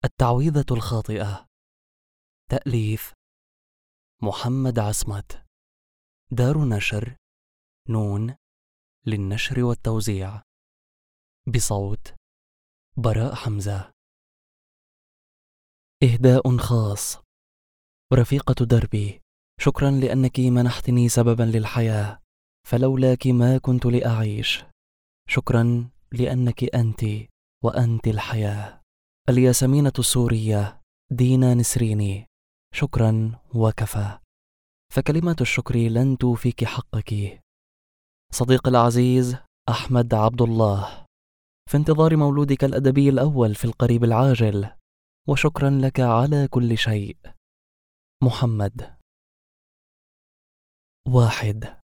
التعويذة الخاطئة. تأليف محمد عصمت. دار نشر نون للنشر والتوزيع. بصوت براء حمزة. إهداء خاص. رفيقة دربي، شكرا لأنك منحتني سببا للحياة، فلولاك ما كنت لأعيش. شكرا لأنك أنت وأنت الحياة. الياسمينة السورية دينا نسريني، شكرا وكفى، فكلمات الشكر لن توفيك حقك. صديقي العزيز أحمد عبد الله، في انتظار مولودك الأدبي الأول في القريب العاجل، وشكرا لك على كل شيء. محمد. 1.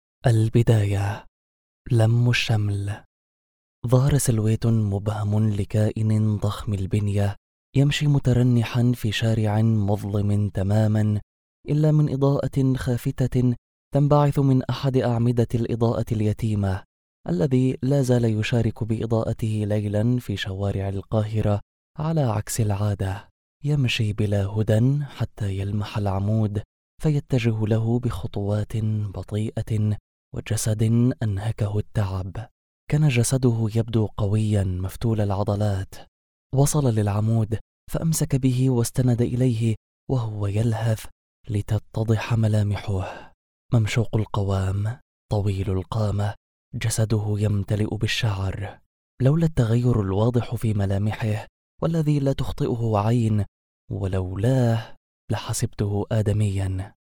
البداية. لم الشمل. ظهر سلويت مبهم لكائن ضخم البنية يمشي مترنحا في شارع مظلم تماما، إلا من إضاءة خافتة تنبعث من أحد أعمدة الإضاءة اليتيمة الذي لا زال يشارك بإضاءته ليلا في شوارع القاهرة على عكس العادة. يمشي بلا هدى حتى يلمح العمود فيتجه له بخطوات بطيئة، وجسد أنهكه التعب. كان جسده يبدو قويا مفتول العضلات. وصل للعمود فأمسك به واستند إليه وهو يلهث لتتضح ملامحه. ممشوق القوام، طويل القامة، جسده يمتلئ بالشعر. لولا التغير الواضح في ملامحه والذي لا تخطئه عين، ولولاه لحسبته آدميا.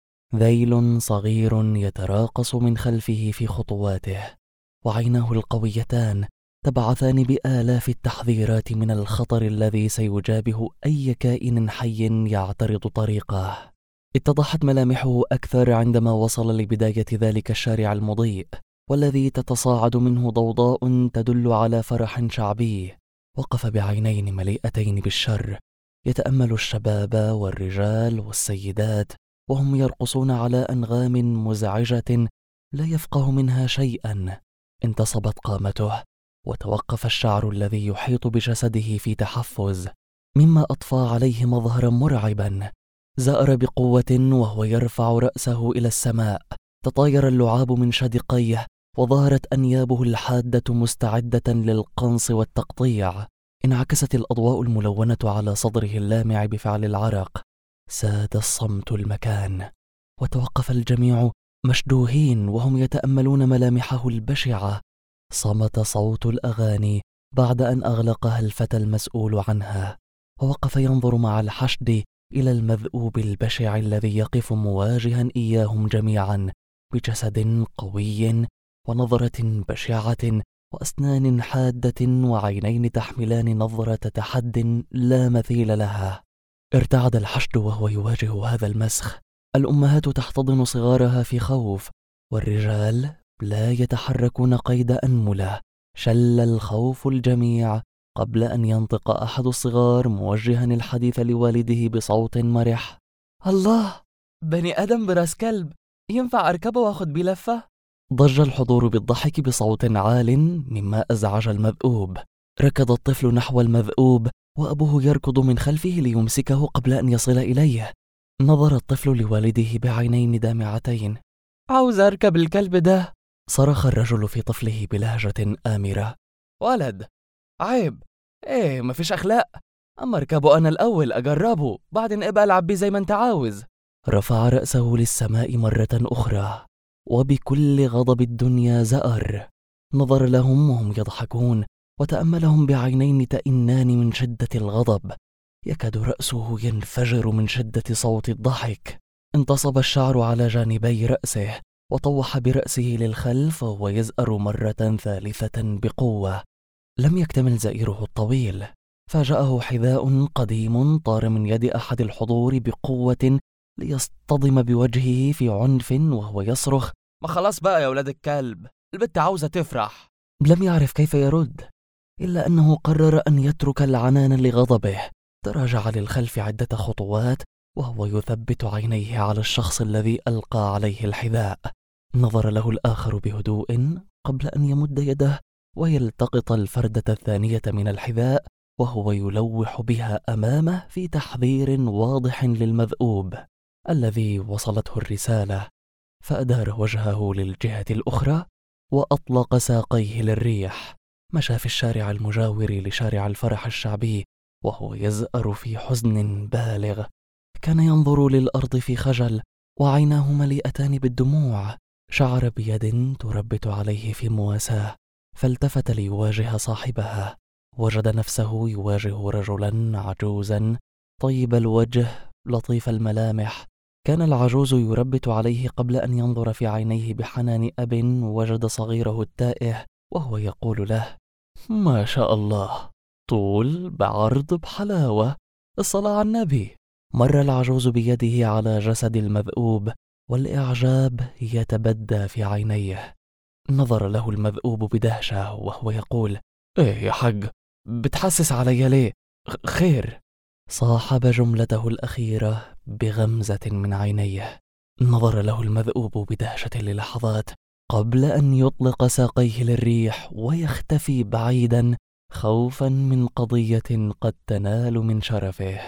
ذيل صغير يتراقص من خلفه في خطواته، وعيناه القويتان تبعثان بآلاف التحذيرات من الخطر الذي سيجابه أي كائن حي يعترض طريقه. اتضحت ملامحه أكثر عندما وصل لبداية ذلك الشارع المضيء، والذي تتصاعد منه ضوضاء تدل على فرح شعبي. وقف بعينين مليئتين بالشر يتأمل الشباب والرجال والسيدات وهم يرقصون على أنغام مزعجة لا يفقه منها شيئا. انتصبت قامته، وتوقف الشعر الذي يحيط بجسده في تحفز، مما أضفى عليه مظهرا مرعبا. زأر بقوة وهو يرفع رأسه إلى السماء. تطاير اللعاب من شدقيه، وظهرت أنيابه الحادة مستعدة للقنص والتقطيع. انعكست الأضواء الملونة على صدره اللامع بفعل العرق. ساد الصمت المكان، وتوقف الجميع مشدوهين وهم يتأملون ملامحه البشعة. صمت صوت الأغاني بعد أن أغلقها الفتى المسؤول عنها، ووقف ينظر مع الحشد إلى المذؤوب البشع الذي يقف مواجها إياهم جميعا بجسد قوي ونظرة بشعة وأسنان حادة وعينين تحملان نظرة تحد لا مثيل لها. ارتعد الحشد وهو يواجه هذا المسخ. الأمهات تحتضن صغارها في خوف، والرجال لا يتحركون قيد أنملة. شل الخوف الجميع قبل أن ينطق أحد الصغار موجها الحديث لوالده بصوت مرح: الله، بني آدم براس كلب، ينفع أركبه وأخذ بلفة؟ ضج الحضور بالضحك بصوت عال مما أزعج المذؤوب. ركض الطفل نحو المذؤوب، وأبوه يركض من خلفه ليمسكه قبل أن يصل إليه. نظر الطفل لوالده بعينين دامعتين. عاوز أركب الكلب ده، صرخ الرجل في طفله بلهجة آمرة. ولد، عيب، ايه مفيش أخلاق، أما أركبه أنا الأول أجربه، بعدين ابقى ألعب بيه زي ما أنت عاوز. رفع رأسه للسماء مرة أخرى، وبكل غضب الدنيا زأر. نظر لهم وهم يضحكون، وتأملهم بعينين تئنان من شدة الغضب. يكاد رأسه ينفجر من شدة صوت الضحك. انتصب الشعر على جانبي رأسه، وطوح برأسه للخلف وهو يزأر مرة ثالثة بقوة. لم يكتمل زئيره الطويل، فاجأه حذاء قديم طار من يد أحد الحضور بقوة ليصطدم بوجهه في عنف وهو يصرخ: ما خلاص بقى يا ولاد الكلب، البت عاوزة تفرح. لم يعرف كيف يرد، إلا أنه قرر أن يترك العنان لغضبه. تراجع للخلف عدة خطوات وهو يثبت عينيه على الشخص الذي ألقى عليه الحذاء. نظر له الآخر بهدوء قبل أن يمد يده ويلتقط الفردة الثانية من الحذاء وهو يلوح بها أمامه في تحذير واضح للمذؤوب الذي وصلته الرسالة، فأدار وجهه للجهة الأخرى وأطلق ساقيه للريح. مشى في الشارع المجاور لشارع الفرح الشعبي وهو يزأر في حزن بالغ. كان ينظر للأرض في خجل وعيناه مليئتان بالدموع. شعر بيد تربت عليه في مواساة، فالتفت ليواجه صاحبها. وجد نفسه يواجه رجلا عجوزا طيب الوجه لطيف الملامح. كان العجوز يربت عليه قبل أن ينظر في عينيه بحنان أب وجد صغيره التائه وهو يقول له: ما شاء الله، طول بعرض بحلاوة، الصلاة على النبي. مر العجوز بيده على جسد المذؤوب والإعجاب يتبدى في عينيه. نظر له المذؤوب بدهشة وهو يقول: إيه يا حج، بتحسس علي ليه؟ خير. صاحب جملته الأخيرة بغمزة من عينيه. نظر له المذؤوب بدهشة للحظات قبل أن يطلق ساقيه للريح ويختفي بعيدا خوفا من قضية قد تنال من شرفه.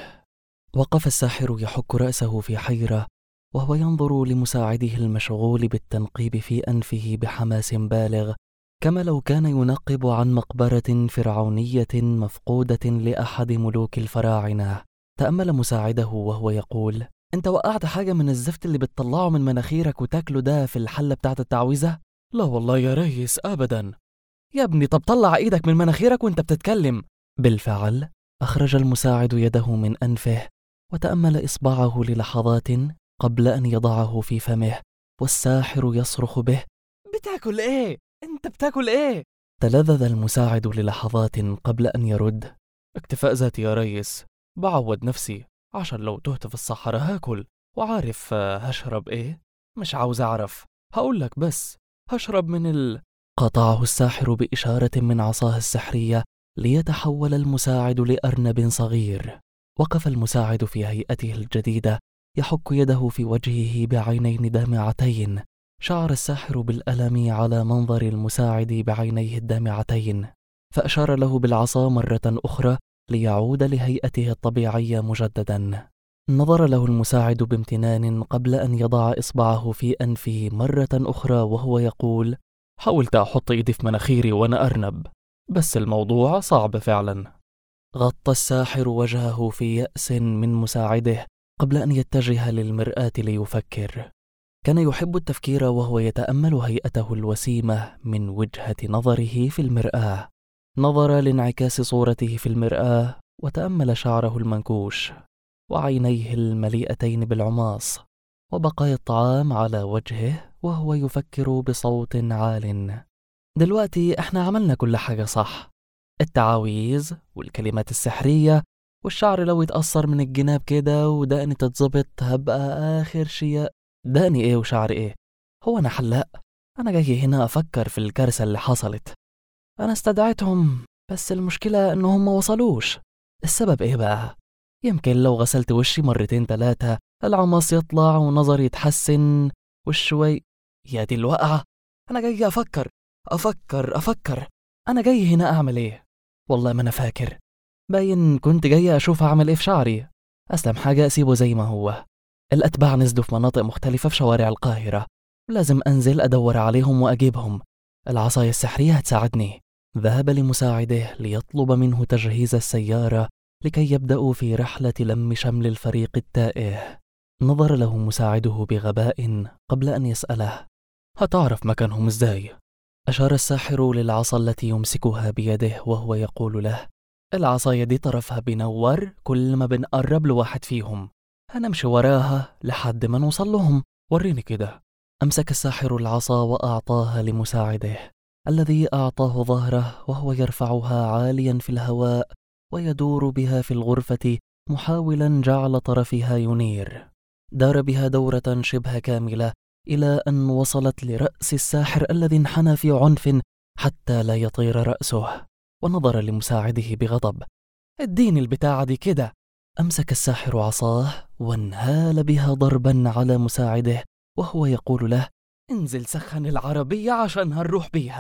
وقف الساحر يحك رأسه في حيرة وهو ينظر لمساعده المشغول بالتنقيب في أنفه بحماس بالغ، كما لو كان ينقب عن مقبرة فرعونية مفقودة لأحد ملوك الفراعنة. تأمل مساعده وهو يقول: أنت وقعت حاجة من الزفت اللي بتطلعه من مناخيرك وتاكله ده في الحلة بتاعت التعويذة؟ لا والله يا ريس أبدا. يا ابني طب طلع إيدك من مناخيرك وانت بتتكلم. بالفعل أخرج المساعد يده من أنفه وتأمل إصبعه للحظات قبل أن يضعه في فمه، والساحر يصرخ به: بتاكل إيه؟ أنت بتاكل إيه؟ تلذذ المساعد للحظات قبل أن يرد: اكتفاء ذاتي يا ريس، بعود نفسي عشان لو تهت في الصحراء هاكل. وعارف هشرب إيه؟ مش عاوز أعرف، هقولك بس هشرب من قطعه الساحر بإشارة من عصاه السحرية ليتحول المساعد لأرنب صغير. وقف المساعد في هيئته الجديدة يحك يده في وجهه بعينين دامعتين. شعر الساحر بالألم على منظر المساعد بعينيه الدامعتين، فأشار له بالعصا مرة أخرى ليعود لهيئته الطبيعية مجددا. نظر له المساعد بامتنان قبل أن يضع إصبعه في أنفه مرة أخرى وهو يقول: حاولت أحط إيدي في مناخيري وأنا أرنب، بس الموضوع صعب فعلا. غطى الساحر وجهه في يأس من مساعده قبل أن يتجه للمرآة ليفكر. كان يحب التفكير وهو يتأمل هيئته الوسيمة من وجهة نظره في المرآة. نظر لانعكاس صورته في المرآة وتأمل شعره المنكوش وعينيه المليئتين بالعماص وبقايا الطعام على وجهه وهو يفكر بصوت عال: دلوقتي احنا عملنا كل حاجة صح، التعاويذ والكلمات السحرية والشعر لو يتأثر من الجناب كده ودقني تتظبط هبقى آخر شيء. دقني ايه وشعر ايه؟ هو انا حلاق؟ انا جاي هنا افكر في الكارثة اللي حصلت. انا استدعيتهم بس المشكلة انهم ما وصلوش. السبب ايه بقى؟ يمكن لو غسلت وشي مرتين 3 العماص يطلع ونظري يتحسن والشوي. يا دي الوقعة، انا جاي افكر انا جاي هنا اعمل ايه؟ والله ما انا فاكر، باين كنت جاي اشوف اعمل ايه في شعري. اسلم حاجة اسيبه زي ما هو. الاتباع نزلوا في مناطق مختلفة في شوارع القاهرة، لازم انزل ادور عليهم واجيبهم. العصاية السحرية هتساعدني. ذهب لمساعده ليطلب منه تجهيز السيارة لكي يبدأوا في رحلة لم شمل الفريق التائه. نظر له مساعده بغباء قبل أن يسأله: هتعرف مكانهم ازاي؟ أشار الساحر للعصا التي يمسكها بيده وهو يقول له: العصاية دي طرفها بينور كل ما بنقرب لواحد فيهم، هنمشي وراها لحد ما نوصل لهم. وريني كده. أمسك الساحر العصا وأعطاها لمساعده الذي أعطاه ظهره وهو يرفعها عاليا في الهواء ويدور بها في الغرفة محاولا جعل طرفها ينير. دار بها دورة شبه كاملة إلى أن وصلت لرأس الساحر الذي انحنى في عنف حتى لا يطير رأسه، ونظر لمساعده بغضب: اديني البتاعة دي كده. أمسك الساحر عصاه وانهال بها ضربا على مساعده وهو يقول له: انزل سخن العربية عشان هنروح بيها.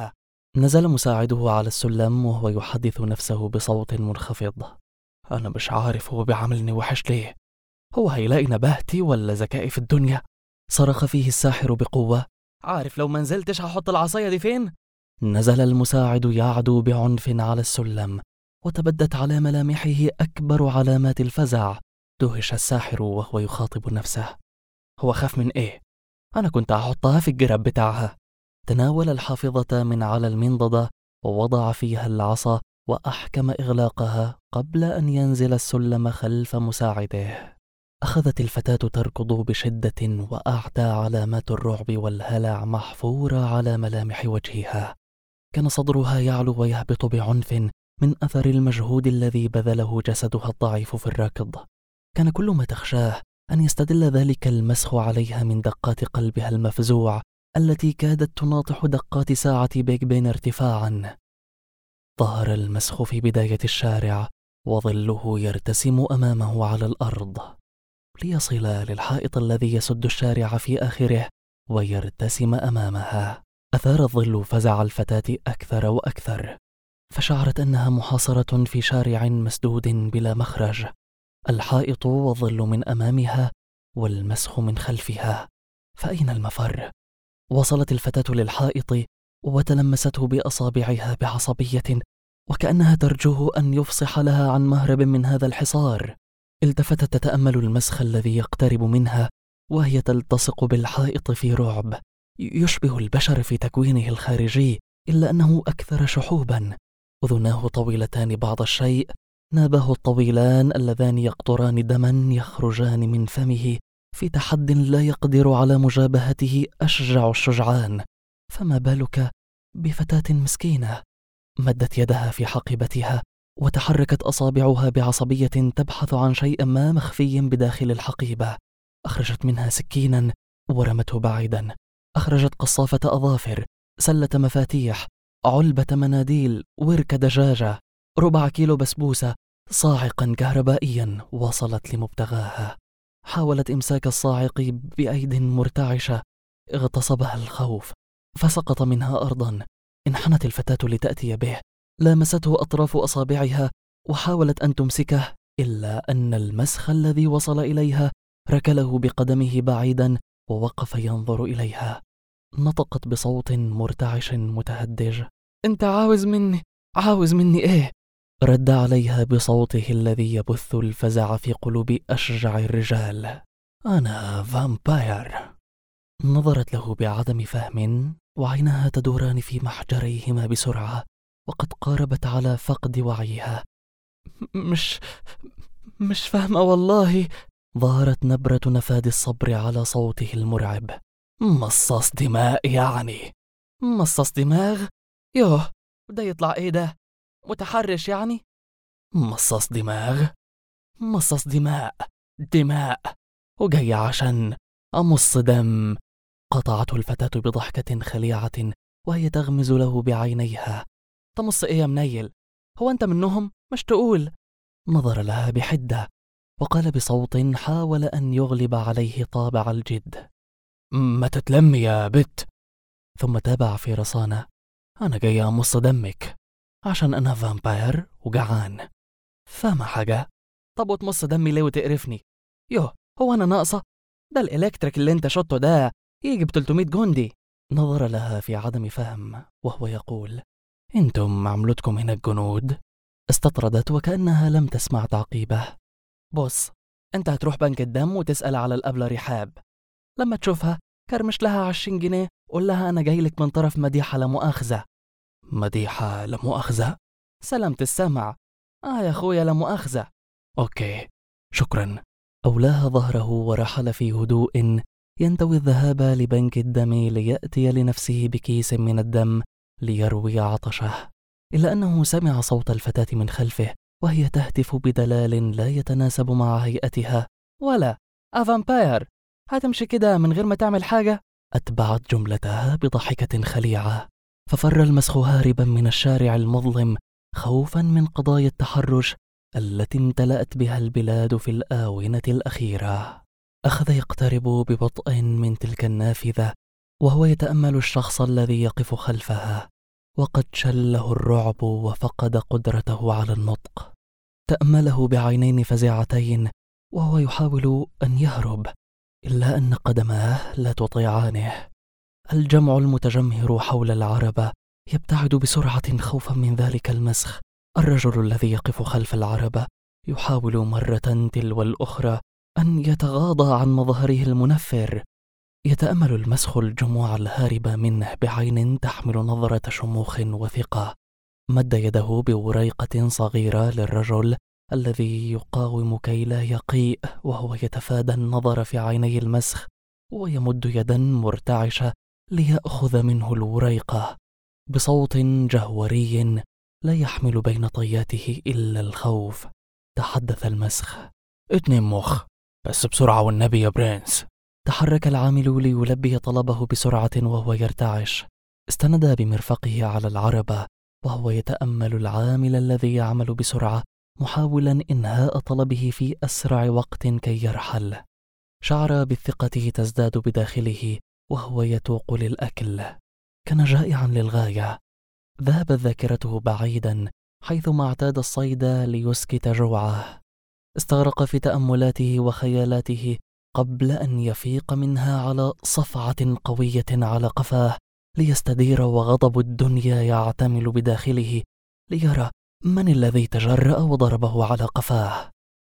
نزل مساعده على السلم وهو يحدث نفسه بصوت منخفض. أنا مش عارف هو بيعاملني وحش ليه، هو هيلاقي نباهتي ولا ذكائي في الدنيا؟ صرخ فيه الساحر بقوة. عارف لو ما نزلتش هحط العصاية دي فين؟ نزل المساعد يعدو بعنف على السلم، وتبدت على ملامحه أكبر علامات الفزع. دهش الساحر وهو يخاطب نفسه. هو خاف من إيه؟ أنا كنت هحطها في الجراب بتاعها. تناول الحافظة من على المنضدة ووضع فيها العصا وأحكم إغلاقها قبل أن ينزل السلم خلف مساعده. أخذت الفتاة تركض بشدة، وأعتى علامات الرعب والهلع محفورة على ملامح وجهها. كان صدرها يعلو ويهبط بعنف من أثر المجهود الذي بذله جسدها الضعيف في الركض. كان كل ما تخشاه أن يستدل ذلك المسخ عليها من دقات قلبها المفزوع التي كادت تناطح دقات ساعة بيج بن ارتفاعا. ظهر المسخ في بداية الشارع، وظله يرتسم أمامه على الأرض ليصل للحائط الذي يسد الشارع في آخره ويرتسم أمامها. أثار الظل فزع الفتاة أكثر وأكثر، فشعرت أنها محاصرة في شارع مسدود بلا مخرج، الحائط والظل من أمامها والمسخ من خلفها، فأين المفر؟ وصلت الفتاة للحائط وتلمسته بأصابعها بعصبية، وكأنها ترجوه أن يفصح لها عن مهرب من هذا الحصار. التفتت تتأمل المسخ الذي يقترب منها وهي تلتصق بالحائط في رعب. يشبه البشر في تكوينه الخارجي، إلا أنه أكثر شحوبا. أذناه طويلتان بعض الشيء، نابه الطويلان اللذان يقطران دما يخرجان من فمه في تحد لا يقدر على مجابهته أشجع الشجعان. فما بالك بفتاة مسكينة؟ مدت يدها في حقيبتها وتحركت أصابعها بعصبية تبحث عن شيء ما مخفي بداخل الحقيبة. أخرجت منها سكينا ورمته بعيدا، أخرجت قصافة أظافر، سلة مفاتيح، علبة مناديل، ورك دجاجة، ربع كيلو بسبوسة، صاعقا كهربائيا. وصلت لمبتغاها. حاولت إمساك الصاعق بأيد مرتعشة، اغتصبها الخوف فسقط منها أرضا. انحنت الفتاة لتأتي به، لامسته أطراف أصابعها وحاولت أن تمسكه، إلا أن المسخ الذي وصل إليها ركله بقدمه بعيدا ووقف ينظر إليها. نطقت بصوت مرتعش متهدج. أنت عاوز مني إيه؟ رد عليها بصوته الذي يبث الفزع في قلوب أشجع الرجال. أنا فامباير. نظرت له بعدم فهم، وعينها تدوران في محجريهما بسرعة، وقد قاربت على فقد وعيها. مش فاهمة والله. ظهرت نبرة نفاد الصبر على صوته المرعب. مصاص دماء يعني؟ مصاص دماغ؟ يوه، ده يطلع ايه ده؟ متحرش يعني؟ مصاص دماغ؟ مصاص دماء وجاي عشان أمص دم. قطعته الفتاة بضحكة خليعة وهي تغمز له بعينيها. تمص ايه يا منيل؟ هو انت منهم؟ مش تقول؟ نظر لها بحدة وقال بصوت حاول أن يغلب عليه طابع الجد. ما تتلمي يا بت. ثم تابع في رصانة. أنا جاي أمص دمك عشان أنا فامباير وجعان. فاهمة حاجة؟ طب وتمص دمي ليه وتقرفني؟ يوه، هو أنا ناقصة؟ ده الإلكتريك اللي انت شطه ده يجي ب300 جندي. نظر لها في عدم فهم وهو يقول. انتم عملتكم هنا الجنود؟ استطردت وكأنها لم تسمع تعقيبه. بص، انت هتروح بنك الدم وتسأل على الأبلة رحاب. لما تشوفها كرمش لها 20 جنيه، قول لها أنا جايلك من طرف مديحة لمؤاخذة. مديحة لمؤاخذة؟ سلامة السمع. يا أخويا لمؤاخذة. أوكي، شكرا. أولاها ظهره ورحل في هدوء ينتوي الذهاب لبنك الدم ليأتي لنفسه بكيس من الدم ليروي عطشه، إلا أنه سمع صوت الفتاة من خلفه وهي تهتف بدلال لا يتناسب مع هيئتها. ولا فامباير، هتمشي كده من غير ما تعمل حاجة؟ أتبعت جملتها بضحكة خليعة، ففر المسخ هاربا من الشارع المظلم خوفا من قضايا التحرش التي امتلأت بها البلاد في الآونة الأخيرة. أخذ يقترب ببطء من تلك النافذة وهو يتأمل الشخص الذي يقف خلفها، وقد شله الرعب وفقد قدرته على النطق. تأمله بعينين فزعتين وهو يحاول أن يهرب، إلا أن قدماه لا تطيعانه. الجمع المتجمهر حول العربة يبتعد بسرعة خوفا من ذلك المسخ. الرجل الذي يقف خلف العربة يحاول مرة تلو الأخرى أن يتغاضى عن مظهره المنفر. يتأمل المسخ الجموع الهاربة منه بعين تحمل نظرة شموخ وثقة. مد يده بوريقة صغيرة للرجل الذي يقاوم كي لا يقيء، وهو يتفادى النظر في عيني المسخ، ويمد يدا مرتعشة ليأخذ منه الوريقة. بصوت جهوري لا يحمل بين طياته إلا الخوف تحدث المسخ: 2 مخ بس بسرعة والنبي يا برنس. تحرك العامل ليلبي طلبه بسرعة وهو يرتعش. استند بمرفقه على العربة وهو يتأمل العامل الذي يعمل بسرعة، محاولا إنهاء طلبه في أسرع وقت كي يرحل. شعر بالثقة تزداد بداخله وهو يتوق للأكل. كان جائعا للغاية. ذهبت ذاكرته بعيدا حيثما اعتاد الصيد ليسكت جوعه. استغرق في تأملاته وخيالاته قبل أن يفيق منها على صفعة قوية على قفاه ليستدير، وغضب الدنيا يعتمل بداخله ليرى من الذي تجرأ وضربه على قفاه.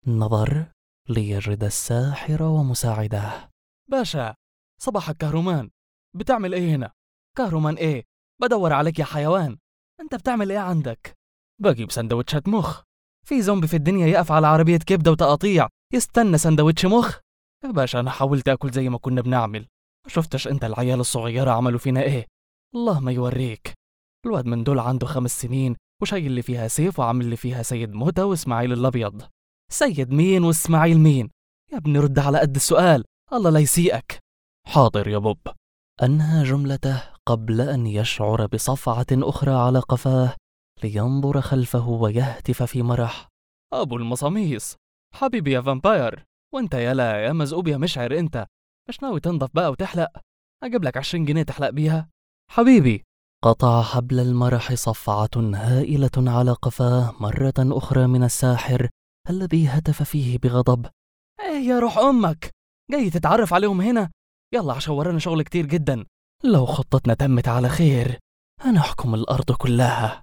نظر ليجد الساحر ومساعده. باشا، صباحك كهرمان، بتعمل ايه هنا؟ كهرمان ايه؟ بدور عليك يا حيوان. انت بتعمل ايه عندك؟ بجيب سندوتشات مخ. في زومبي في الدنيا يقف على عربية كبدة وتقاطيع يستنى سندوتش مخ؟ يا باشا أنا حاولت أكل زي ما كنا بنعمل. ما شفتش أنت العيال الصغيرة عملوا فينا إيه؟ الله ما يوريك. الواد من دول عنده 5 سنين وشايل اللي فيها سيف وعامل اللي فيها سيد موتى وإسماعيل الأبيض. سيد مين وإسماعيل مين؟ يا ابني رد على قد السؤال، الله لا يسيئك. حاضر يا بوب. أنهى جملته قبل أن يشعر بصفعة أخرى على قفاه لينظر خلفه ويهتف في مرح: أبو المصاميص، حبيبي يا فامباير، وانت يا مزقوب يا مشعر، انت مش ناوي تنضف بقى وتحلق؟ اجيب لك 20 جنيه تحلق بيها حبيبي. قطع حبل المرح صفعة هائلة على قفاه مرة أخرى من الساحر الذي هتف فيه بغضب: ايه يا روح أمك، جاي تتعرف عليهم هنا؟ يلا عشان ورانا شغل كتير جدا. لو خطتنا تمت على خير أنا أحكم الأرض كلها.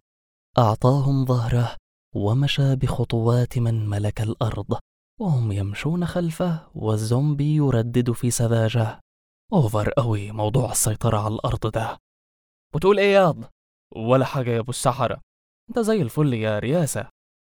أعطاهم ظهره ومشى بخطوات من ملك الأرض، وهم يمشون خلفه والزومبي يردد في سذاجة: أوفر قوي موضوع السيطرة على الأرض ده. وتقول إيه ياض؟ ولا حاجة يا أبو السحرة، أنت زي الفل يا رياسة.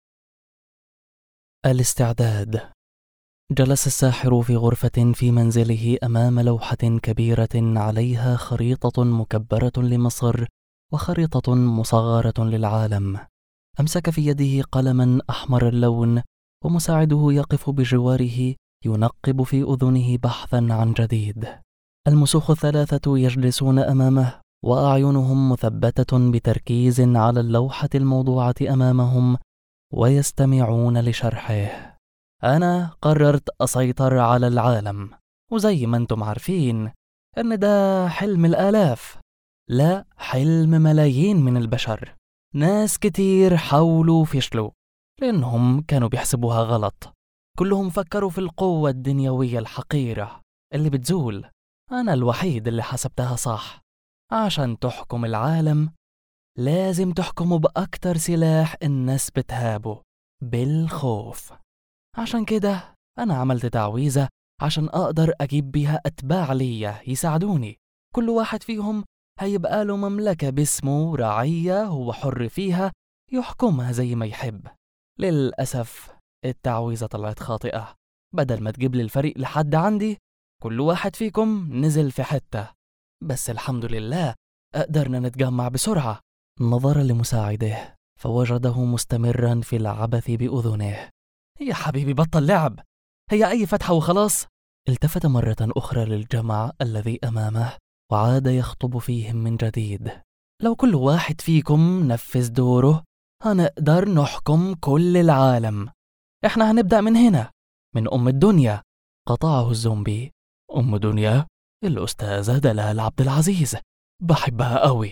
الاستعداد. جلس الساحر في غرفة في منزله أمام لوحة كبيرة عليها خريطة مكبرة لمصر وخريطة مصغرة للعالم. أمسك في يده قلما أحمر اللون، ومساعده يقف بجواره ينقب في أذنه بحثا عن جديد. المسوخ 3 يجلسون أمامه وأعينهم مثبتة بتركيز على اللوحة الموضوعة أمامهم ويستمعون لشرحه. أنا قررت أسيطر على العالم، وزي ما أنتم عارفين أن ده حلم الآلاف، لا حلم ملايين من البشر. ناس كتير حاولوا فشلوا لأنهم كانوا بيحسبوها غلط. كلهم فكروا في القوة الدنيوية الحقيرة اللي بتزول. أنا الوحيد اللي حسبتها صح. عشان تحكم العالم لازم تحكمه بأكتر سلاح الناس بتهابه: بالخوف. عشان كده أنا عملت تعويذة عشان أقدر أجيب بيها أتباع ليا يساعدوني. كل واحد فيهم هيبقى له مملكة باسمه، رعية هو حر فيها يحكمها زي ما يحب. للأسف التعويذة طلعت خاطئة. بدل ما تجيب لي الفريق لحد عندي، كل واحد فيكم نزل في حتة. بس الحمد لله قدرنا نتجمع بسرعة. نظر لمساعده فوجده مستمرا في العبث بأذنه. يا حبيبي بطل لعب، هي أي فتحة وخلاص. التفت مرة أخرى للجمع الذي أمامه وعاد يخطب فيهم من جديد: لو كل واحد فيكم نفذ دوره هنقدر نحكم كل العالم. احنا هنبدأ من هنا، من أم الدنيا. قطعه الزومبي: أم دنيا؟ الأستاذة دلال عبد العزيز، بحبها قوي.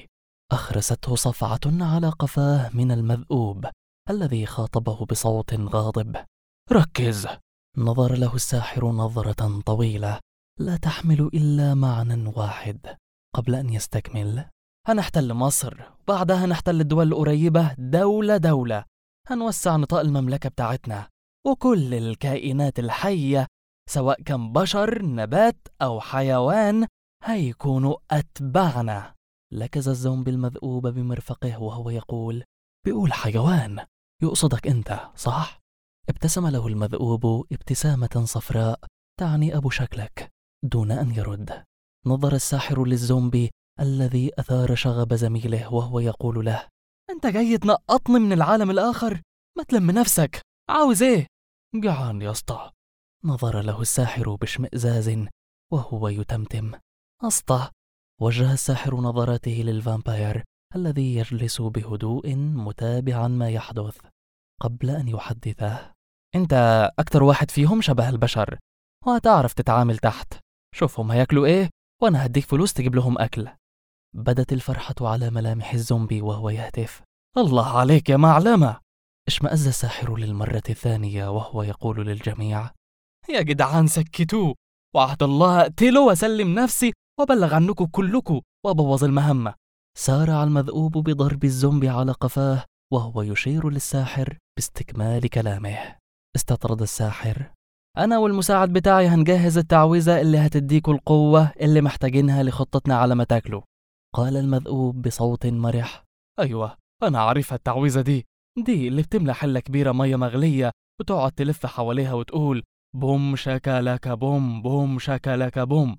أخرسته صفعة على قفاه من المذؤوب الذي خاطبه بصوت غاضب. ركز. نظر له الساحر نظرة طويلة لا تحمل إلا معنى واحد قبل أن يستكمل. هنحتل مصر، وبعدها هنحتل الدول القريبة دولة دولة، هنوسع نطاق المملكة بتاعتنا، وكل الكائنات الحية سواء كان بشر نبات أو حيوان هيكونوا أتباعنا. لكز الزومبي المذؤوب بمرفقه وهو بيقول حيوان، يقصدك أنت صح؟ ابتسم له المذؤوب ابتسامة صفراء تعني أبو شكلك دون أن يرد. نظر الساحر للزومبي الذي أثار شغب زميله وهو يقول له: أنت جاي تنقطني من العالم الآخر؟ ما تلم نفسك، عاوز إيه؟ جعان يا اسطى. نظر له الساحر باشمئزاز وهو يتمتم. اسطى. وجه الساحر نظراته للفامباير الذي يجلس بهدوء متابعا ما يحدث قبل أن يحدثه. أنت أكتر واحد فيهم شبه البشر، وهتعرف تتعامل تحت. شوفهم هياكلوا إيه وأنا هديك فلوس تجيب لهم أكل. بدت الفرحة على ملامح الزومبي وهو يهتف: الله عليك يا معلمة. اشمأز الساحر للمرة الثانية وهو يقول للجميع: يا جدعان سكتوه، وعهد الله أقتله وأسلم نفسي وأبلغ عنكم كلكم وأبوظ المهمة. سارع المذؤوب بضرب الزومبي على قفاه وهو يشير للساحر باستكمال كلامه. استطرد الساحر: أنا والمساعد بتاعي هنجهز التعويذة اللي هتديكوا القوة اللي محتاجينها لخطتنا على ما تاكلوا. قال المذؤوب بصوت مرح: أيوة أنا عارفها التعويذة دي اللي بتملى حلة كبيرة مية مغلية وتقعد تلف حواليها وتقول بوم شاكالاكا بوم بوم شاكالاكا بوم.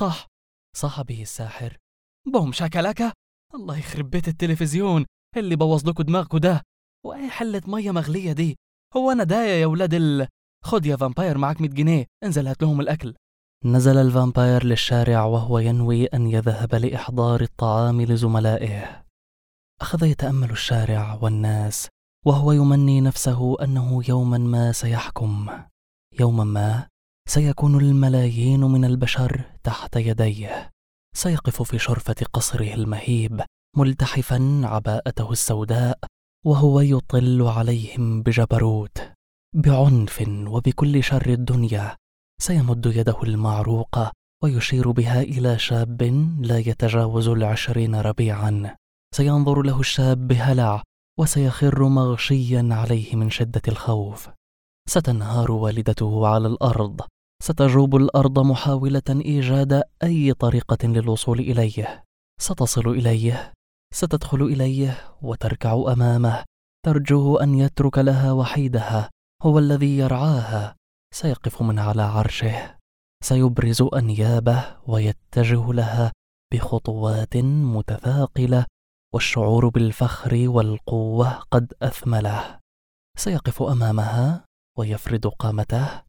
صح به الساحر. بوم شاكالاكا؟ الله يخرب بيت التلفزيون اللي بوظ لكم دماغكم ده. وأي حلة مية مغلية دي؟ هو أنا داية يا ولاد خد يا فامباير معك 100 جنيه، انزل هات لهم الأكل. نزل الفامباير للشارع وهو ينوي أن يذهب لإحضار الطعام لزملائه. أخذ يتأمل الشارع والناس وهو يمني نفسه أنه يوما ما سيحكم، يوما ما سيكون الملايين من البشر تحت يديه. سيقف في شرفة قصره المهيب ملتحفا عباءته السوداء وهو يطل عليهم بجبروت، بعنف وبكل شر الدنيا. سيمد يده المعروقة ويشير بها إلى شاب لا يتجاوز 20 ربيعا. سينظر له الشاب بهلع وسيخر مغشيا عليه من شدة الخوف. ستنهار والدته على الأرض، ستجوب الأرض محاولة إيجاد أي طريقة للوصول إليه. ستصل إليه، ستدخل إليه وتركع أمامه ترجوه أن يترك لها وحيدها، هو الذي يرعاها. سيقف من على عرشه، سيبرز أنيابه ويتجه لها بخطوات متثاقلة، والشعور بالفخر والقوة قد أثمله. سيقف أمامها ويفرد قامته.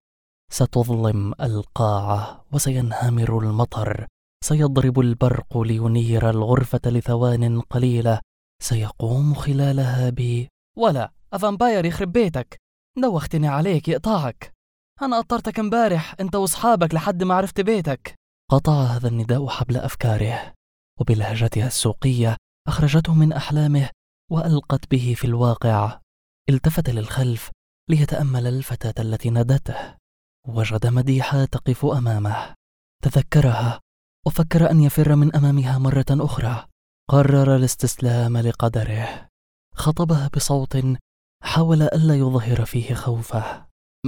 ستظلم القاعة وسينهمر المطر، سيضرب البرق لينير الغرفة لثوان قليلة. سيقوم خلالها ولا أفامباير يخرب بيتك، دوختني عليك يقطعك، أنا قطرتك امبارح أنت وأصحابك لحد ما عرفت بيتك. قطع هذا النداء حبل أفكاره، وبلهجتها السوقية أخرجته من أحلامه وألقت به في الواقع. التفت للخلف ليتأمل الفتاة التي نادته، وجد مديحة تقف أمامه. تذكرها وفكر أن يفر من أمامها مرة أخرى. قرر الاستسلام لقدره. خطبها بصوت حاول ألا يظهر فيه خوفه.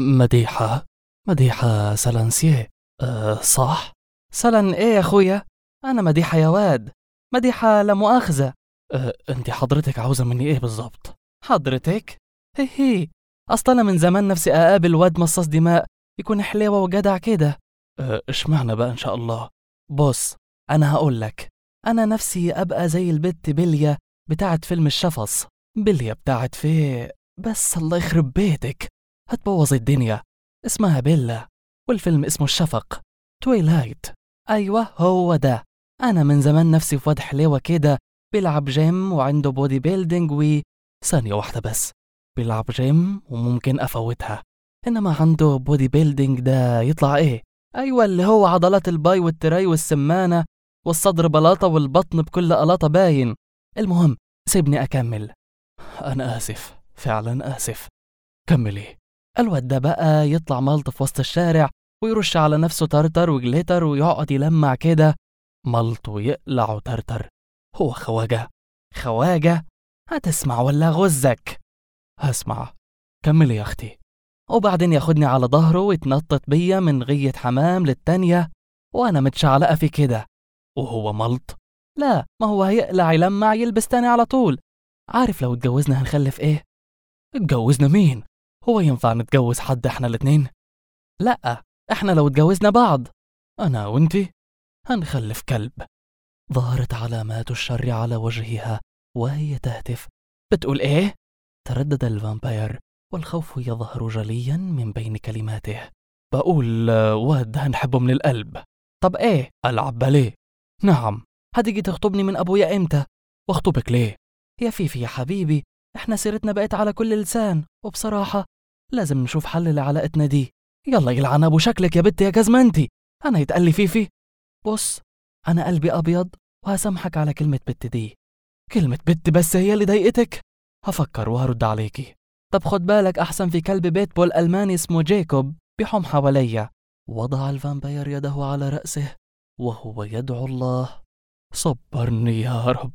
مديحة سالانسيه. صح؟ سالان إيه يا أخويا؟ أنا مديحة يا واد، مديحة لا مؤاخذة. أنت حضرتك عاوزة مني إيه بالضبط؟ حضرتك؟ هي أصلا من زمان نفسي أقابل واد مصاص دماء يكون حليوة وجدع كده. اشمعنى بقى إن شاء الله؟ بص أنا هقول لك، أنا نفسي أبقى زي البت بليا بتاعت فيلم الشفص. بليا بتاعت فيه بس الله يخرب بيتك هتبوظ الدنيا، اسمها بيلا والفيلم اسمه الشفق، تويلايت. أيوة هو ده. أنا من زمان نفسي في واد حليوة كده بيلعب جيم وعنده بودي بيلدينج ثانية واحدة بس، بيلعب جيم وممكن أفوتها، إنما عنده بودي بيلدينج ده يطلع إيه؟ أيوة اللي هو عضلات الباي والتراي والسمانة والصدر بلاطة والبطن بكل قلاطة باين. المهم سيبني أكمل. أنا آسف، فعلا آسف. كملي. الواد ده بقى يطلع ملط في وسط الشارع ويرش على نفسه ترتر وجليتر ويقعد يلمع كده، ملط ويقلع وترتر. هو خواجة. خواجة. هتسمع ولا غزك؟ هسمع. كملي يا أختي. وبعدين ياخدني على ظهره ويتنطط بيا من غية حمام للتانية وأنا متشعلقة في كده. وهو ملط؟ لا، ما هو هيقلع يلمع يلبس تاني على طول. عارف لو اتجوزنا هنخلف ايه؟ اتجوزنا مين؟ هو ينفع نتجوز حد احنا الاتنين؟ لا، احنا لو اتجوزنا بعض انا وانتي هنخلف كلب. ظهرت علامات الشر على وجهها وهي تهتف. بتقول ايه؟ تردد الفامباير والخوف يظهر جليا من بين كلماته. بقول واد هنحبه من القلب. طب ايه؟ ألعب باليه. نعم. هتيجي تخطبني من أبويا إمتى؟ واخطبك ليه؟ يا فيفي يا حبيبي، احنا سيرتنا بقت على كل لسان، وبصراحة لازم نشوف حل لعلاقتنا دي. يلا يلعن أبو شكلك يا بنت يا جزمنتي، أنا يتقال لي فيفي؟ بص، أنا قلبي أبيض وهسامحك على كلمة بت دي. كلمة بت بس هي اللي ضايقتك؟ هفكر وهرد عليكي. طب خد بالك أحسن في كلب بيتبول ألماني اسمه جيكوب بيحوم حواليا. وضع الفامباير يده على رأسه وهو يدعو الله. صبرني يا رب.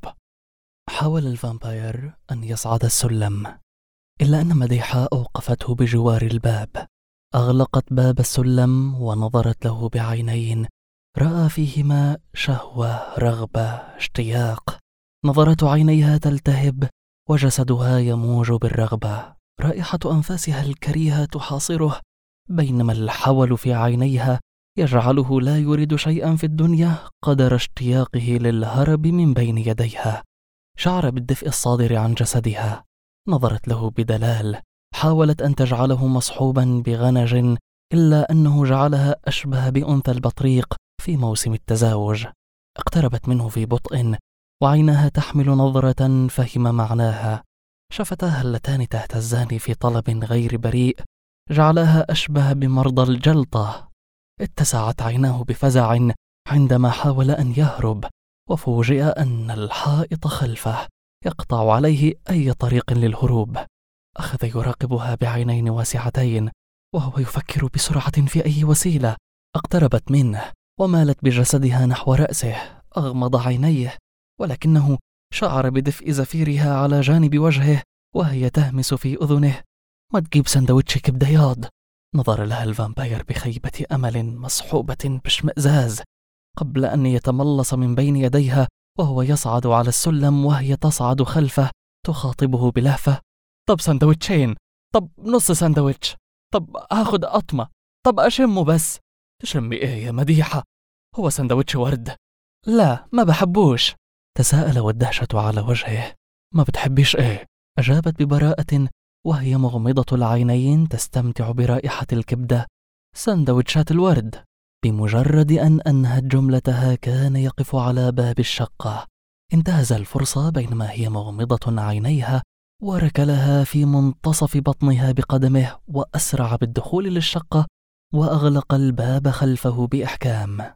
حاول الفامباير أن يصعد السلم، إلا أن مديحة أوقفته بجوار الباب. أغلقت باب السلم ونظرت له بعينين رأى فيهما شهوة، رغبة، اشتياق. نظرات عينيها تلتهب وجسدها يموج بالرغبة. رائحة أنفاسها الكريهة تحاصره، بينما الحول في عينيها يجعله لا يريد شيئا في الدنيا قدر اشتياقه للهرب من بين يديها. شعر بالدفء الصادر عن جسدها. نظرت له بدلال، حاولت أن تجعله مصحوبا بغنج، إلا أنه جعلها أشبه بأنثى البطريق في موسم التزاوج. اقتربت منه في بطء وعيناها تحمل نظرة فهم معناها. شفتاها اللتان تهتزان في طلب غير بريء جعلها أشبه بمرضى الجلطة. اتسعت عيناه بفزع عندما حاول أن يهرب، وفوجئ أن الحائط خلفه يقطع عليه أي طريق للهروب. أخذ يراقبها بعينين واسعتين وهو يفكر بسرعة في أي وسيلة. اقتربت منه ومالت بجسدها نحو رأسه. أغمض عينيه ولكنه شعر بدفء زفيرها على جانب وجهه وهي تهمس في أذنه. ما تجيب سندوتش كبدياض؟ نظر لها الفامباير بخيبة أمل مصحوبة باشمئزاز قبل أن يتملص من بين يديها وهو يصعد على السلم وهي تصعد خلفه تخاطبه بلهفة. طب سندوتشين؟ طب نص سندوتش؟ طب هاخد قطمة؟ طب أشمه بس؟ تشمي إيه يا مديحة؟ هو سندوتش ورد؟ لا، ما بحبوش. تساءل والدهشة على وجهه. ما بتحبيش إيه؟ أجابت ببراءة وهي مغمضة العينين تستمتع برائحة الكبدة. سندوتشات الورد. بمجرد أن أنهت جملتها كان يقف على باب الشقة. انتهز الفرصة بينما هي مغمضة عينيها وركلها في منتصف بطنها بقدمه وأسرع بالدخول للشقة وأغلق الباب خلفه بإحكام.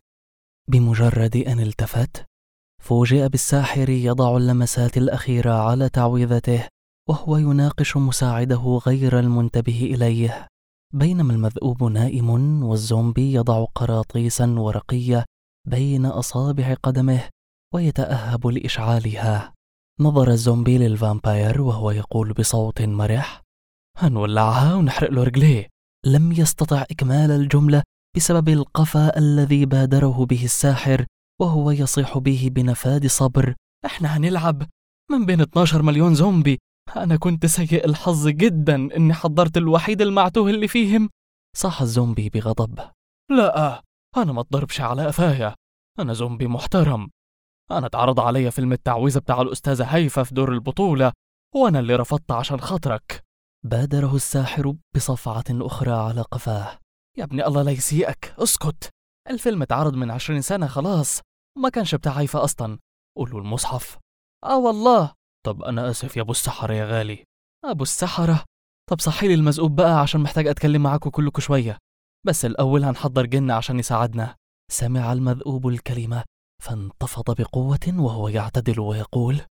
بمجرد أن التفت فوجئ بالساحر يضع اللمسات الأخيرة على تعويذته وهو يناقش مساعده غير المنتبه إليه، بينما المذؤوب نائم والزومبي يضع قراطيسا ورقية بين أصابع قدمه ويتأهب لإشعالها. نظر الزومبي للفامباير وهو يقول بصوت مرح: هنولعها ونحرق له رجليه. لم يستطع إكمال الجملة بسبب القفا الذي بادره به الساحر وهو يصيح به بنفاد صبر: احنا هنلعب من بين 12 مليون زومبي. أنا كنت سيء الحظ جدا إني حضرت الوحيد المعتوه اللي فيهم. صاح الزومبي بغضب: لا، أنا ما اتضربش على قفايا، أنا زومبي محترم. أنا اتعرض علي فيلم التعويذة بتاع الأستاذة هيفا في دور البطولة وأنا اللي رفضت عشان خاطرك. بادره الساحر بصفعة أخرى على قفاه: يا ابني الله لا يسيئك، اسكت. الفيلم اتعرض من 20 سنة خلاص، ما كانش بتاع هيفا أصلا. قولوا المصحف. والله. طب أنا آسف يا أبو السحرة يا غالي. أبو السحرة؟ طب صحيلي المزقوب بقى عشان محتاج أتكلم معاكم كلكم شوية. بس الأول هنحضر جن عشان يساعدنا. سمع المذؤوب الكلمة فانتفض بقوة وهو يعتدل ويقول: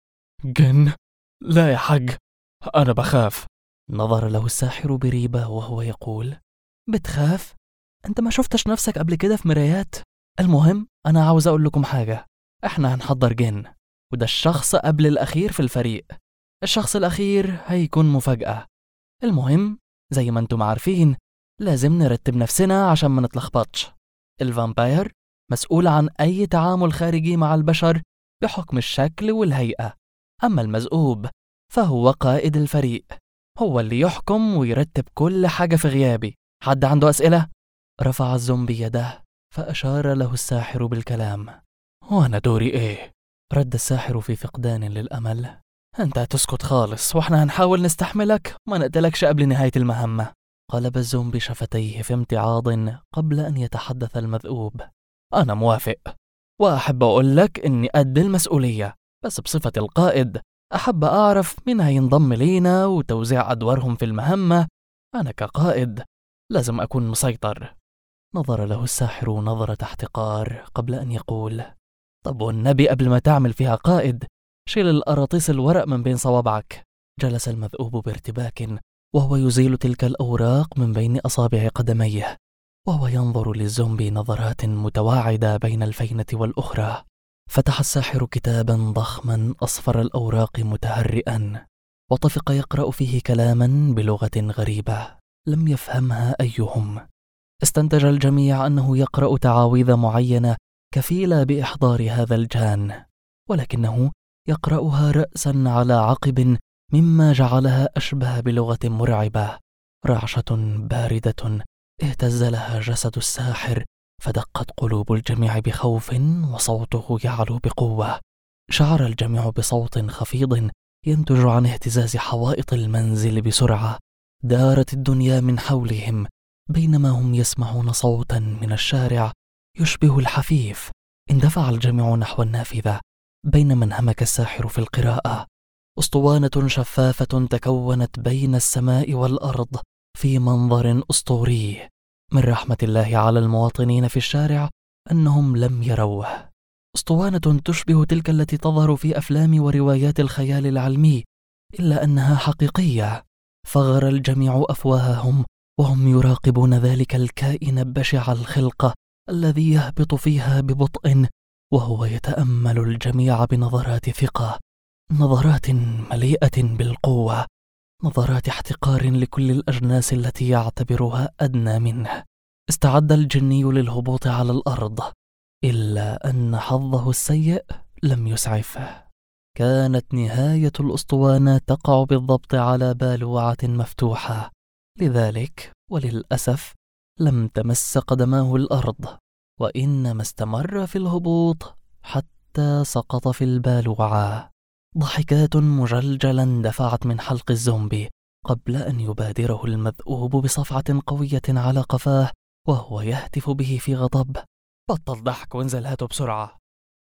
جن؟ لا يا حاج، أنا بخاف. نظر له الساحر بريبة وهو يقول: بتخاف؟ أنت ما شفتش نفسك قبل كده في مرايات؟ المهم أنا عاوز أقول لكم حاجة. إحنا هنحضر جن، وده الشخص قبل الأخير في الفريق. الشخص الأخير هيكون مفاجأة. المهم زي ما انتم عارفين لازم نرتب نفسنا عشان ما نتلخبطش. الفامباير مسؤول عن أي تعامل خارجي مع البشر بحكم الشكل والهيئة، أما المذئوب فهو قائد الفريق، هو اللي يحكم ويرتب كل حاجة في غيابي. حد عنده أسئلة؟ رفع الزومبي يده فأشار له الساحر بالكلام. وأنا دوري إيه؟ رد الساحر في فقدان للأمل. أنت هتسكت خالص وإحنا هنحاول نستحملك ما نقتلكش قبل نهاية المهمة. قلب الزومبي شفتيه في امتعاض قبل أن يتحدث المذئوب. أنا موافق، وأحب أقول لك إني قد المسؤولية، بس بصفة القائد أحب أعرف مين هينضم لينا وتوزيع أدوارهم في المهمة. أنا كقائد لازم أكون مسيطر. نظر له الساحر نظرة احتقار قبل أن يقول: طب والنبي قبل ما تعمل فيها قائد شيل القراطيس الورق من بين صوابعك. جلس المذئوب بارتباك وهو يزيل تلك الأوراق من بين أصابع قدميه، وهو ينظر للزومبي نظرات متواعدة بين الفينة والأخرى. فتح الساحر كتابا ضخما أصفر الأوراق متهرئا، وطفق يقرأ فيه كلاما بلغة غريبة لم يفهمها أيهم. استنتج الجميع أنه يقرأ تعاويذ معينة كفيلة بإحضار هذا الجان، ولكنه يقرأها رأسا على عقب، مما جعلها أشبه بلغة مرعبة. رعشة باردة اهتز لها جسد الساحر، فدقت قلوب الجميع بخوف وصوته يعلو بقوة. شعر الجميع بصوت خفيض ينتج عن اهتزاز حوائط المنزل بسرعة. دارت الدنيا من حولهم بينما هم يسمعون صوتا من الشارع يشبه الحفيف. اندفع الجميع نحو النافذة بينما انهمك الساحر في القراءة. أسطوانة شفافة تكونت بين السماء والأرض في منظر أسطوري. من رحمة الله على المواطنين في الشارع أنهم لم يروه. أسطوانة تشبه تلك التي تظهر في أفلام وروايات الخيال العلمي، إلا أنها حقيقية. فغر الجميع أفواههم وهم يراقبون ذلك الكائن بشع الخلقة الذي يهبط فيها ببطء، وهو يتأمل الجميع بنظرات ثقة، نظرات مليئة بالقوة، نظرات احتقار لكل الأجناس التي يعتبرها أدنى منه. استعد الجني للهبوط على الأرض، إلا أن حظه السيء لم يسعفه. كانت نهاية الأسطوانة تقع بالضبط على بالوعة مفتوحة، لذلك وللأسف لم تمس قدماه الأرض، وإنما استمر في الهبوط حتى سقط في البالوعة. ضحكات مجلجلا دفعت من حلق الزومبي قبل أن يبادره المذئوب بصفعة قوية على قفاه وهو يهتف به في غضب: بطل ضحك وانزل هاته بسرعة.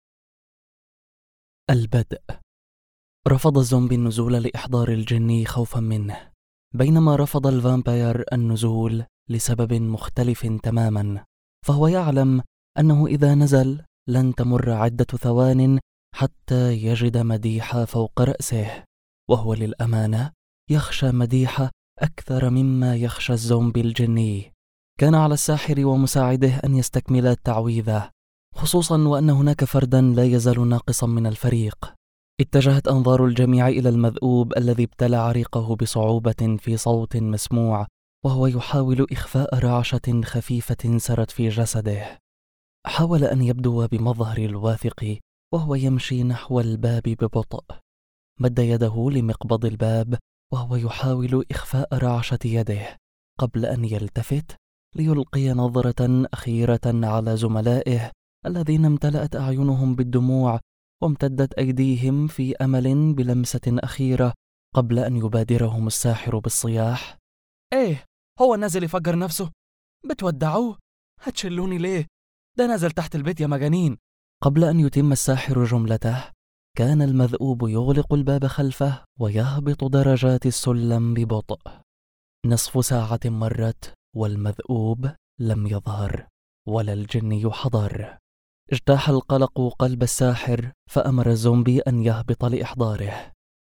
البدء. رفض الزومبي النزول لإحضار الجني خوفا منه، بينما رفض الفامباير النزول لسبب مختلف تماما. فهو يعلم أنه إذا نزل لن تمر عدة ثوان حتى يجد مديحة فوق رأسه، وهو للأمانة يخشى مديحة أكثر مما يخشى الزومبي الجني. كان على الساحر ومساعده أن يستكملا التعويذة، خصوصا وأن هناك فردا لا يزال ناقصا من الفريق. اتجهت أنظار الجميع إلى المذئوب الذي ابتلع ريقه بصعوبة في صوت مسموع، وهو يحاول إخفاء رعشة خفيفة سرت في جسده. حاول أن يبدو بمظهر الواثق وهو يمشي نحو الباب ببطء. مد يده لمقبض الباب وهو يحاول إخفاء رعشة يده قبل أن يلتفت ليلقي نظرة أخيرة على زملائه الذين امتلأت أعينهم بالدموع وامتدت أيديهم في أمل بلمسة أخيرة قبل أن يبادرهم الساحر بالصياح: إيه هو نازل يفجر نفسه؟ بتودعوه؟ هتشلوني ليه؟ ده نازل تحت البيت يا مجانين. قبل أن يتم الساحر جملته كان المذئوب يغلق الباب خلفه ويهبط درجات السلم ببطء. نصف ساعة مرت والمذئوب لم يظهر ولا الجني حضر. اجتاح القلق قلب الساحر فأمر الزومبي أن يهبط لإحضاره.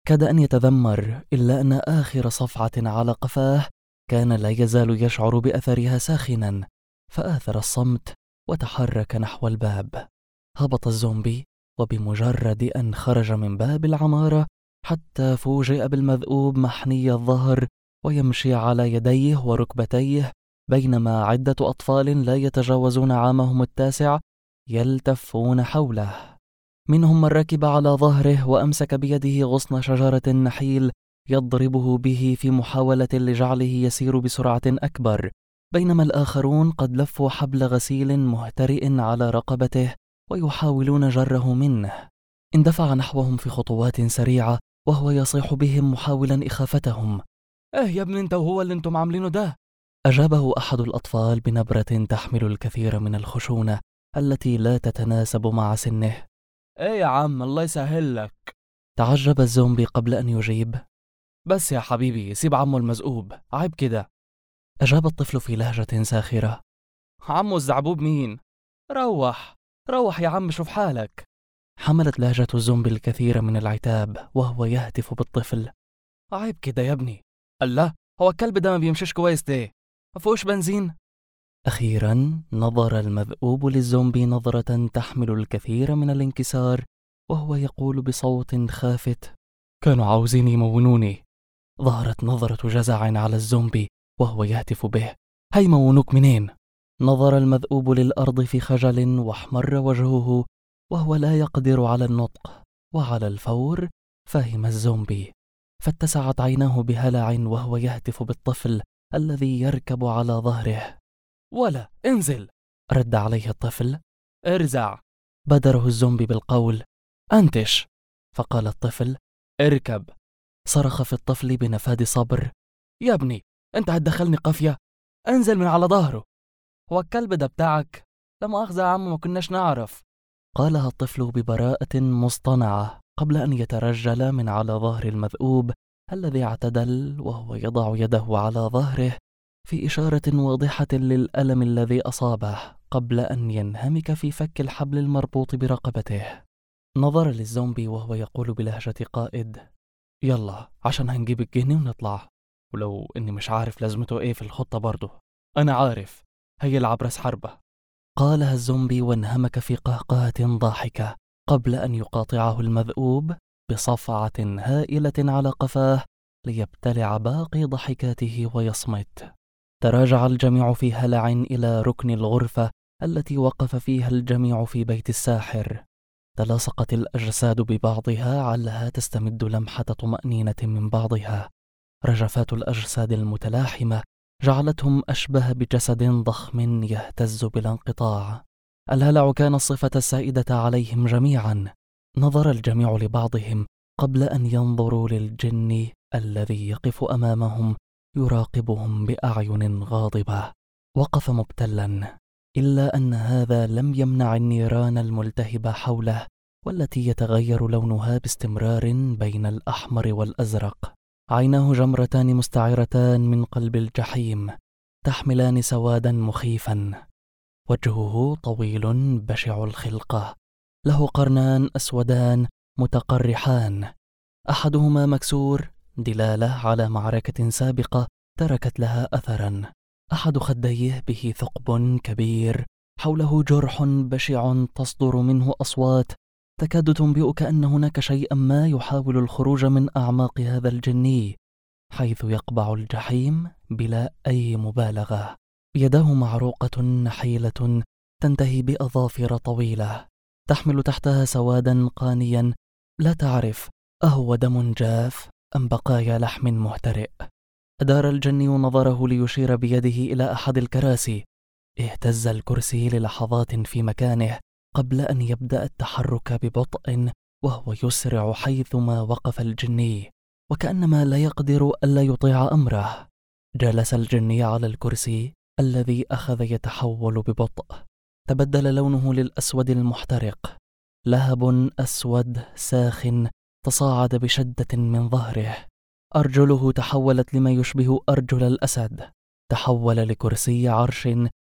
كاد أن يتذمر، إلا أن آخر صفعة على قفاه كان لا يزال يشعر بأثرها ساخنا، فآثر الصمت وتحرك نحو الباب. هبط الزومبي، وبمجرد أن خرج من باب العمارة حتى فوجئ بالمذؤوب محني الظهر ويمشي على يديه وركبتيه، بينما عدة أطفال لا يتجاوزون عامهم 9 يلتفون حوله. منهم من ركب على ظهره وأمسك بيده غصن شجرة نحيل يضربه به في محاولة لجعله يسير بسرعة أكبر، بينما الآخرون قد لفوا حبل غسيل مهترئ على رقبته ويحاولون جره منه. اندفع نحوهم في خطوات سريعة وهو يصيح بهم محاولا إخافتهم. يا ابني انت وهو اللي انتم عاملينه ده؟ أجابه أحد الأطفال بنبرة تحمل الكثير من الخشونة التي لا تتناسب مع سنه. يا عم الله يسهل لك. تعجب الزومبي قبل أن يجيب. بس يا حبيبي سيب عمو المزقوب، عيب كده. أجاب الطفل في لهجة ساخرة. عمو الزعبوب مين؟ روح يا عم شوف حالك. حملت لهجة الزومبي الكثير من العتاب وهو يهتف بالطفل. عيب كده يا ابني. الله، هو الكلب ده ما بيمشيش كويس ليه؟ ما فيهوش بنزين؟ أخيرا نظر المذؤوب للزومبي نظرة تحمل الكثير من الانكسار وهو يقول بصوت خافت. كانوا عاوزين يمونوني. ظهرت نظرة جزع على الزومبي وهو يهتف به. هيمونوك منين؟ نظر المذؤوب للأرض في خجل واحمر وجهه وهو لا يقدر على النطق، وعلى الفور فهم الزومبي، فاتسعت عيناه بهلع وهو يهتف بالطفل الذي يركب على ظهره. ولا انزل، رد عليه الطفل. ارزع، بادره الزومبي بالقول. أنتش، فقال الطفل. اركب. صرخ في الطفل بنفاد صبر. يا ابني انت هتدخلني قافية؟ انزل من على ظهره. هو الكلب ده بتاعك؟ لا مؤاخذة يا عم، ما كناش نعرف. قالها الطفل ببراءة مصطنعة قبل أن يترجل من على ظهر المذؤوب الذي اعتدل وهو يضع يده على ظهره في إشارة واضحة للألم الذي أصابه قبل أن ينهمك في فك الحبل المربوط برقبته. نظر للزومبي وهو يقول بلهجة قائد. يلا عشان هنجيب الجني ونطلع، ولو إني مش عارف لازمته إيه في الخطة برضه. أنا عارف، هيلعب راس حربة. قالها الزومبي وانهمك في قهقهة ضاحكة قبل أن يقاطعه المذؤوب بصفعة هائلة على قفاه ليبتلع باقي ضحكاته ويصمت. تراجع الجميع في هلع إلى ركن الغرفة التي وقف فيها الجميع في بيت الساحر. تلاصقت الأجساد ببعضها علها تستمد لمحة طمأنينة من بعضها. رجفات الأجساد المتلاحمة جعلتهم أشبه بجسد ضخم يهتز بلا انقطاع. الهلع كان الصفة السائدة عليهم جميعا. نظر الجميع لبعضهم قبل أن ينظروا للجن الذي يقف أمامهم يراقبهم بأعين غاضبة. وقف مبتلا، إلا أن هذا لم يمنع النيران الملتهبة حوله والتي يتغير لونها باستمرار بين الأحمر والأزرق. عيناه جمرتان مستعرتان من قلب الجحيم تحملان سوادا مخيفا. وجهه طويل بشع الخلقة، له قرنان أسودان متقرحان، أحدهما مكسور دلالة على معركة سابقة تركت لها أثرا. أحد خديه به ثقب كبير، حوله جرح بشع تصدر منه أصوات تكاد تنبئك أن هناك شيئا ما يحاول الخروج من أعماق هذا الجني، حيث يقبع الجحيم بلا أي مبالغة. يده معروقة نحيلة تنتهي بأظافر طويلة تحمل تحتها سوادا قانيا لا تعرف أهو دم جاف أم بقايا لحم مهترئ. أدار الجني نظره ليشير بيده إلى أحد الكراسي. اهتز الكرسي للحظات في مكانه قبل أن يبدأ التحرك ببطء وهو يسرع حيثما وقف الجني، وكأنما لا يقدر ألا يطيع أمره. جلس الجني على الكرسي الذي أخذ يتحول ببطء. تبدل لونه للأسود المحترق. لهب أسود ساخن تصاعد بشدة من ظهره. أرجله تحولت لما يشبه أرجل الأسد. تحول لكرسي عرش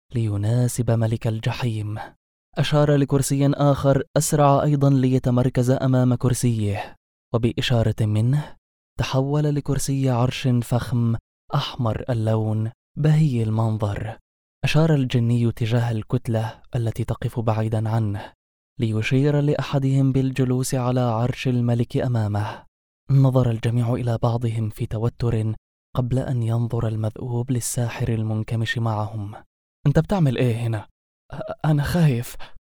ليناسب ملك الجحيم. أشار لكرسي آخر أسرع أيضا ليتمركز أمام كرسيه. وبإشارة منه تحول لكرسي عرش فخم أحمر اللون بهي المنظر. أشار الجني تجاه الكتلة التي تقف بعيدا عنه ليشير لأحدهم بالجلوس على عرش الملك أمامه. نظر الجميع إلى بعضهم في توتر قبل أن ينظر المذؤوب للساحر المنكمش معهم. أنت بتعمل إيه هنا؟ أنا خايف،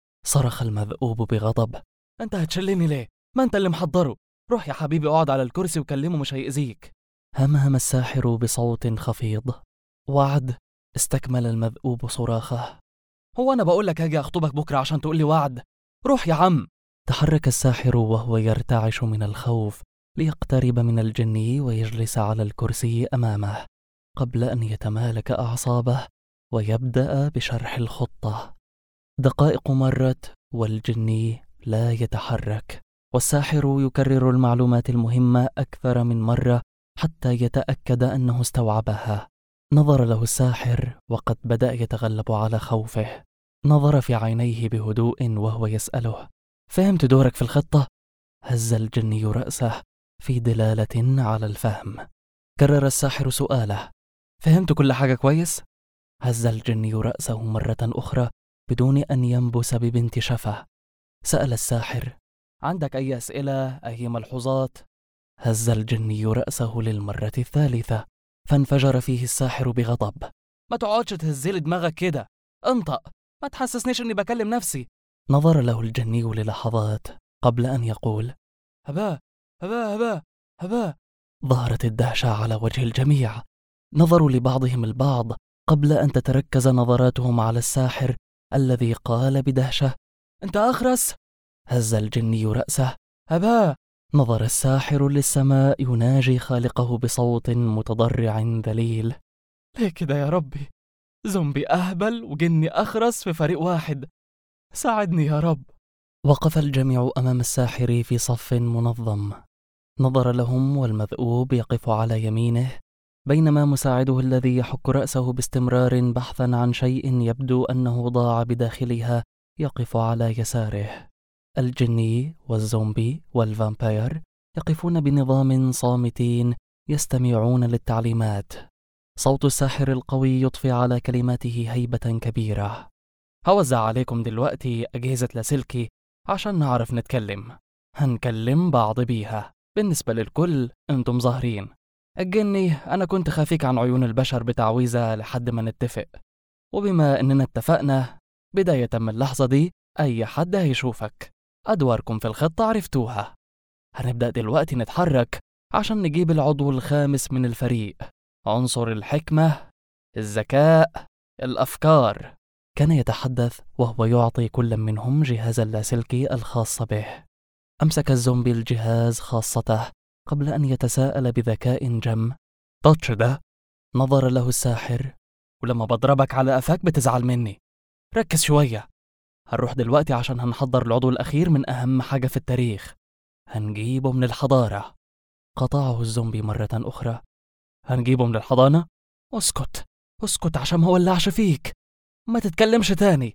صرخ المذؤوب بغضب. أنت هتشلني ليه؟ ما أنت اللي محضره. روح يا حبيبي اقعد على الكرسي وكلمه، مش هيأذيك. همهم الساحر بصوت خفيض. وعد؟ استكمل المذؤوب صراخه. هو أنا بقولك هاجي أخطبك بكرة عشان تقولي وعد؟ روح يا عم. تحرك الساحر وهو يرتعش من الخوف ليقترب من الجني ويجلس على الكرسي أمامه قبل أن يتمالك أعصابه ويبدأ بشرح الخطة. دقائق مرت والجني لا يتحرك، والساحر يكرر المعلومات المهمة أكثر من مرة حتى يتأكد أنه استوعبها. نظر له الساحر وقد بدأ يتغلب على خوفه. نظر في عينيه بهدوء وهو يسأله: فهمت دورك في الخطة؟ هز الجني رأسه في دلالة على الفهم. كرر الساحر سؤاله: فهمت كل حاجة كويس؟ هز الجني رأسه مرة أخرى بدون أن ينبس ببنت شفة. سأل الساحر: عندك أي أسئلة، أي ملحوظات؟ هز الجني رأسه للمرة الثالثة، فانفجر فيه الساحر بغضب: ما تقعدش تهزلي دماغك كده، انطق، ما تحسسنيش إني بكلم نفسي. نظر له الجني للحظات قبل أن يقول: هبا هبا هبا هبا. ظهرت الدهشة على وجه الجميع. نظروا لبعضهم البعض قبل أن تتركز نظراتهم على الساحر الذي قال بدهشة: أنت أخرس؟ هز الجني رأسه: هبا. نظر الساحر للسماء يناجي خالقه بصوت متضرع ذليل: ليه كده يا ربي؟ زومبي أهبل وجني أخرس في فريق واحد، ساعدني يا رب. وقف الجميع أمام الساحر في صف منظم. نظر لهم والمذؤوب يقف على يمينه، بينما مساعده الذي يحك رأسه باستمرار بحثا عن شيء يبدو أنه ضاع بداخلها يقف على يساره. الجني والزومبي والفامباير يقفون بنظام صامتين يستمعون للتعليمات. صوت الساحر القوي يضفي على كلماته هيبة كبيرة: هوزع عليكم دلوقتي أجهزة لاسلكي عشان نعرف نتكلم، هنكلم بعض بيها. بالنسبة للكل انتم ظاهرين. الجني أنا كنت خافيك عن عيون البشر بتعويذة لحد ما نتفق، وبما إننا اتفقنا بداية من اللحظة دي أي حد هيشوفك. أدواركم في الخطة عرفتوها. هنبدأ دلوقتي نتحرك عشان نجيب العضو الخامس من الفريق، عنصر الحكمة، الذكاء، الأفكار. كان يتحدث وهو يعطي كل منهم جهاز اللاسلكي الخاص به. أمسك الزومبي الجهاز خاصته قبل أن يتساءل بذكاء جم: تاتش ده؟ نظر له الساحر: ولما بضربك على قفاك بتزعل مني. ركز شوية. هنروح دلوقتي عشان هنحضر العضو الأخير من أهم حاجة في التاريخ، هنجيبه من الحضارة. قطعه الزومبي مرة أخرى: هنجيبه من الحضانة؟ اسكت اسكت عشان ما ولعش فيك، ما تتكلمش تاني.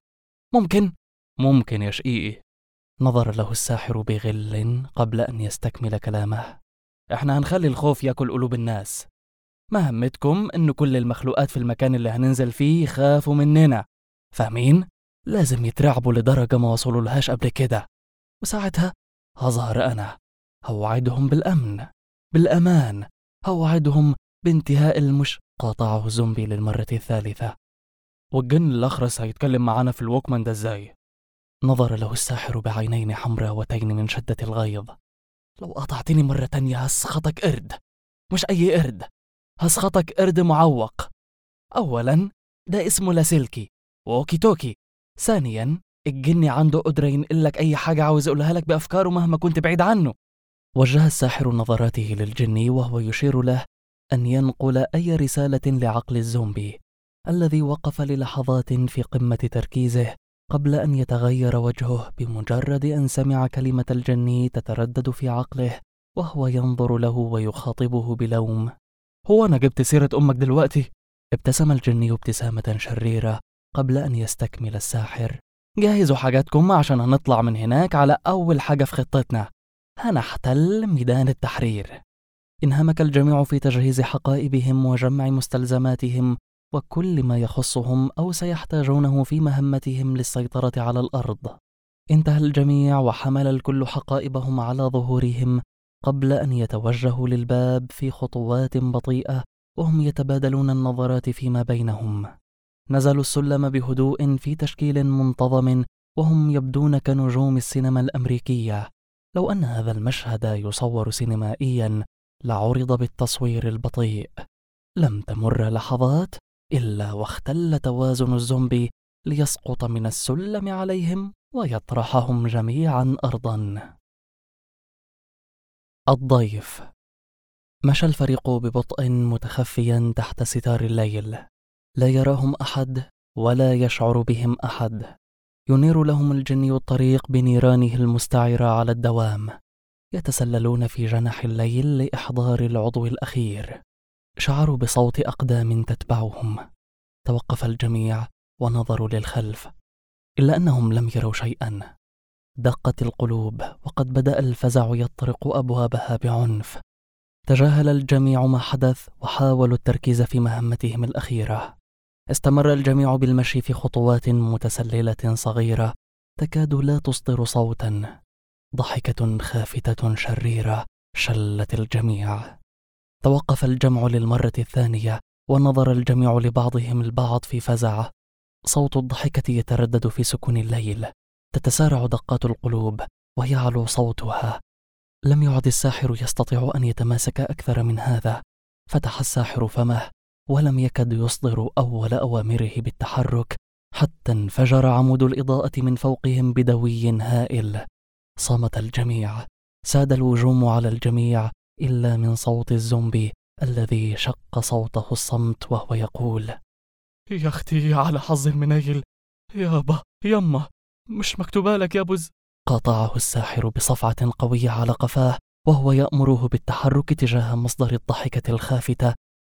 ممكن يا شقيقي. نظر له الساحر بغل قبل أن يستكمل كلامه: احنا هنخلي الخوف ياكل قلوب الناس. مهمتكم إن كل المخلوقات في المكان اللي هننزل فيه يخافوا مننا، فاهمين؟ لازم يترعبوا لدرجة ما وصلوا لهاش قبل كده، وساعتها هظهر أنا، هوعدهم بالأمن بالأمان، هوعدهم بانتهاء قاطعه الزومبي للمرة الثالثة: والجن الأخرس هيتكلم معانا في الوكمان ده ازاي؟ نظر له الساحر بعينين حمراوتين من شدة الغيظ: لو قطعتني مرة تانية هسخطك قرد، مش أي قرد، هسخطك قرد معوق. أولا ده اسمه لاسلكي ووكي توكي. ثانيا الجن عنده قدرة ينقلك أي حاجة عاوز يقولها لك بأفكاره مهما كنت بعيد عنه. وجه الساحر نظراته للجني وهو يشير له أن ينقل أي رسالة لعقل الزومبي الذي وقف للحظات في قمة تركيزه قبل أن يتغير وجهه بمجرد أن سمع كلمة الجني تتردد في عقله، وهو ينظر له ويخاطبه بلوم: هو أنا جبت سيرة أمك دلوقتي؟ ابتسم الجني ابتسامة شريرة قبل أن يستكمل الساحر: جهزوا حاجاتكم عشان هنطلع من هناك على أول حاجة في خطتنا، هنحتل ميدان التحرير. انهمك الجميع في تجهيز حقائبهم وجمع مستلزماتهم وكل ما يخصهم أو سيحتاجونه في مهمتهم للسيطرة على الأرض. انتهى الجميع وحمل الكل حقائبهم على ظهورهم قبل أن يتوجهوا للباب في خطوات بطيئة وهم يتبادلون النظرات فيما بينهم. نزلوا السلم بهدوء في تشكيل منتظم وهم يبدون كنجوم السينما الأمريكية. لو أن هذا المشهد يصور سينمائيا لعرض بالتصوير البطيء. لم تمر لحظات إلا واختل توازن الزومبي ليسقط من السلم عليهم ويطرحهم جميعا أرضا. الضيف. مشى الفريق ببطء متخفيا تحت ستار الليل، لا يراهم أحد ولا يشعر بهم أحد. ينير لهم الجني الطريق بنيرانه المستعرة على الدوام. يتسللون في جنح الليل لإحضار العضو الأخير. شعروا بصوت أقدام تتبعهم. توقف الجميع ونظروا للخلف، إلا أنهم لم يروا شيئا. دقت القلوب وقد بدأ الفزع يطرق أبوابها بعنف. تجاهل الجميع ما حدث وحاولوا التركيز في مهمتهم الأخيرة. استمر الجميع بالمشي في خطوات متسللة صغيرة تكاد لا تصدر صوتا. ضحكة خافتة شريرة شلت الجميع. توقف الجمع للمرة الثانية ونظر الجميع لبعضهم البعض في فزع. صوت الضحكة يتردد في سكون الليل. تتسارع دقات القلوب ويعلو صوتها. لم يعد الساحر يستطيع أن يتماسك أكثر من هذا. فتح الساحر فمه ولم يكد يصدر أول أوامره بالتحرك حتى انفجر عمود الإضاءة من فوقهم بدوي هائل. صمت الجميع. ساد الوجوم على الجميع إلا من صوت الزومبي الذي شق صوته الصمت وهو يقول: يا أختي على حظ المنيل، يابا يما مش مكتوبة لك يا بز. قاطعه الساحر بصفعة قوية على قفاه وهو يأمره بالتحرك تجاه مصدر الضحكة الخافتة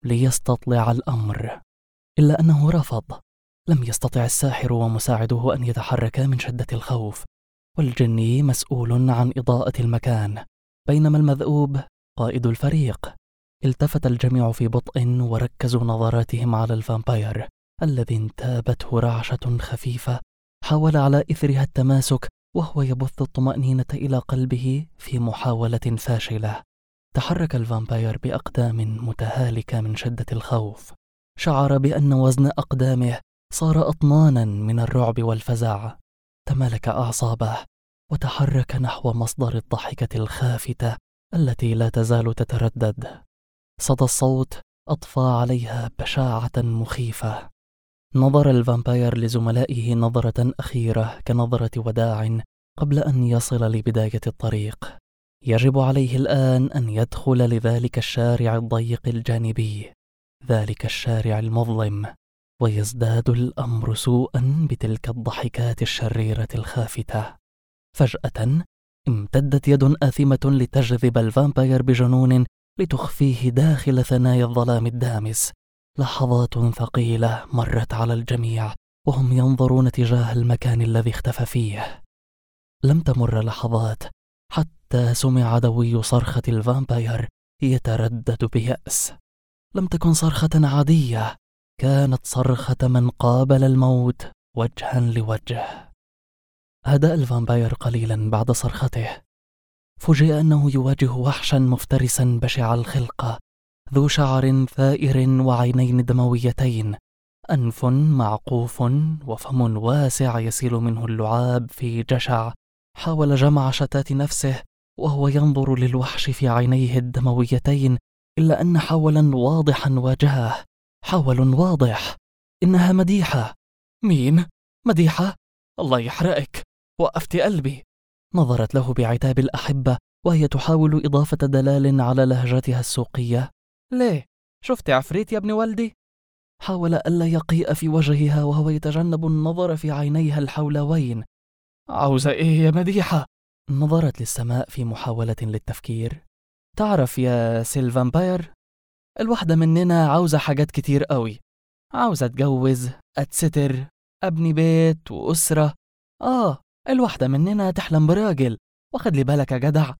ليستطلع الأمر، إلا أنه رفض. لم يستطع الساحر ومساعده أن يتحركا من شدة الخوف، والجني مسؤول عن إضاءة المكان، بينما المذؤوب قائد الفريق. التفت الجميع في بطء وركزوا نظراتهم على الفامباير الذي انتابته رعشة خفيفة حاول على إثرها التماسك وهو يبث الطمأنينة إلى قلبه في محاولة فاشلة. تحرك الفامباير بأقدام متهالكة من شدة الخوف. شعر بأن وزن أقدامه صار أطنانا من الرعب والفزع. تمالك أعصابه وتحرك نحو مصدر الضحكة الخافتة التي لا تزال تتردد. صدى الصوت أضفى عليها بشاعة مخيفة. نظر الفامباير لزملائه نظرة أخيرة كنظرة وداع قبل أن يصل لبداية الطريق. يجب عليه الآن أن يدخل لذلك الشارع الضيق الجانبي، ذلك الشارع المظلم، ويزداد الأمر سوءا بتلك الضحكات الشريرة الخافتة. فجأة امتدت يد آثمة لتجذب الفامباير بجنون لتخفيه داخل ثنايا الظلام الدامس. لحظات ثقيلة مرت على الجميع وهم ينظرون تجاه المكان الذي اختفى فيه. لم تمر لحظات حتى سمع دوي صرخة الفامباير يتردد بيأس. لم تكن صرخة عادية، كانت صرخة من قابل الموت وجها لوجه. هدأ الفامباير قليلا بعد صرخته. فوجئ أنه يواجه وحشا مفترسا بشع الخلقة، ذو شعر ثائر وعينين دمويتين، أنف معقوف وفم واسع يسيل منه اللعاب في جشع. حاول جمع شتات نفسه وهو ينظر للوحش في عينيه الدمويتين، إلا أن حولا واضحا واجهه. حول واضح. إنها مديحة. مين؟ مديحة؟ الله يحرقك، وقفت قلبي. نظرت له بعتاب الأحبة وهي تحاول إضافة دلال على لهجتها السوقية. ليه؟ شفت عفريت يا ابن والدي؟ حاول ألا يقيء في وجهها وهو يتجنب النظر في عينيها الحولوين. عاوزة إيه يا مديحة؟ نظرت للسماء في محاولة للتفكير. تعرف يا سيلفامباير، الواحدة مننا عاوزة حاجات كتير قوي. عاوزة أتجوز، أتستر، أبني بيت وأسرة. الواحدة مننا تحلم براجل. واخد لي بالك يا جدع؟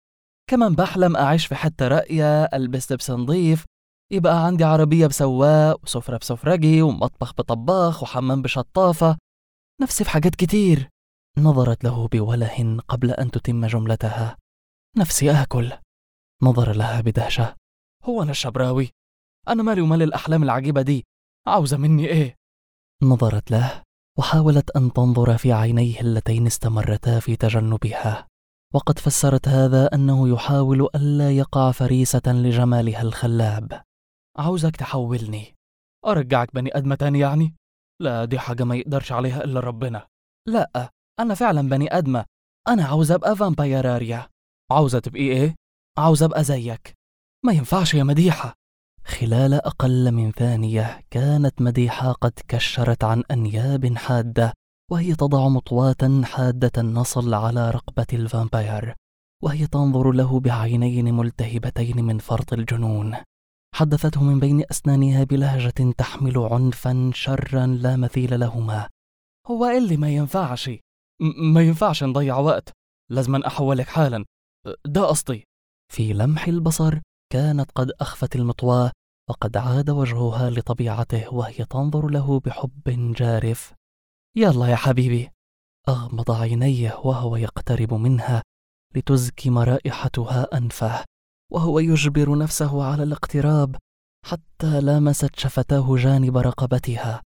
كمان بحلم أعيش في حتة راقية، ألبس لبس نظيف، يبقى عندي عربية بسواق وسفرة بسفرجي ومطبخ بطباخ وحمام بشطافة. نفسي في حاجات كتير. نظرت له بوله قبل أن تتم جملتها. نفسي آكل. نظر لها بدهشة. هو أنا الشبراوي؟ أنا مالي ومال الأحلام العجيبة دي؟ عاوزة مني إيه؟ نظرت له وحاولت أن تنظر في عينيه اللتين استمرتا في تجنبها، وقد فسرت هذا أنه يحاول ألا يقع فريسة لجمالها الخلاب. عاوزك تحولني، أرجعك بني أدمة تاني يعني؟ لا، دي حاجة ما يقدرش عليها إلا ربنا. لا، أنا فعلا بني أدمة. أنا عاوزة أبقى فامبايراريا. عاوزة تبقي إيه؟ عاوزة أبقى زيك. ما ينفعش يا مديحة. خلال أقل من ثانية كانت مديحة قد كشرت عن أنياب حادة، وهي تضع مطواة حادة النصل على رقبة الفامباير، وهي تنظر له بعينين ملتهبتين من فرط الجنون. حدثته من بين أسنانها بلهجة تحمل عنفا شرا لا مثيل لهما. هو إيه اللي ما ينفعش؟ ما ينفعش نضيع وقت، لازم أحولك حالا، ده قصدي. في لمح البصر كانت قد أخفت المطواة، وقد عاد وجهها لطبيعته وهي تنظر له بحب جارف. يلا يا حبيبي. أغمض عينيه وهو يقترب منها لتزكم رائحتها أنفه، وهو يجبر نفسه على الاقتراب حتى لامست شفتاه جانب رقبتها.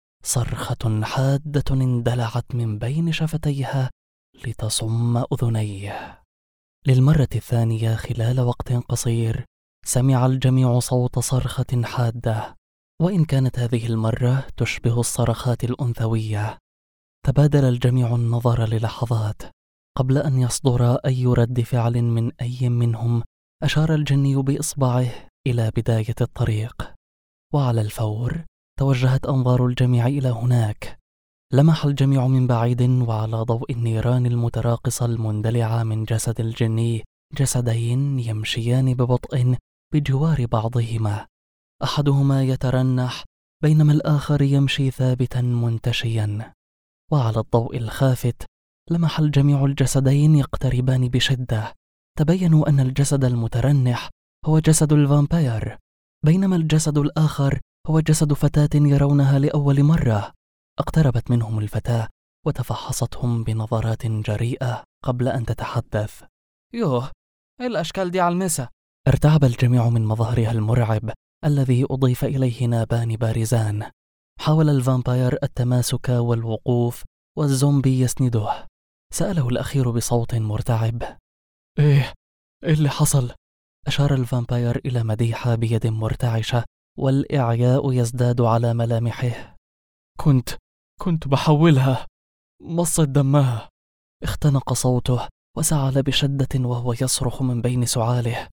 صرخة حادة اندلعت من بين شفتيها لتصم أذنيه. للمرة الثانية خلال وقت قصير سمع الجميع صوت صرخة حادة، وإن كانت هذه المرة تشبه الصرخات الأنثوية. تبادل الجميع النظر للحظات قبل أن يصدر أي رد فعل من أي منهم. أشار الجني بإصبعه إلى بداية الطريق، وعلى الفور توجهت أنظار الجميع إلى هناك. لمح الجميع من بعيد وعلى ضوء النيران المتراقصة المندلعة من جسد الجني جسدين يمشيان ببطء بجوار بعضهما، أحدهما يترنح بينما الآخر يمشي ثابتا منتشيا. وعلى الضوء الخافت لمح الجميع الجسدين يقتربان بشدة. تبينوا أن الجسد المترنح هو جسد الفامباير، بينما الجسد الآخر هو جسد فتاة يرونها لأول مرة. اقتربت منهم الفتاة وتفحصتهم بنظرات جريئة قبل أن تتحدث. يوه، إيه الأشكال دي على المسا؟ ارتعب الجميع من مظهرها المرعب الذي أضيف إليه نابان بارزان. حاول الفامباير التماسك والوقوف والزومبي يسنده. سأله الأخير بصوت مرتعب. إيه اللي حصل؟ أشار الفامباير إلى مديحة بيد مرتعشة والإعياء يزداد على ملامحه. كنت بحولها، مصت دمها. اختنق صوته وسعل بشدة وهو يصرخ من بين سعاله.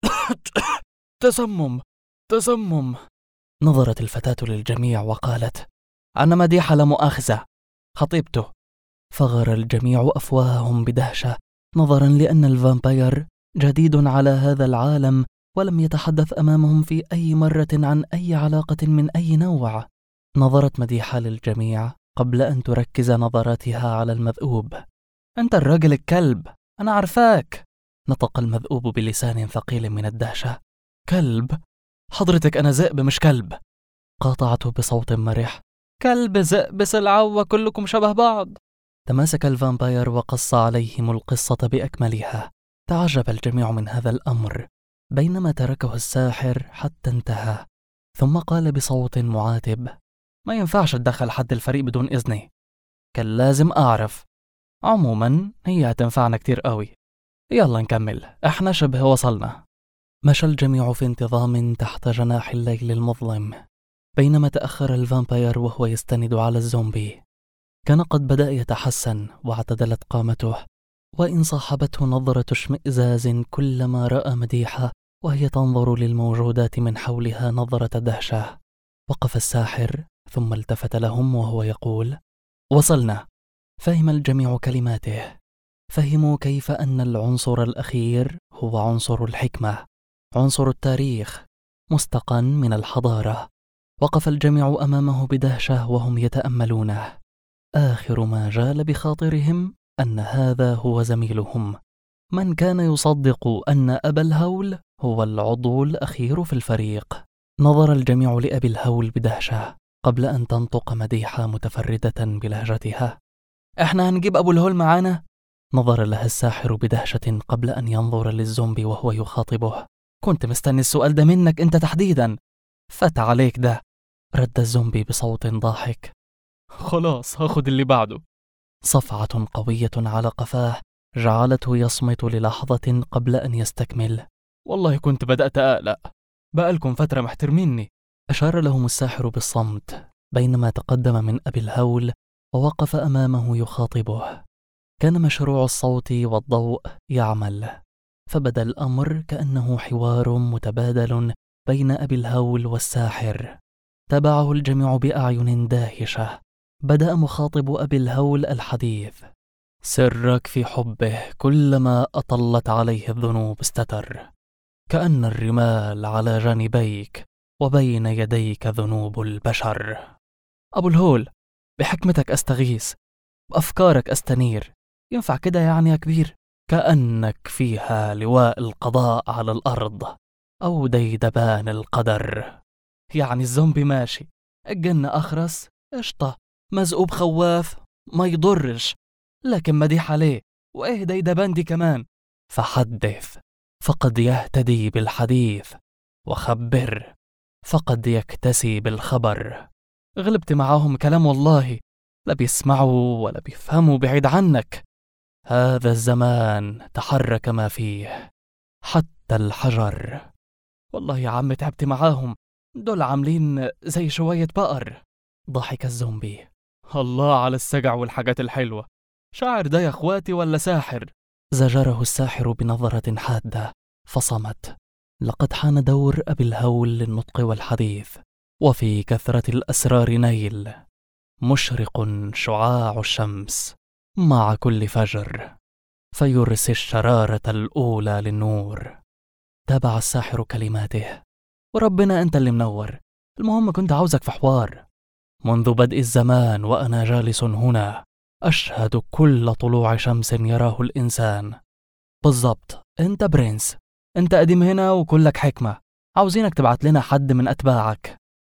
تسمم. نظرت الفتاة للجميع وقالت: أنا مديحة لا مؤاخذة، خطيبته. فغر الجميع أفواههم بدهشة نظرا لأن الفامباير جديد على هذا العالم ولم يتحدث أمامهم في أي مرة عن أي علاقة من أي نوع. نظرت مديحة للجميع قبل أن تركز نظراتها على المذؤوب. أنت الراجل الكلب، أنا عارفاك. نطق المذؤوب بلسان ثقيل من الدهشة. كلب؟ حضرتك أنا ذئب مش كلب. قاطعته بصوت مرح. كلب ذئب سلعوة كلكم شبه بعض. تماسك الفامباير وقص عليهم القصة بأكملها. تعجب الجميع من هذا الأمر بينما تركه الساحر حتى انتهى، ثم قال بصوت معاتب: ما ينفعش تدخل حد الفريق بدون إذني، كان لازم أعرف. عموما هي هتنفعنا كتير قوي. يلا نكمل، احنا شبه وصلنا. مشى الجميع في انتظام تحت جناح الليل المظلم، بينما تأخر الفامباير وهو يستند على الزومبي. كان قد بدأ يتحسن واعتدلت قامته، وإن صاحبته نظرة اشمئزاز كلما رأى مديحة وهي تنظر للموجودات من حولها نظرة دهشة. وقف الساحر ثم التفت لهم وهو يقول: وصلنا. فهم الجميع كلماته، فهموا كيف أن العنصر الأخير هو عنصر الحكمة، عنصر التاريخ، مستقى من الحضارة. وقف الجميع أمامه بدهشة وهم يتأملونه. آخر ما جال بخاطرهم أن هذا هو زميلهم، من كان يصدق أن أبا الهول هو العضو الأخير في الفريق. نظر الجميع لأبي الهول بدهشة قبل أن تنطق مديحة متفردة بلهجتها: إحنا هنجيب أبو الهول معانا؟ نظر لها الساحر بدهشة قبل أن ينظر للزومبي وهو يخاطبه. كنت مستني السؤال ده منك أنت تحديدا. فات عليك ده، رد الزومبي بصوت ضاحك. خلاص هاخد اللي بعده. صفعة قوية على قفاه جعلته يصمت للحظة قبل أن يستكمل. والله كنت بدأت أقلق، بقالكم فترة محترميني. أشار لهم الساحر بالصمت بينما تقدم من أبي الهول ووقف أمامه يخاطبه. كان مشروع الصوت والضوء يعمل، فبدا الأمر كأنه حوار متبادل بين أبي الهول والساحر. تابعه الجميع بأعين داهشة. بدأ مخاطب أبي الهول الحديث: سرك في حبه كلما أطلت عليه الذنوب استتر، كأن الرمال على جانبيك وبين يديك ذنوب البشر. أبو الهول، بحكمتك أستغيث، بأفكارك أستنير، ينفع كده يعني يا كبير؟ كأنك فيها لواء القضاء على الأرض أو ديدبان القدر. يعني الزومبي ماشي، الجنة أخرس، قشطة، مزقوب خواف، ما يضرش، لكن مديح عليه، وإيه ديدبان دي كمان؟ فحدث فقد يهتدي بالحديث، وخبر فقد يكتسي بالخبر. غلبت معاهم كلام والله، لا بيسمعوا ولا بيفهموا بعيد عنك. هذا الزمان تحرك ما فيه حتى الحجر. والله يا عم تعبت معاهم، دول عاملين زي شوية بقر. ضحك الزومبي. الله على السجع والحاجات الحلوة، شاعر ده يا اخواتي ولا ساحر؟ زجره الساحر بنظرة حادة فصمت. لقد حان دور أبي الهول للنطق والحديث، وفي كثرة الأسرار نيل. مشرق شعاع الشمس مع كل فجر، فيرسي الشرارة الأولى للنور. تابع الساحر كلماته: وربنا أنت اللي منور، المهم كنت عاوزك في حوار. منذ بدء الزمان وأنا جالس هنا أشهد كل طلوع شمس يراه الإنسان. بالضبط، أنت برنس، أنت قديم هنا وكلك حكمة، عاوزينك تبعت لنا حد من أتباعك.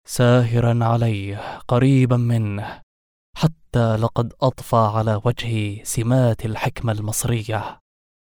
ساهرا عليه قريبا منه، حتى لقد أطفى على وجهي سمات الحكمة المصرية.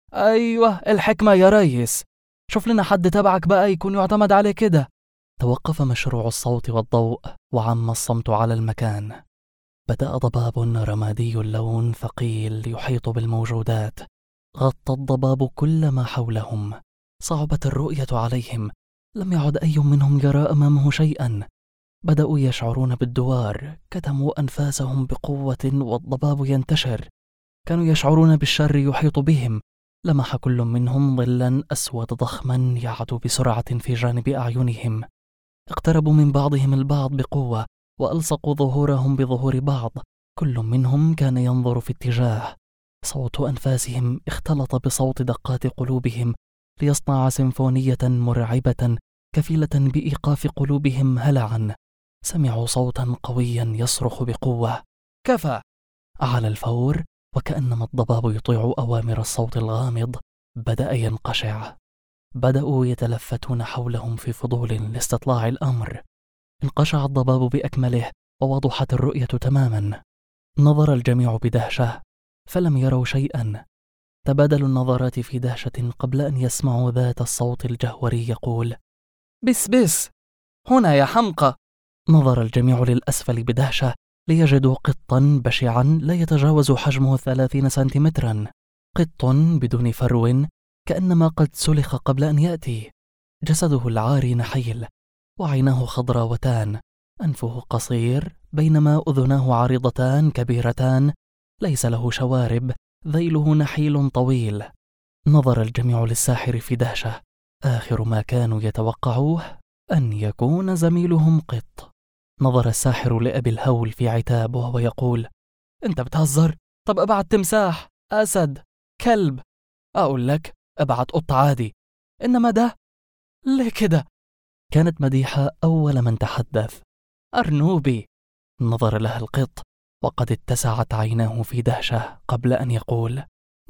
أيوة الحكمة يا ريس، شوف لنا حد تبعك بقى يكون يعتمد عليه كده. توقف مشروع الصوت والضوء وعم الصمت على المكان. بدأ ضباب رمادي اللون ثقيل يحيط بالموجودات. غطى الضباب كل ما حولهم. صعبت الرؤية عليهم، لم يعد أي منهم يرى أمامه شيئا. بدأوا يشعرون بالدوار، كتموا أنفاسهم بقوة والضباب ينتشر. كانوا يشعرون بالشر يحيط بهم. لمح كل منهم ظلا أسود ضخما يعدو بسرعة في جانب أعينهم. اقتربوا من بعضهم البعض بقوة وألصقوا ظهورهم بظهور بعض. كل منهم كان ينظر في اتجاه. صوت أنفاسهم اختلط بصوت دقات قلوبهم ليصنع سيمفونية مرعبة كفيلة بإيقاف قلوبهم هلعا. سمعوا صوتا قويا يصرخ بقوة: كفى! على الفور، وكأنما الضباب يطيع أوامر الصوت الغامض، بدأ ينقشع. بدأوا يتلفتون حولهم في فضول لاستطلاع الأمر. انقشع الضباب بأكمله ووضحت الرؤية تماما. نظر الجميع بدهشة فلم يروا شيئا. تبادلوا النظرات في دهشة قبل أن يسمعوا ذات الصوت الجهوري يقول: بس بس هنا يا حمقى. نظر الجميع للأسفل بدهشة ليجدوا قطا بشعا لا يتجاوز حجمه 30 سنتيمترا. قط بدون فرو، كأنما قد سلخ قبل أن يأتي. جسده العاري نحيل، وعيناه خضراوتان. أنفه قصير بينما أذناه عريضتان كبيرتان. ليس له شوارب، ذيله نحيل طويل. نظر الجميع للساحر في دهشة. آخر ما كانوا يتوقعوه أن يكون زميلهم قط. نظر الساحر لأبي الهول في عتاب وهو يقول: أنت بتهزر؟ طب ابعت تمساح، أسد، كلب. أقول لك ابعت قط عادي، إنما ده ليه كده؟ كانت مديحة أول من تحدث. أرنوبي. نظر لها القط وقد اتسعت عيناه في دهشة قبل أن يقول: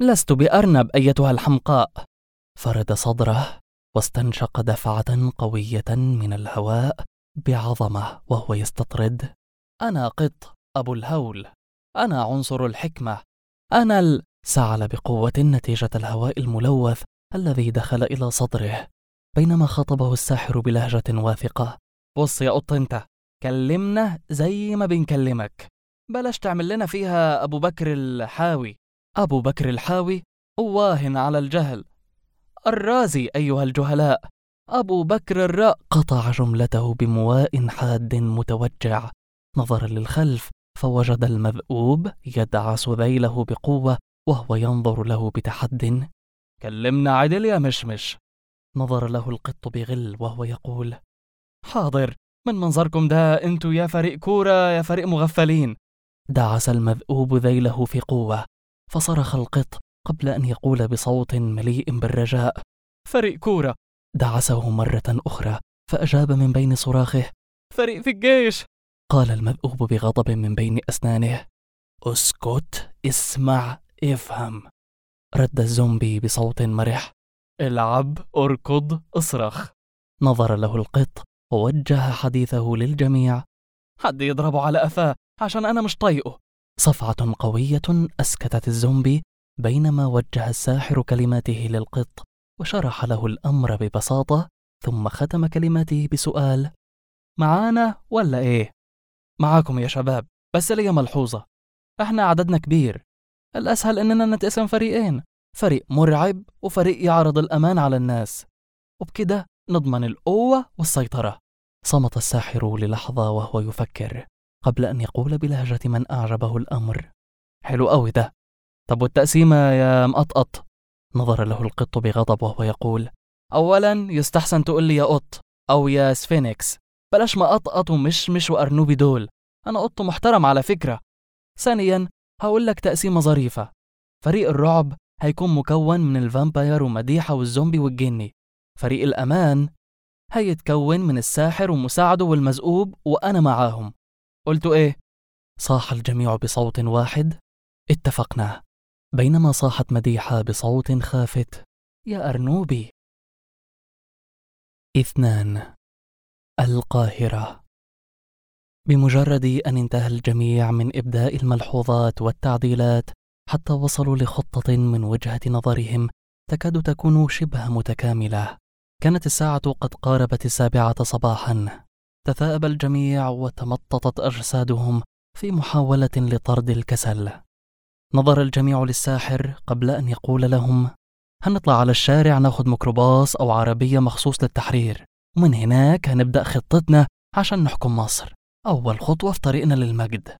لست بأرنب أيتها الحمقاء. فرد صدره واستنشق دفعة قوية من الهواء بعظمة وهو يستطرد: أنا قط أبو الهول، أنا عنصر الحكمة، أنا سعل بقوة نتيجة الهواء الملوث الذي دخل إلى صدره، بينما خاطبه الساحر بلهجة واثقة: بص يا قط أنت، كلمنا زي ما بنكلمك، بلاش تعمل لنا فيها أبو بكر الحاوي. أبو بكر الحاوي أواه على الجهل، الرازي أيها الجهلاء، أبو بكر الراء. قطع جملته بمواء حاد متوجع، نظر للخلف فوجد المذؤوب يدعس ذيله بقوة وهو ينظر له بتحد. كلمنا عدل يا مشمش. نظر له القط بغل وهو يقول: حاضر، من منظركم ده انتوا يا فريق كورة يا فريق مغفلين. دعس المذؤوب ذيله في قوة، فصرخ القط قبل أن يقول بصوت مليء بالرجاء: فريق كورة. دعسه مرة أخرى فأجاب من بين صراخه: فريق في الجيش. قال المذؤوب بغضب من بين أسنانه: اسكت، اسمع، افهم. رد الزومبي بصوت مرح: العب، اركض، اصرخ. نظر له القط ووجه حديثه للجميع: حد يضربه على قفاه عشان أنا مش طايقه. صفعة قوية أسكتت الزومبي، بينما وجه الساحر كلماته للقط وشرح له الأمر ببساطة، ثم ختم كلماته بسؤال: معانا ولا إيه؟ معاكم يا شباب، بس ليا ملحوظة، إحنا عددنا كبير، الأسهل إننا نتقسم فريقين، فريق مرعب وفريق يعرض الأمان على الناس، وبكده نضمن القوة والسيطرة. صمت الساحر للحظة وهو يفكر قبل أن يقول بلهجة من أعجبه الأمر: حلو قوي ده. طب والتقسيمة يا مقطقط؟ نظر له القط بغضب وهو يقول: أولا يستحسن تقول لي يا قط أو يا سفينكس، بلاش مقطقط ومشمش وأرنوبي دول، أنا قط محترم على فكرة. ثانيا هقول لك تقسيمة ظريفة، فريق الرعب هيكون مكون من الفامباير ومديحة والزومبي والجني، فريق الأمان هيتكون من الساحر ومساعده والمذؤوب وأنا معاهم. قلتوا إيه؟ صاح الجميع بصوت واحد: اتفقنا. بينما صاحت مديحة بصوت خافت: يا أرنوبي. 2. القاهرة. بمجرد أن انتهى الجميع من إبداء الملحوظات والتعديلات حتى وصلوا لخطة من وجهة نظرهم تكاد تكون شبه متكاملة، كانت الساعة قد قاربت 7 صباحا. تثاءب الجميع وتمططت أجسادهم في محاولة لطرد الكسل. نظر الجميع للساحر قبل أن يقول لهم: هنطلع على الشارع ناخد ميكروباص أو عربية مخصوص للتحرير، ومن هناك هنبدأ خطتنا عشان نحكم مصر، أول خطوة في طريقنا للمجد.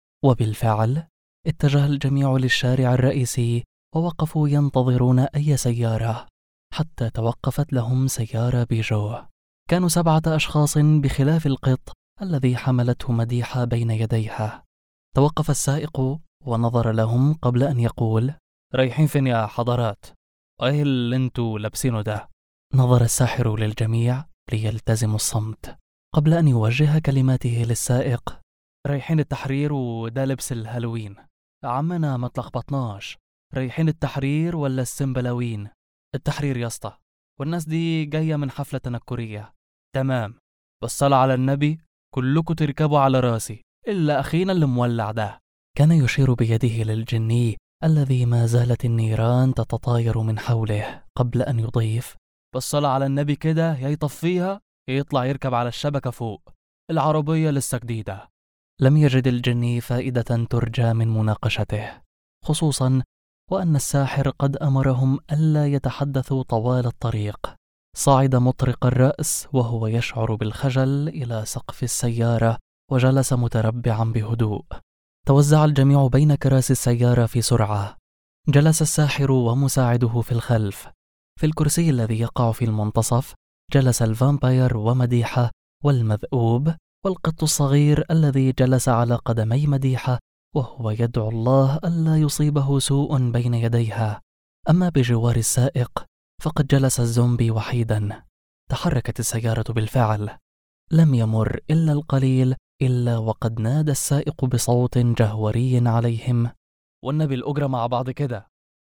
وبالفعل اتجه الجميع للشارع الرئيسي ووقفوا ينتظرون أي سيارة حتى توقفت لهم سيارة بيجو. كانوا 7 أشخاص بخلاف القط الذي حملته مديحة بين يديها. توقف السائق ونظر لهم قبل أن يقول: رايحين فين يا حضرات؟ ايه اللي انتوا لابسينه ده؟ نظر الساحر للجميع ليلتزموا الصمت قبل أن يوجه كلماته للسائق: رايحين التحرير وده لبس الهالوين. عمنا ما تلخبطناش، رايحين التحرير ولا السنبلاوين؟ التحرير يا اسطى، والناس دي جاية من حفلة تنكرية. تمام، بالصلاة على النبي كلكم تركبوا على راسي إلا أخينا اللي مولع ده. كان يشير بيده للجني الذي ما زالت النيران تتطاير من حوله قبل أن يضيف: بالصلاة على النبي كده يا يطفيها يا يطلع يركب على الشبكة فوق، العربية لسه جديدة. لم يجد الجني فائدة ترجى من مناقشته، خصوصا وأن الساحر قد أمرهم ألا يتحدثوا طوال الطريق. صعد مطرق الرأس وهو يشعر بالخجل إلى سقف السيارة وجلس متربعا بهدوء. توزع الجميع بين كراسي السيارة في سرعة. جلس الساحر ومساعده في الخلف. في الكرسي الذي يقع في المنتصف جلس الفامباير ومديحة والمذؤوب والقط الصغير الذي جلس على قدمي مديحة وهو يدعو الله ألا يصيبه سوء بين يديها. أما بجوار السائق فقد جلس الزومبي وحيدا. تحركت السيارة بالفعل. لم يمر إلا القليل إلا وقد نادى السائق بصوت جهوري عليهم: والنبي الأجرة مع بعض كده،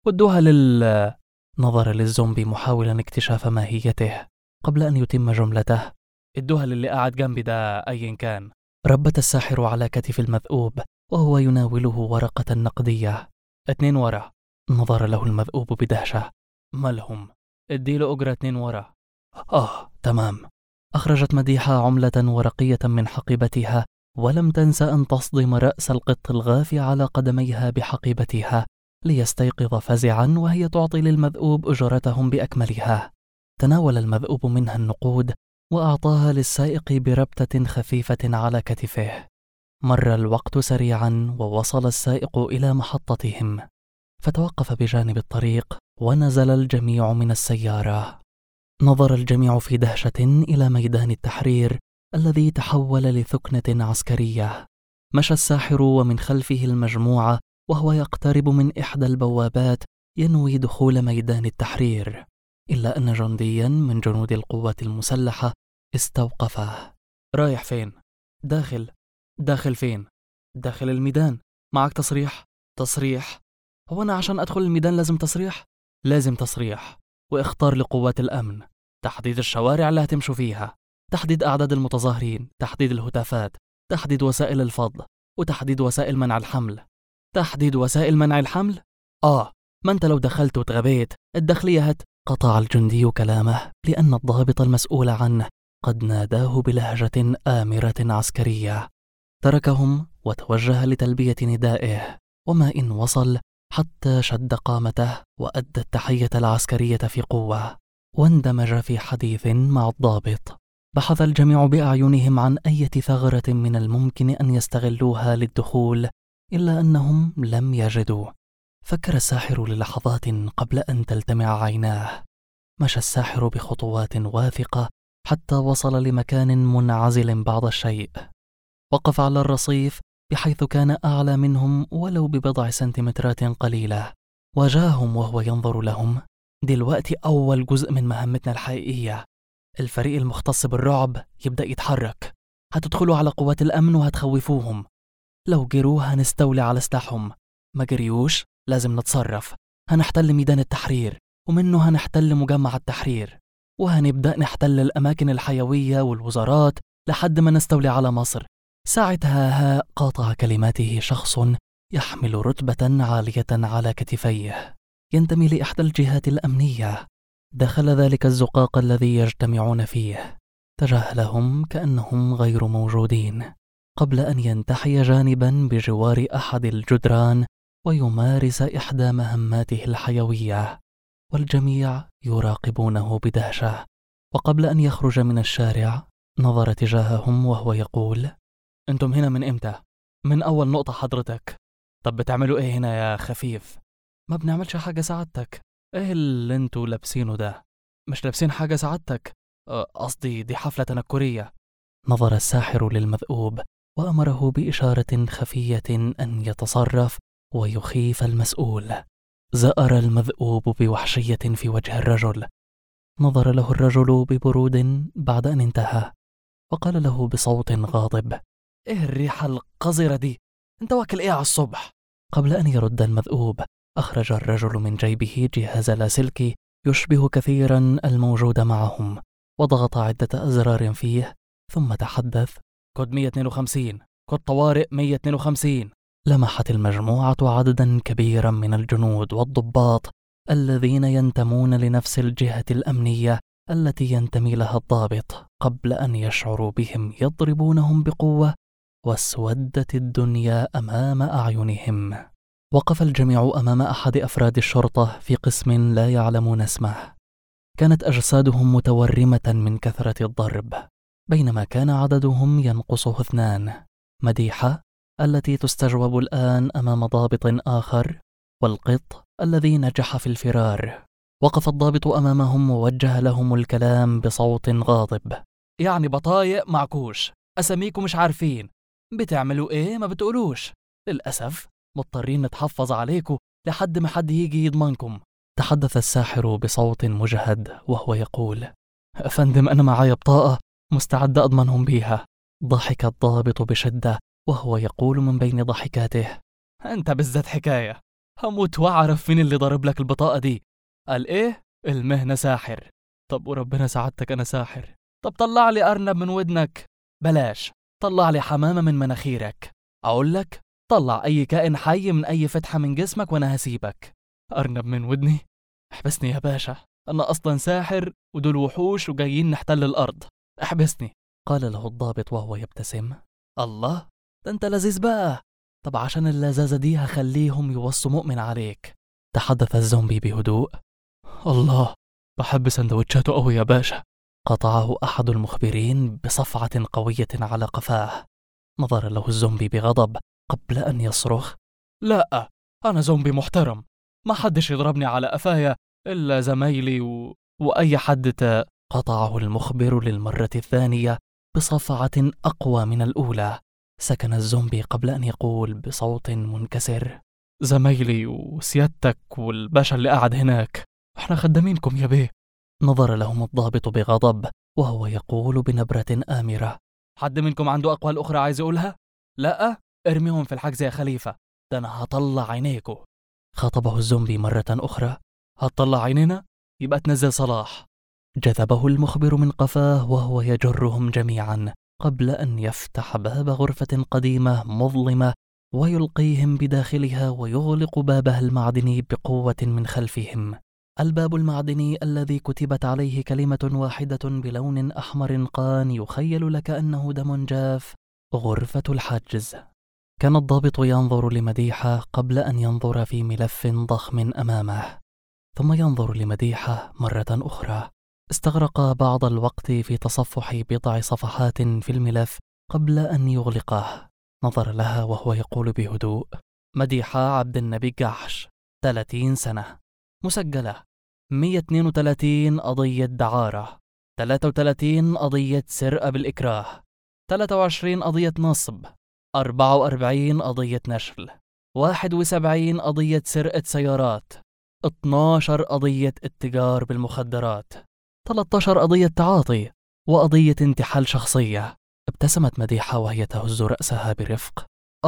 ودوها نظر للزومبي محاولا اكتشاف ماهيته قبل أن يتم جملته. ادوها للي قاعد جنبي ده أيا كان. ربت الساحر على كتف المذؤوب وهو يناوله ورقة نقدية. 2 ورا. نظر له المذؤوب بدهشة. مالهم؟ اديله أجرة 2 ورا. تمام. أخرجت مديحة عملة ورقية من حقيبتها ولم تنس أن تصدم رأس القط الغافي على قدميها بحقيبتها ليستيقظ فزعا وهي تعطي للمذؤوب أجرتهم بأكملها. تناول المذؤوب منها النقود وأعطاها للسائق بربطة خفيفة على كتفه. مر الوقت سريعا ووصل السائق إلى محطتهم، فتوقف بجانب الطريق ونزل الجميع من السيارة. نظر الجميع في دهشة إلى ميدان التحرير الذي تحول لثكنة عسكرية. مشى الساحر ومن خلفه المجموعة وهو يقترب من إحدى البوابات ينوي دخول ميدان التحرير، إلا أن جنديا من جنود القوات المسلحة استوقفه. رايح فين؟ داخل فين؟ داخل الميدان. معك تصريح؟ تصريح؟ هو أنا عشان أدخل الميدان لازم تصريح؟ لازم تصريح. واختار لقوات الأمن تحديد الشوارع اللي هتمشوا فيها، تحديد أعداد المتظاهرين، تحديد الهتافات، تحديد وسائل الفض، وتحديد وسائل منع الحمل. تحديد وسائل منع الحمل؟ ما أنت لو دخلت وتغبيت الداخلية قطع الجندي كلامه لأن الضابط المسؤول عنه قد ناداه بلهجة آمرة عسكرية. تركهم وتوجه لتلبية ندائه، وما إن وصل حتى شد قامته وأدى التحية العسكرية في قوة، واندمج في حديث مع الضابط. بحث الجميع بأعينهم عن أي ثغرة من الممكن أن يستغلوها للدخول، إلا أنهم لم يجدوا. فكر الساحر للحظات قبل أن تلتمع عيناه. مشى الساحر بخطوات واثقة حتى وصل لمكان منعزل بعض الشيء. وقف على الرصيف بحيث كان أعلى منهم ولو ببضع سنتيمترات قليلة. واجههم وهو ينظر لهم. دلوقتي أول جزء من مهمتنا الحقيقية. الفريق المختص بالرعب يبدأ يتحرك. هتدخلوا على قوات الأمن وهتخوفوهم. لو جروا هنستولي على سلاحهم، ما جريوش لازم نتصرف. هنحتل ميدان التحرير ومنه هنحتل مجمع التحرير، وهنبدأ نحتل الأماكن الحيوية والوزارات لحد ما نستولي على مصر. ساعتها قاطع كلماته شخص يحمل رتبة عالية على كتفيه، ينتمي لإحدى الجهات الأمنية. دخل ذلك الزقاق الذي يجتمعون فيه، تجاهلهم كأنهم غير موجودين، قبل أن ينتحي جانبا بجوار أحد الجدران ويمارس إحدى مهماته الحيوية، والجميع يراقبونه بدهشة. وقبل أن يخرج من الشارع نظر تجاههم وهو يقول: أنتم هنا من إمتى؟ من أول نقطة حضرتك. طب بتعملوا إيه هنا يا خفيف؟ ما بنعملش حاجة سعادتك. إيه اللي أنتوا لابسينه ده؟ مش لابسين حاجة سعادتك. قصدي دي حفلة تنكرية. نظر الساحر للمذؤوب وأمره بإشارة خفية أن يتصرف ويخيف المسؤول. زأر المذؤوب بوحشية في وجه الرجل. نظر له الرجل ببرود بعد أن انتهى، وقال له بصوت غاضب: إيه الريحة القذرة دي؟ أنت واكل إيه على الصبح؟ قبل أن يرد المذؤوب أخرج الرجل من جيبه جهاز لاسلكي يشبه كثيرا الموجود معهم، وضغط عدة أزرار فيه ثم تحدث: كود 152، كود طوارئ 152. لمحت المجموعة عددا كبيرا من الجنود والضباط الذين ينتمون لنفس الجهة الأمنية التي ينتمي لها الضابط، قبل أن يشعروا بهم يضربونهم بقوة، واسودت الدنيا أمام أعينهم. وقف الجميع أمام أحد أفراد الشرطة في قسم لا يعلمون اسمه. كانت أجسادهم متورمة من كثرة الضرب، بينما كان عددهم ينقصه 2: مديحة التي تستجوب الآن أمام ضابط آخر، والقط الذي نجح في الفرار. وقف الضابط أمامهم ووجه لهم الكلام بصوت غاضب: يعني بطايق معكوش، أساميكم مش عارفين، بتعملوا إيه ما بتقولوش. للأسف مضطرين نتحفظ عليكم لحد ما حد يجي يضمنكم. تحدث الساحر بصوت مجهد وهو يقول: أفندم، أنا معايا بطاقة مستعد أضمنهم بيها. ضحك الضابط بشدة وهو يقول من بين ضحكاته: أنت بالذات حكاية. هموت وأعرف مين اللي ضرب لك البطاقة دي. قال إيه؟ المهنة ساحر. طب وربنا سعادتك أنا ساحر. طب طلع لي أرنب من ودنك. بلاش، طلع لي حمامة من مناخيرك. أقول لك طلع أي كائن حي من أي فتحة من جسمك وأنا هسيبك. أرنب من ودني؟ احبسني يا باشا، أنا أصلا ساحر ودول وحوش وجايين نحتل الأرض، احبسني. قال له الضابط وهو يبتسم. الله، ده أنت لذيذ بقى. طب عشان اللذاذة دي هخليهم يوصوا مؤمن عليك. تحدث الزومبي بهدوء. الله، بحب سندوتشاته قوي يا باشا. قطعه أحد المخبرين بصفعة قوية على قفاه. نظر له الزومبي بغضب قبل أن يصرخ. لا، أنا زومبي محترم، ما حدش يضربني على قفايا إلا زمايلي وأي حد قطعه المخبر للمرة الثانية بصفعة أقوى من الأولى. سكن الزومبي قبل أن يقول بصوت منكسر. زمايلي وسيادتك والباشا اللي قاعد هناك، احنا خدامينكم يا بيه. نظر لهم الضابط بغضب وهو يقول بنبرة آمرة. حد منكم عنده أقوال أخرى عايز يقولها؟ لا، ارميهم في الحجز يا خليفة، ده أنا هطلع عينيكو. خاطبه الزومبي مرة أخرى. هتطلع عينينا؟ يبقى تنزل صلاح. جذبه المخبر من قفاه وهو يجرهم جميعا قبل أن يفتح باب غرفة قديمة مظلمة ويلقيهم بداخلها ويغلق بابها المعدني بقوة من خلفهم. الباب المعدني الذي كتبت عليه كلمة واحدة بلون أحمر قان يخيل لك أنه دم جاف: غرفة الحجز. كان الضابط ينظر لمديحة قبل أن ينظر في ملف ضخم أمامه، ثم ينظر لمديحة مرة أخرى. استغرق بعض الوقت في تصفح بضع صفحات في الملف قبل أن يغلقه. نظر لها وهو يقول بهدوء: مديحة عبد النبي جحش، 30 سنة، مسجلة 132 قضية دعارة، 33 قضية سرقة بالإكراه، 23 قضية نصب، 44 قضية نشل، 71 قضية سرقة سيارات، 12 قضية اتجار بالمخدرات، 13 قضية تعاطي، وقضية انتحال شخصية. ابتسمت مديحة وهي تهز رأسها برفق.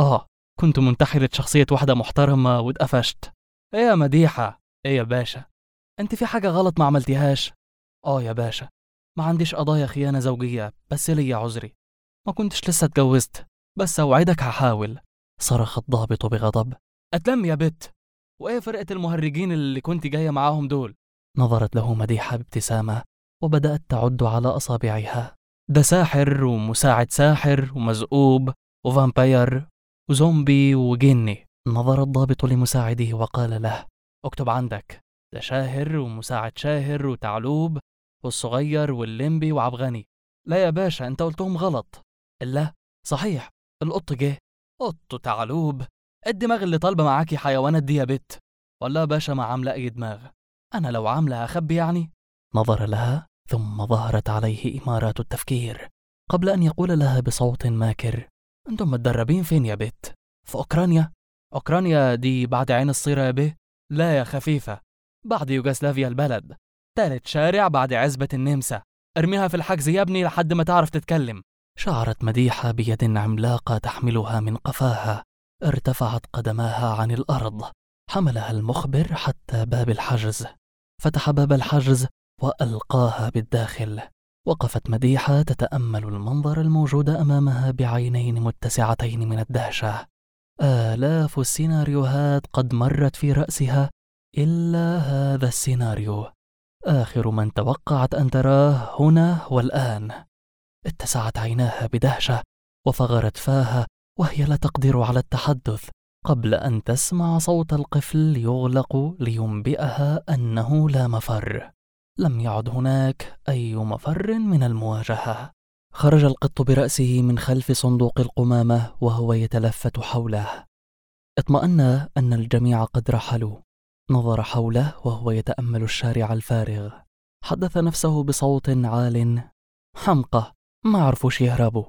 كنت منتحلة شخصية واحدة محترمة واتقفشت. ايه يا مديحة؟ ايه يا باشا؟ انت في حاجة غلط ما عملتيهاش؟ يا باشا، ما عنديش قضايا خيانة زوجية، بس لي عذري، ما كنتش لسه اتجوزت، بس اوعدك هحاول. صرخ الضابط بغضب. اتلم يا بت، وايه فرقة المهرجين اللي كنت جاية معاهم دول؟ نظرت له مديحة بابتسامة وبدأت تعد على أصابعها. ده ساحر ومساعد ساحر ومزقوب وفامباير وزومبي وجني. نظر الضابط لمساعده وقال له: اكتب عندك، ده شاهر ومساعد شاهر وتعلوب والصغير واللمبي وعبغني. لا يا باشا، انت قلتهم غلط. لا صحيح، القط جه، قط تعلوب. الدماغ اللي طالبة معاكي حيوانات دي يا بت، ولا يا باشا ما عاملة اي دماغ؟ انا لو عاملة هخبي يعني؟ نظر لها ثم ظهرت عليه إمارات التفكير قبل أن يقول لها بصوت ماكر: انتم متدربين فين يا بت؟ في أوكرانيا؟ أوكرانيا دي بعد عين الصيرة يا بيه؟ لا يا خفيفة، بعد يوغسلافيا البلد، 3 شارع بعد عزبة النمسا. ارميها في الحجز يا ابني لحد ما تعرف تتكلم. شعرت مديحة بيد عملاقة تحملها من قفاها. ارتفعت قدماها عن الأرض. حملها المخبر حتى باب الحجز، فتح باب الحجز وألقاها بالداخل. وقفت مديحة تتأمل المنظر الموجود أمامها بعينين متسعتين من الدهشة. آلاف السيناريوهات قد مرت في رأسها، إلا هذا السيناريو آخر من توقعت أن تراه هنا والآن. اتسعت عيناها بدهشة وفغرت فاها وهي لا تقدر على التحدث قبل أن تسمع صوت القفل يغلق لينبئها أنه لا مفر. لم يعد هناك أي مفر من المواجهة. خرج القط برأسه من خلف صندوق القمامة وهو يتلفت حوله. اطمأن أن الجميع قد رحلوا. نظر حوله وهو يتأمل الشارع الفارغ. حدث نفسه بصوت عال: حمقى، ما عرفوش يهربوا.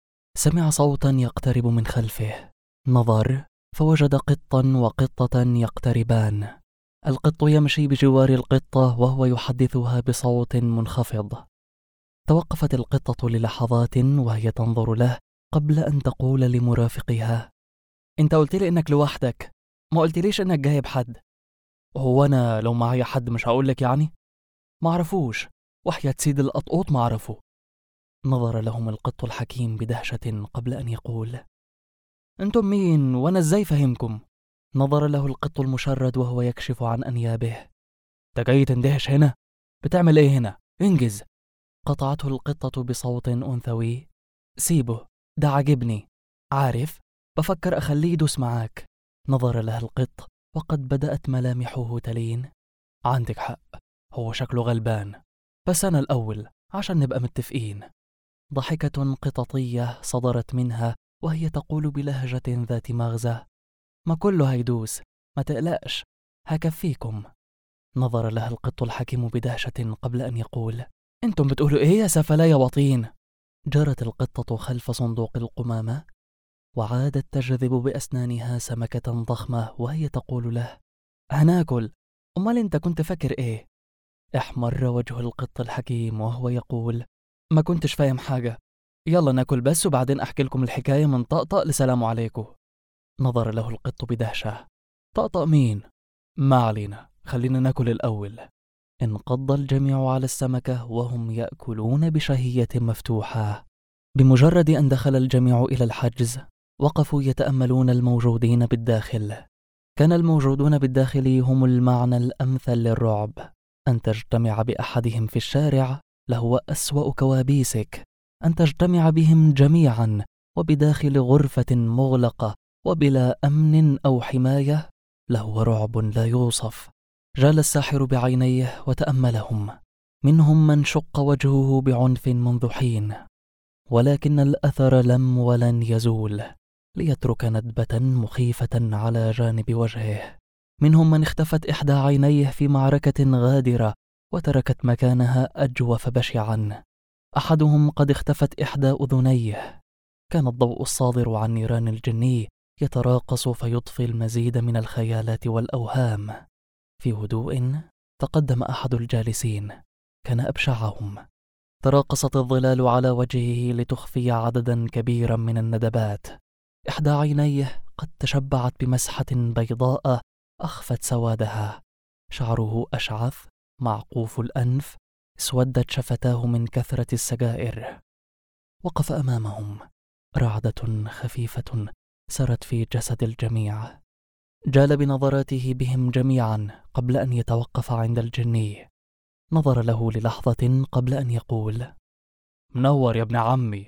سمع صوتا يقترب من خلفه. نظر فوجد قطا وقطة يقتربان. القط يمشي بجوار القطة وهو يحدثها بصوت منخفض. توقفت القطة للحظات وهي تنظر له قبل أن تقول لمرافقها: انت قلت لي انك لوحدك، ما قلتليش إنك جايب حد. هو أنا لو معايا حد مش هقولك يعني؟ معرفوش، وحياة سيد القطقوط معرفه. نظر لهم القط الحكيم بدهشة قبل أن يقول: أنتم مين وأنا إزاي فهمكم؟ نظر له القط المشرد وهو يكشف عن أنيابه. أنت جاي تندهش هنا؟ بتعمل إيه هنا؟ انجز. قطعته القطة بصوت أنثوي: سيبه، ده عجبني، عارف، بفكر أخليه يدوس معاك. نظر لها القط وقد بدأت ملامحه تلين. عندك حق، هو شكله غلبان، بس أنا الأول عشان نبقى متفقين. ضحكة قططية صدرت منها وهي تقول بلهجة ذات مغزى: ما كله هيدوس، ما تقلقش، هكفيكم. نظر لها القط الحكيم بدهشة قبل أن يقول: أنتم بتقولوا إيه يا سفلا يا بطين؟ جرت القطة خلف صندوق القمامة وعادت تجذب بأسنانها سمكة ضخمة وهي تقول له: هناكل. أمال أنت كنت فاكر إيه؟ احمر وجه القط الحكيم وهو يقول: ما كنتش فاهم حاجة، يلا ناكل بس وبعدين أحكي لكم الحكاية من طقطق لسلام عليكم. نظر له القط بدهشة: طقطق مين؟ ما علينا، خلينا ناكل الأول. انقض الجميع على السمكة وهم يأكلون بشهية مفتوحة. بمجرد أن دخل الجميع إلى الحجز وقفوا يتأملون الموجودين بالداخل. كان الموجودون بالداخل هم المعنى الأمثل للرعب. أن تجتمع بأحدهم في الشارع لهو أسوأ كوابيسك، أن تجتمع بهم جميعا وبداخل غرفة مغلقة وبلا أمن أو حماية لهو رعب لا يوصف. جال الساحر بعينيه وتأملهم، منهم من شق وجهه بعنف منذ حين، ولكن الأثر لم ولن يزول ليترك ندبة مخيفة على جانب وجهه. منهم من اختفت إحدى عينيه في معركة غادرة وتركت مكانها أجوف بشعا. أحدهم قد اختفت إحدى أذنيه. كان الضوء الصادر عن نيران الجني يتراقص فيضفي المزيد من الخيالات والأوهام. في هدوء تقدم أحد الجالسين، كان أبشعهم. تراقصت الظلال على وجهه لتخفي عددا كبيرا من الندبات. إحدى عينيه قد تشبعت بمسحة بيضاء أخفت سوادها. شعره أشعث معقوف الأنف، اسودت شفتاه من كثرة السجائر. وقف أمامهم، رعدة خفيفة سرت في جسد الجميع. جال بنظراته بهم جميعا قبل أن يتوقف عند الجني. نظر له للحظة قبل أن يقول: منور يا ابن عمي.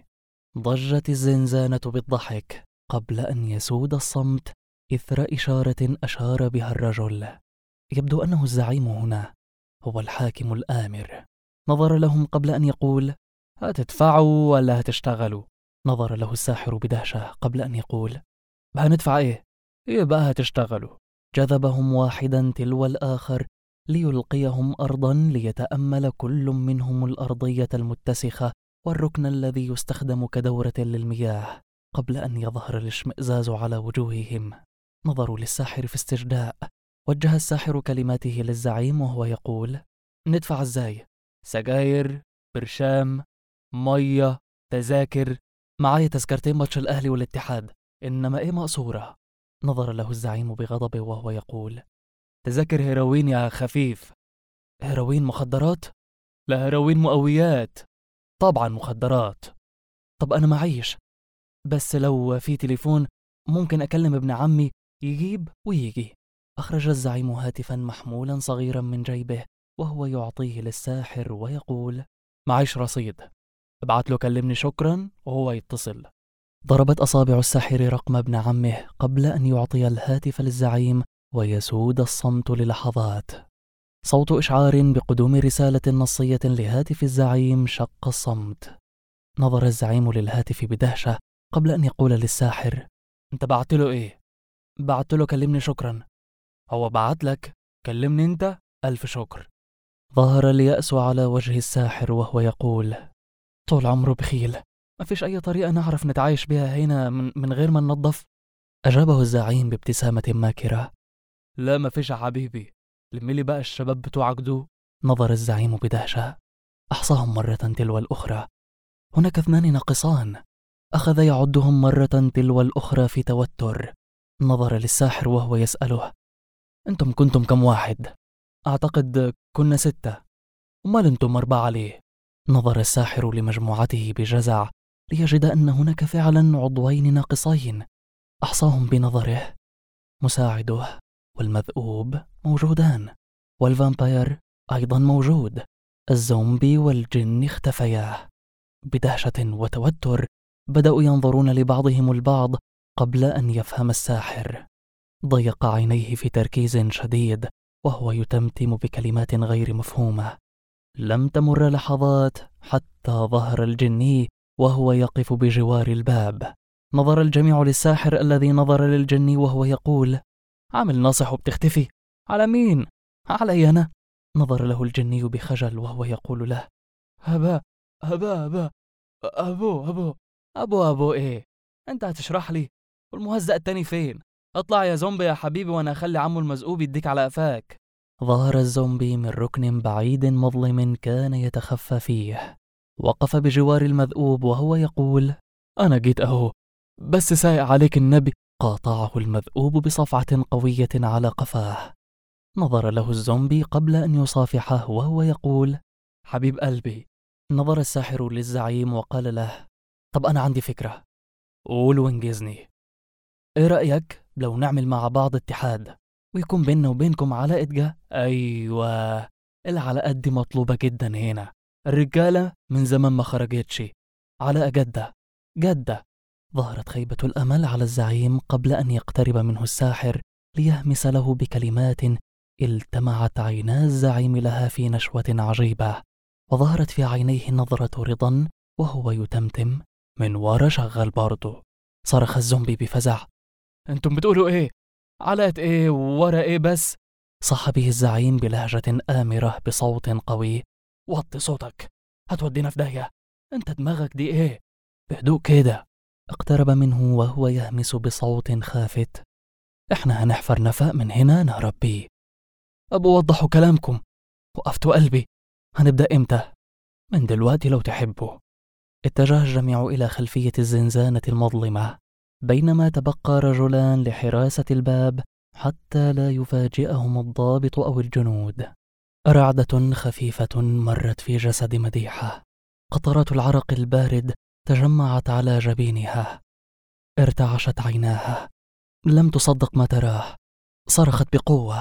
ضجت الزنزانة بالضحك قبل أن يسود الصمت إثر إشارة أشار بها الرجل. يبدو أنه الزعيم هنا، هو الحاكم الآمر. نظر لهم قبل أن يقول: هتدفعوا ولا هتشتغلوا؟ نظر له الساحر بدهشة قبل أن يقول: هندفع إيه؟ يبقى هتشتغلوا. جذبهم واحدا تلو الآخر ليلقيهم أرضا ليتأمل كل منهم الأرضية المتسخة والركن الذي يستخدم كدورة للمياه قبل أن يظهر الاشمئزاز على وجوههم. نظروا للساحر في استجداء. وجه الساحر كلماته للزعيم وهو يقول: ندفع ازاي؟ سجاير، برشام، مية، تذاكر. معايا تذكرتين ماتش الأهلي والاتحاد، إنما إيه مقصورة؟ نظر له الزعيم بغضب وهو يقول: تذاكر هيروين يا خفيف. هيروين مخدرات؟ لا، هيروين مقويات. طبعا مخدرات. طب أنا معيش، بس لو في تليفون ممكن أكلم ابن عمي يجيب ويجي. أخرج الزعيم هاتفا محمولا صغيرا من جيبه وهو يعطيه للساحر ويقول: معيش رصيد، ابعت له كلمني شكرا وهو يتصل. ضربت أصابع الساحر رقم ابن عمه قبل أن يعطي الهاتف للزعيم ويسود الصمت للحظات. صوت إشعار بقدوم رسالة نصية لهاتف الزعيم شق الصمت. نظر الزعيم للهاتف بدهشة قبل أن يقول للساحر: أنت بعت له إيه؟ بعت له كلمني شكرا. هو بعت لك كلمني أنت؟ ألف شكر. ظهر اليأس على وجه الساحر وهو يقول: طول عمره بخيل، ما فيش أي طريقة نعرف نتعايش بها هنا من غير ما ننظف؟ أجابه الزعيم بابتسامة ماكرة: لا ما فيش يا حبيبي، لملي بقى الشباب بتوعك دول. نظر الزعيم بدهشة، أحصاهم مرة تلو الأخرى. هناك 2 ناقصان. أخذ يعدهم مرة تلو الأخرى في توتر. نظر للساحر وهو يسأله: أنتم كنتم كم واحد؟ أعتقد كنا 6. ومال أنتم 4 ليه؟ نظر الساحر لمجموعته بجزع ليجد أن هناك فعلا عضوين ناقصين أحصاهم بنظره. مساعده والمذؤوب موجودان، والفامباير أيضا موجود. الزومبي والجن اختفيا. بدهشة وتوتر بدأوا ينظرون لبعضهم البعض قبل أن يفهم الساحر. ضيق عينيه في تركيز شديد وهو يتمتم بكلمات غير مفهومة. لم تمر لحظات حتى ظهر الجني وهو يقف بجوار الباب. نظر الجميع للساحر الذي نظر للجني وهو يقول: عامل ناصح وبتختفي؟ على مين؟ علي أنا. نظر له الجني بخجل وهو يقول له: هبا هبا هبا أبو إيه؟ أنت هتشرح لي؟ والمهزأ التاني فين؟ اطلع يا زومبي يا حبيبي وأنا أخلي عمو المزقوب يديك على قفاك. ظهر الزومبي من ركن بعيد مظلم كان يتخفى فيه. وقف بجوار المذؤوب وهو يقول: أنا جيت أهو، بس سايق عليك النبي. قاطعه المذؤوب بصفعة قوية على قفاه. نظر له الزومبي قبل أن يصافحه وهو يقول: حبيب قلبي. نظر الساحر للزعيم وقال له: طب أنا عندي فكرة، قول وانجزني. إيه رأيك لو نعمل مع بعض اتحاد ويكون بيننا وبينكم علاقة جه؟ أيوة، العلاقات دي مطلوبة جدا هنا. الرجالة من زمان ما خرجتش. علاقة جدة. ظهرت خيبة الأمل على الزعيم قبل أن يقترب منه الساحر ليهمس له بكلمات التمعت عينا الزعيم لها في نشوة عجيبة، وظهرت في عينيه نظرة رضا وهو يتمتم: من ورا شغال برضه. صرخ الزومبي بفزع: انتم بتقولوا ايه؟ علاقة ايه ورا ايه بس؟ صح به الزعيم بلهجة آمرة بصوت قوي: وطي صوتك، هتودينا في داهية. انت دماغك دي ايه؟ بهدوء كده. اقترب منه وهو يهمس بصوت خافت: احنا هنحفر نفق من هنا نهرب بيه. أبو وضحوا كلامكم. وقفت قلبي. هنبدأ امتى؟ من دلوقتي لو تحبوا. اتجه الجميع إلى خلفية الزنزانة المظلمة، بينما تبقى رجلان لحراسة الباب حتى لا يفاجئهم الضابط أو الجنود. رعدة خفيفة مرت في جسد مديحة. قطرات العرق البارد تجمعت على جبينها. ارتعشت عيناها. لم تصدق ما تراه. صرخت بقوة،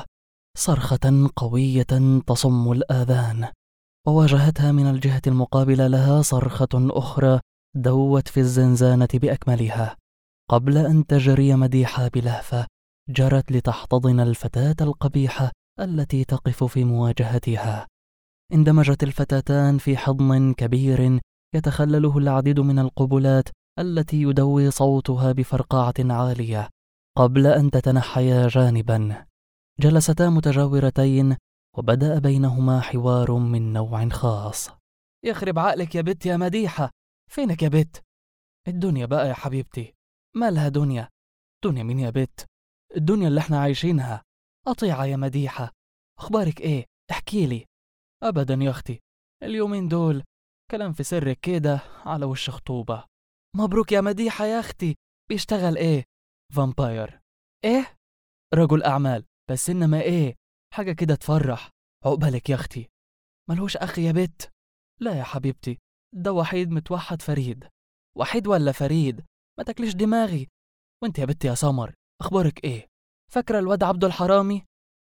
صرخة قوية تصم الآذان، وواجهتها من الجهة المقابلة لها صرخة أخرى دوت في الزنزانة بأكملها. قبل أن تجري مديحة بلهفة جرت لتحتضن الفتاة القبيحة التي تقف في مواجهتها. اندمجت الفتاتان في حضن كبير يتخلله العديد من القبلات التي يدوي صوتها بفرقعة عالية. قبل أن تتنحيا جانبا جلستا متجاورتين، وبدأ بينهما حوار من نوع خاص. يخرب عقلك يا بت يا مديحة، فينك يا بت؟ الدنيا بقى يا حبيبتي. مالها دنيا؟ دنيا مين يا بت؟ الدنيا اللي احنا عايشينها. قطيعة يا مديحة، أخبارك ايه؟ احكي لي. أبدا يا أختي، اليومين دول كلام في سرك كده على وش خطوبة. مبروك يا مديحة يا أختي. بيشتغل ايه؟ فامباير. ايه؟ رجل أعمال، بس إنما ايه؟ حاجة كده تفرح. عقبالك يا أختي. ملهوش أخي يا بت؟ لا يا حبيبتي، ده وحيد متوحد فريد. وحيد ولا فريد؟ ما تاكلش دماغي. وانت يا بت يا سمر، أخبارك ايه؟ فاكرة الواد عبد الحرامي؟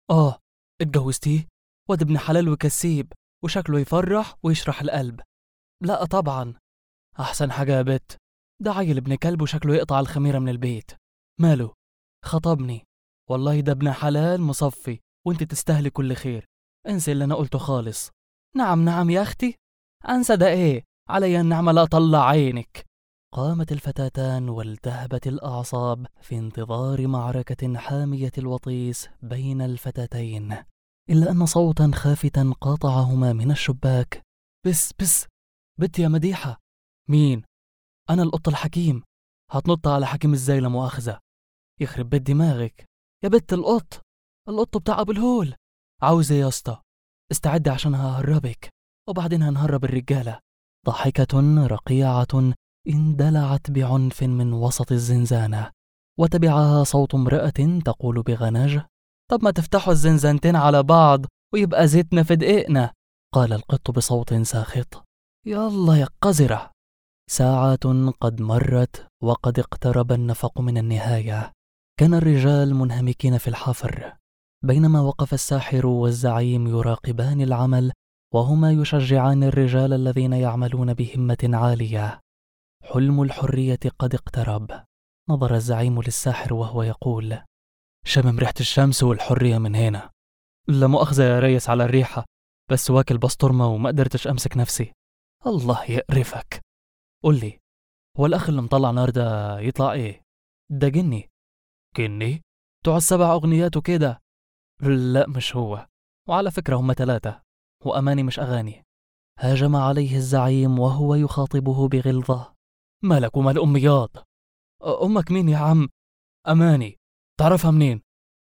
اتجوزتيه؟ واد ابن حلال وكسيب، وشكله يفرح ويشرح القلب. لا طبعا. أحسن حاجة يا بت، ده عيل ابن كلب وشكله يقطع الخميرة من البيت. ماله؟ خطبني. والله ده ابن حلال مصفي، وانت تستاهلي كل خير. انسي اللي انا قلته خالص. نعم يا اختي. انسى ده ايه؟ علي النعمة لا اطلع عينك. قامت الفتاتان والتهبت الأعصاب في انتظار معركة حامية الوطيس بين الفتاتين، إلا أن صوتا خافتا قاطعهما من الشباك. بس بت يا مديحة. مين؟ أنا القط الحكيم. هتنط على حكيم ازاي لا مؤاخذة؟ يخرب بيت دماغك يا بت. القط بتاع أبو الهول. عاوز ايه يا اسطى؟ استعد عشان ههربك، وبعدين هنهرب الرجالة. ضحكة رقيعة اندلعت بعنف من وسط الزنزانة. وتبعها صوت امرأة تقول بغنج: طب ما تفتحوا الزنزانتين على بعض ويبقى زيتنا في دقيقنا. قال القط بصوت ساخط: يلا يا قذرة. ساعات قد مرت وقد اقترب النفق من النهاية. كان الرجال منهمكين في الحفر، بينما وقف الساحر والزعيم يراقبان العمل، وهما يشجعان الرجال الذين يعملون بهمة عالية. حلم الحرية قد اقترب. نظر الزعيم للساحر وهو يقول: شمم ريحة الشمس والحرية من هنا. لا مؤاخذة يا ريس على الريحة، بس واكل بسطرمة وما قدرتش أمسك نفسي. الله يقرفك. قل لي، هو الأخ اللي مطلع نار ده يطلع إيه؟ ده جني. جني؟ بتوع ال7 أغنيات وكده؟ لا مش هو، وعلى فكرة هم 3، وأماني مش أغاني. هاجم عليه الزعيم وهو يخاطبه بغلظة: مالك ومال أميات؟ أمك مين يا عم؟ أماني. تعرفها منين؟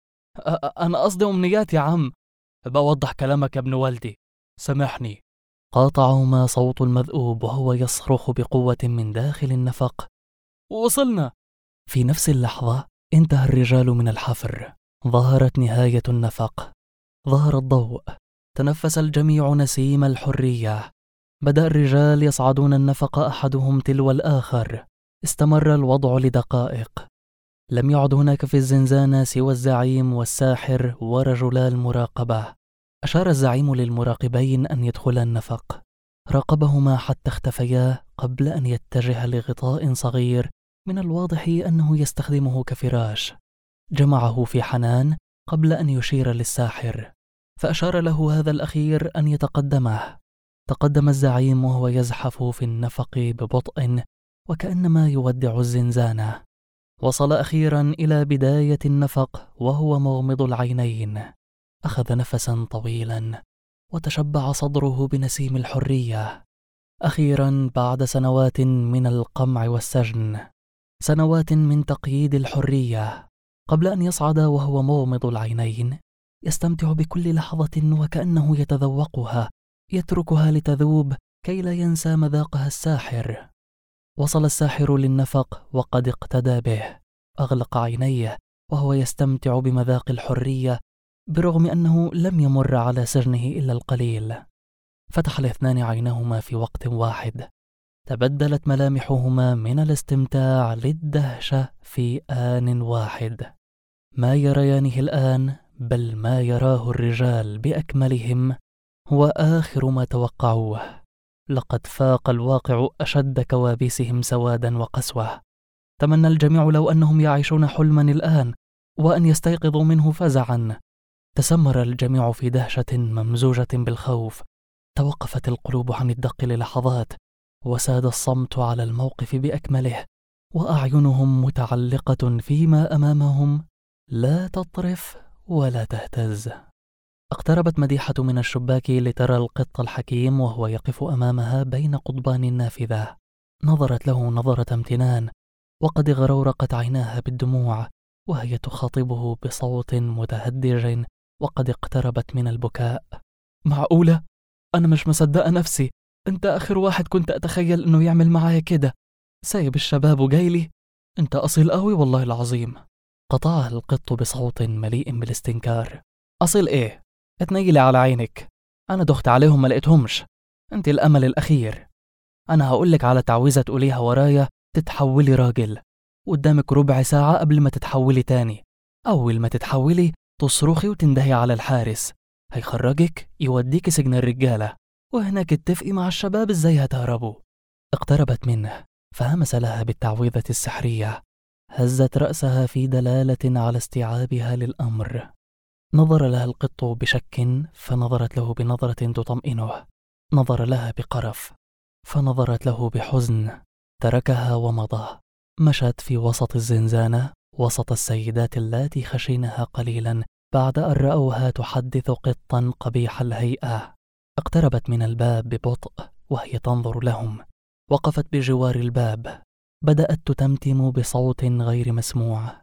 أنا قصدي أمنيات يا عم. بوضح كلامك يا ابن والدي، سامحني. قاطعهما صوت المذؤوب وهو يصرخ بقوة من داخل النفق: وصلنا! في نفس اللحظة انتهى الرجال من الحفر. ظهرت نهاية النفق، ظهر الضوء، تنفس الجميع نسيم الحرية. بدأ الرجال يصعدون النفق أحدهم تلو الآخر. استمر الوضع لدقائق. لم يعد هناك في الزنزانة سوى الزعيم والساحر ورجلا المراقبة. أشار الزعيم للمراقبين أن يدخلا النفق. راقبهما حتى اختفيا قبل أن يتجه لغطاء صغير من الواضح أنه يستخدمه كفراش. جمعه في حنان قبل أن يشير للساحر، فأشار له هذا الأخير أن يتقدمه. تقدم الزعيم وهو يزحف في النفق ببطء وكأنما يودع الزنزانة. وصل أخيرا إلى بداية النفق وهو مغمض العينين. أخذ نفسا طويلا وتشبع صدره بنسيم الحرية. أخيرا بعد سنوات من القمع والسجن، سنوات من تقييد الحرية، قبل أن يصعد وهو مغمض العينين يستمتع بكل لحظة وكأنه يتذوقها، يتركها لتذوب كي لا ينسى مذاقها الساحر. وصل الساحر للنفق وقد اقتدى به. أغلق عينيه وهو يستمتع بمذاق الحرية برغم أنه لم يمر على سجنه إلا القليل. فتح الاثنان عينهما في وقت واحد. تبدلت ملامحهما من الاستمتاع للدهشة في آن واحد. ما يريانه الآن، بل ما يراه الرجال بأكملهم، هو آخر ما توقعوه. لقد فاق الواقع أشد كوابيسهم سوادا وقسوة. تمنى الجميع لو أنهم يعيشون حلما الآن وأن يستيقظوا منه فزعا. تسمر الجميع في دهشة ممزوجة بالخوف. توقفت القلوب عن الدق للحظات، وساد الصمت على الموقف بأكمله، وأعينهم متعلقة فيما أمامهم لا تطرف ولا تهتز. اقتربت مديحة من الشباك لترى القط الحكيم وهو يقف أمامها بين قضبان النافذة. نظرت له نظرة امتنان، وقد غرورقت عيناها بالدموع وهي تخاطبه بصوت متهدج، وقد اقتربت من البكاء. معقولة؟ أنا مش مصدقة نفسي. أنت آخر واحد كنت أتخيل أنه يعمل معايا كده. سايب الشباب وجايلي؟ أنت أصيل قوي والله العظيم. قطعها القط بصوت مليء بالاستنكار. أصيل إيه؟ اتنيلي على عينك. أنا دخت عليهم ما لقيتهمش. أنت الأمل الأخير. أنا هقولك على تعويذة تقوليها ورايا تتحولي راجل. قدامك ربع ساعة قبل ما تتحولي تاني. أول ما تتحولي تصرخي وتندهي على الحارس، هيخرجك يوديك سجن الرجالة، وهناك اتفقي مع الشباب ازاي هتهربوا. اقتربت منه فهمس لها بالتعويذة السحرية. هزت رأسها في دلالة على استيعابها للأمر. نظر لها القط بشك فنظرت له بنظرة تطمئنه. نظر لها بقرف فنظرت له بحزن. تركها ومضى. مشت في وسط الزنزانة وسط السيدات اللاتي خشينها قليلا بعد أن رأوها تحدث قطا قبيح الهيئة. اقتربت من الباب ببطء وهي تنظر لهم. وقفت بجوار الباب. بدأت تتمتم بصوت غير مسموع.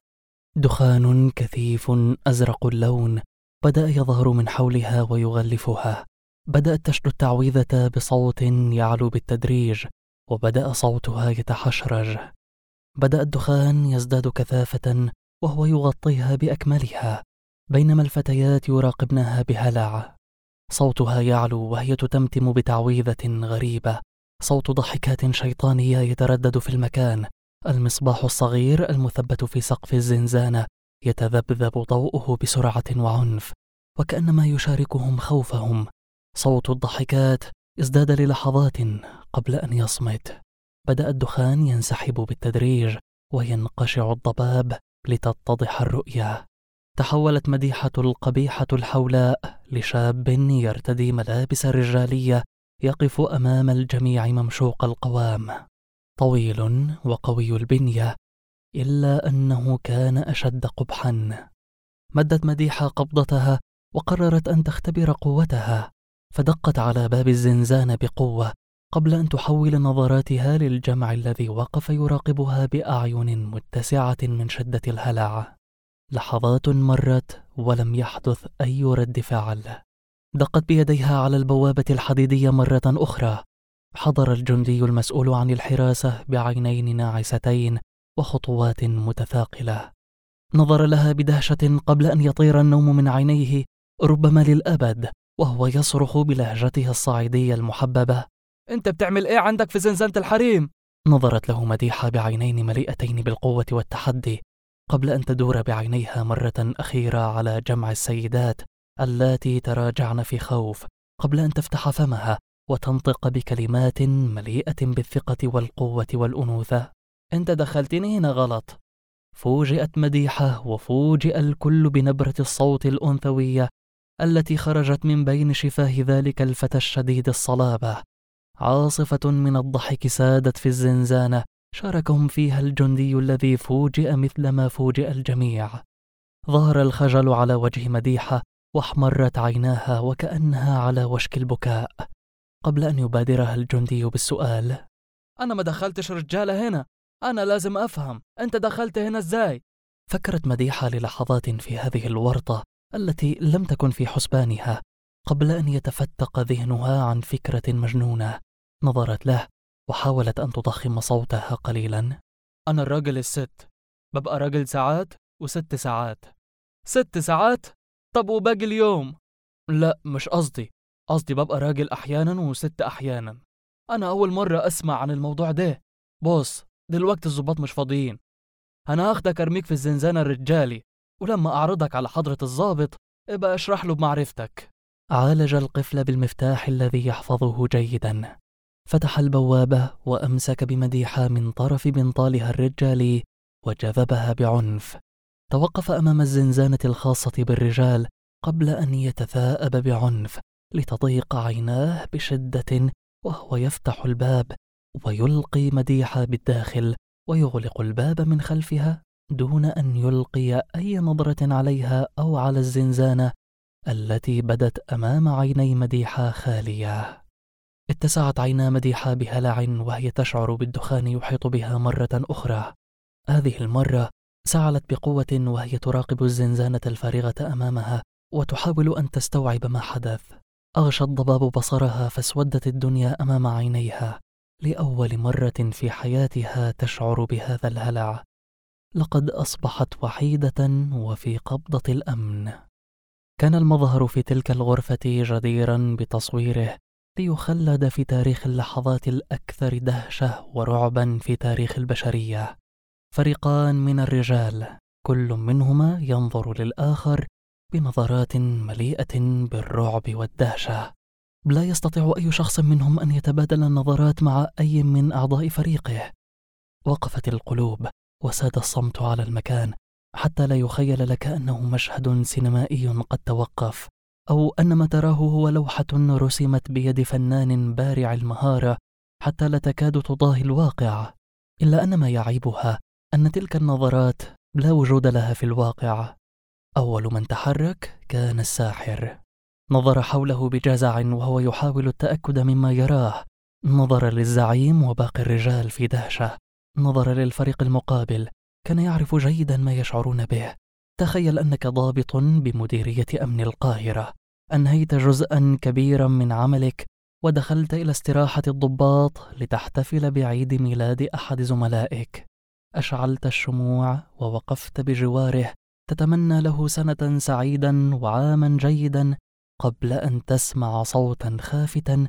دخان كثيف أزرق اللون بدأ يظهر من حولها ويغلفها. بدأت تشدو التعويذة بصوت يعلو بالتدريج، وبدأ صوتها يتحشرج. بدأ الدخان يزداد كثافة وهو يغطيها بأكملها، بينما الفتيات يراقبنها بهلع. صوتها يعلو وهي تتمتم بتعويذة غريبة، صوت ضحكات شيطانية يتردد في المكان. المصباح الصغير المثبت في سقف الزنزانة يتذبذب ضوءه بسرعة وعنف، وكأنما يشاركهم خوفهم. صوت الضحكات ازداد للحظات قبل أن يصمت. بدأ الدخان ينسحب بالتدريج وينقشع الضباب لتتضح الرؤية. تحولت مديحة القبيحة الحولاء لشاب يرتدي ملابس رجالية يقف أمام الجميع ممشوق القوام، طويل وقوي البنية، إلا أنه كان أشد قبحا. مدت مديحة قبضتها وقررت أن تختبر قوتها، فدقت على باب الزنزانة بقوة قبل أن تحول نظراتها للجمع الذي وقف يراقبها بأعين متسعة من شدة الهلع. لحظات مرت ولم يحدث أي رد فعل. دقت بيديها على البوابة الحديدية مرة أخرى. حضر الجندي المسؤول عن الحراسة بعينين ناعستين وخطوات متثاقلة. نظر لها بدهشة قبل أن يطير النوم من عينيه، ربما للأبد، وهو يصرخ بلهجته الصعيدية المحببة: أنت بتعمل إيه عندك في زنزانة الحريم؟ نظرت له مديحة بعينين مليئتين بالقوة والتحدي قبل أن تدور بعينيها مرة أخيرة على جمع السيدات اللاتي تراجعن في خوف قبل أن تفتح فمها وتنطق بكلمات مليئة بالثقة والقوة والأنوثة: أنت دخلتني هنا غلط. فوجئت مديحة وفوجئ الكل بنبرة الصوت الأنثوية التي خرجت من بين شفاه ذلك الفتى الشديد الصلابة. عاصفة من الضحك سادت في الزنزانة، شاركهم فيها الجندي الذي فوجئ مثلما فوجئ الجميع. ظهر الخجل على وجه مديحة واحمرت عيناها وكأنها على وشك البكاء، قبل أن يبادرها الجندي بالسؤال: أنا ما دخلتش رجالة هنا، أنا لازم أفهم أنت دخلت هنا إزاي؟ فكرت مديحة للحظات في هذه الورطة التي لم تكن في حسبانها قبل أن يتفتق ذهنها عن فكرة مجنونة. نظرت له وحاولت أن تضخم صوتها قليلا: أنا الراجل الست، ببقى راجل ساعات و6 ساعات. 6 ساعات؟ طب وباقي اليوم؟ لا مش قصدي ببقى راجل أحيانا و6 أحيانا. أنا أول مرة أسمع عن الموضوع ده. بص دلوقتي الضباط مش فاضيين، أنا هاخدك أرميك في الزنزانة الرجالي، ولما أعرضك على حضرة الضابط ابقى اشرح له بمعرفتك. عالج القفل بالمفتاح الذي يحفظه جيدا، فتح البوابة وأمسك بمديحة من طرف بنطالها الرجالي وجذبها بعنف. توقف أمام الزنزانة الخاصة بالرجال قبل أن يتثاءب بعنف لتضيق عيناه بشدة وهو يفتح الباب ويلقي مديحة بالداخل ويغلق الباب من خلفها دون أن يلقي أي نظرة عليها أو على الزنزانة التي بدت أمام عيني مديحة خالية. اتسعت عينا مديحة بهلع وهي تشعر بالدخان يحيط بها مرة أخرى. هذه المرة سعلت بقوة وهي تراقب الزنزانة الفارغة أمامها وتحاول أن تستوعب ما حدث. أغشى الضباب بصرها فاسودت الدنيا أمام عينيها. لأول مرة في حياتها تشعر بهذا الهلع. لقد أصبحت وحيدة وفي قبضة الأمن. كان المظهر في تلك الغرفة جديرا بتصويره ليخلد في تاريخ اللحظات الأكثر دهشة ورعبا في تاريخ البشرية. فريقان من الرجال كل منهما ينظر للآخر بنظرات مليئة بالرعب والدهشة. لا يستطيع أي شخص منهم أن يتبادل النظرات مع أي من أعضاء فريقه. وقفت القلوب وساد الصمت على المكان حتى لا يخيل لك أنه مشهد سينمائي قد توقف، أو أن ما تراه هو لوحة رسمت بيد فنان بارع المهارة حتى لا تكاد تضاهي الواقع. إلا أن ما يعيبها أن تلك النظرات لا وجود لها في الواقع. أول من تحرك كان الساحر. نظر حوله بجزع وهو يحاول التأكد مما يراه. نظر للزعيم وباقي الرجال في دهشة. نظر للفريق المقابل، كان يعرف جيدا ما يشعرون به. تخيل أنك ضابط بمديرية أمن القاهرة، أنهيت جزءا كبيرا من عملك ودخلت إلى استراحة الضباط لتحتفل بعيد ميلاد أحد زملائك. أشعلت الشموع ووقفت بجواره تتمنى له سنة سعيدا وعاما جيدا قبل أن تسمع صوتا خافتا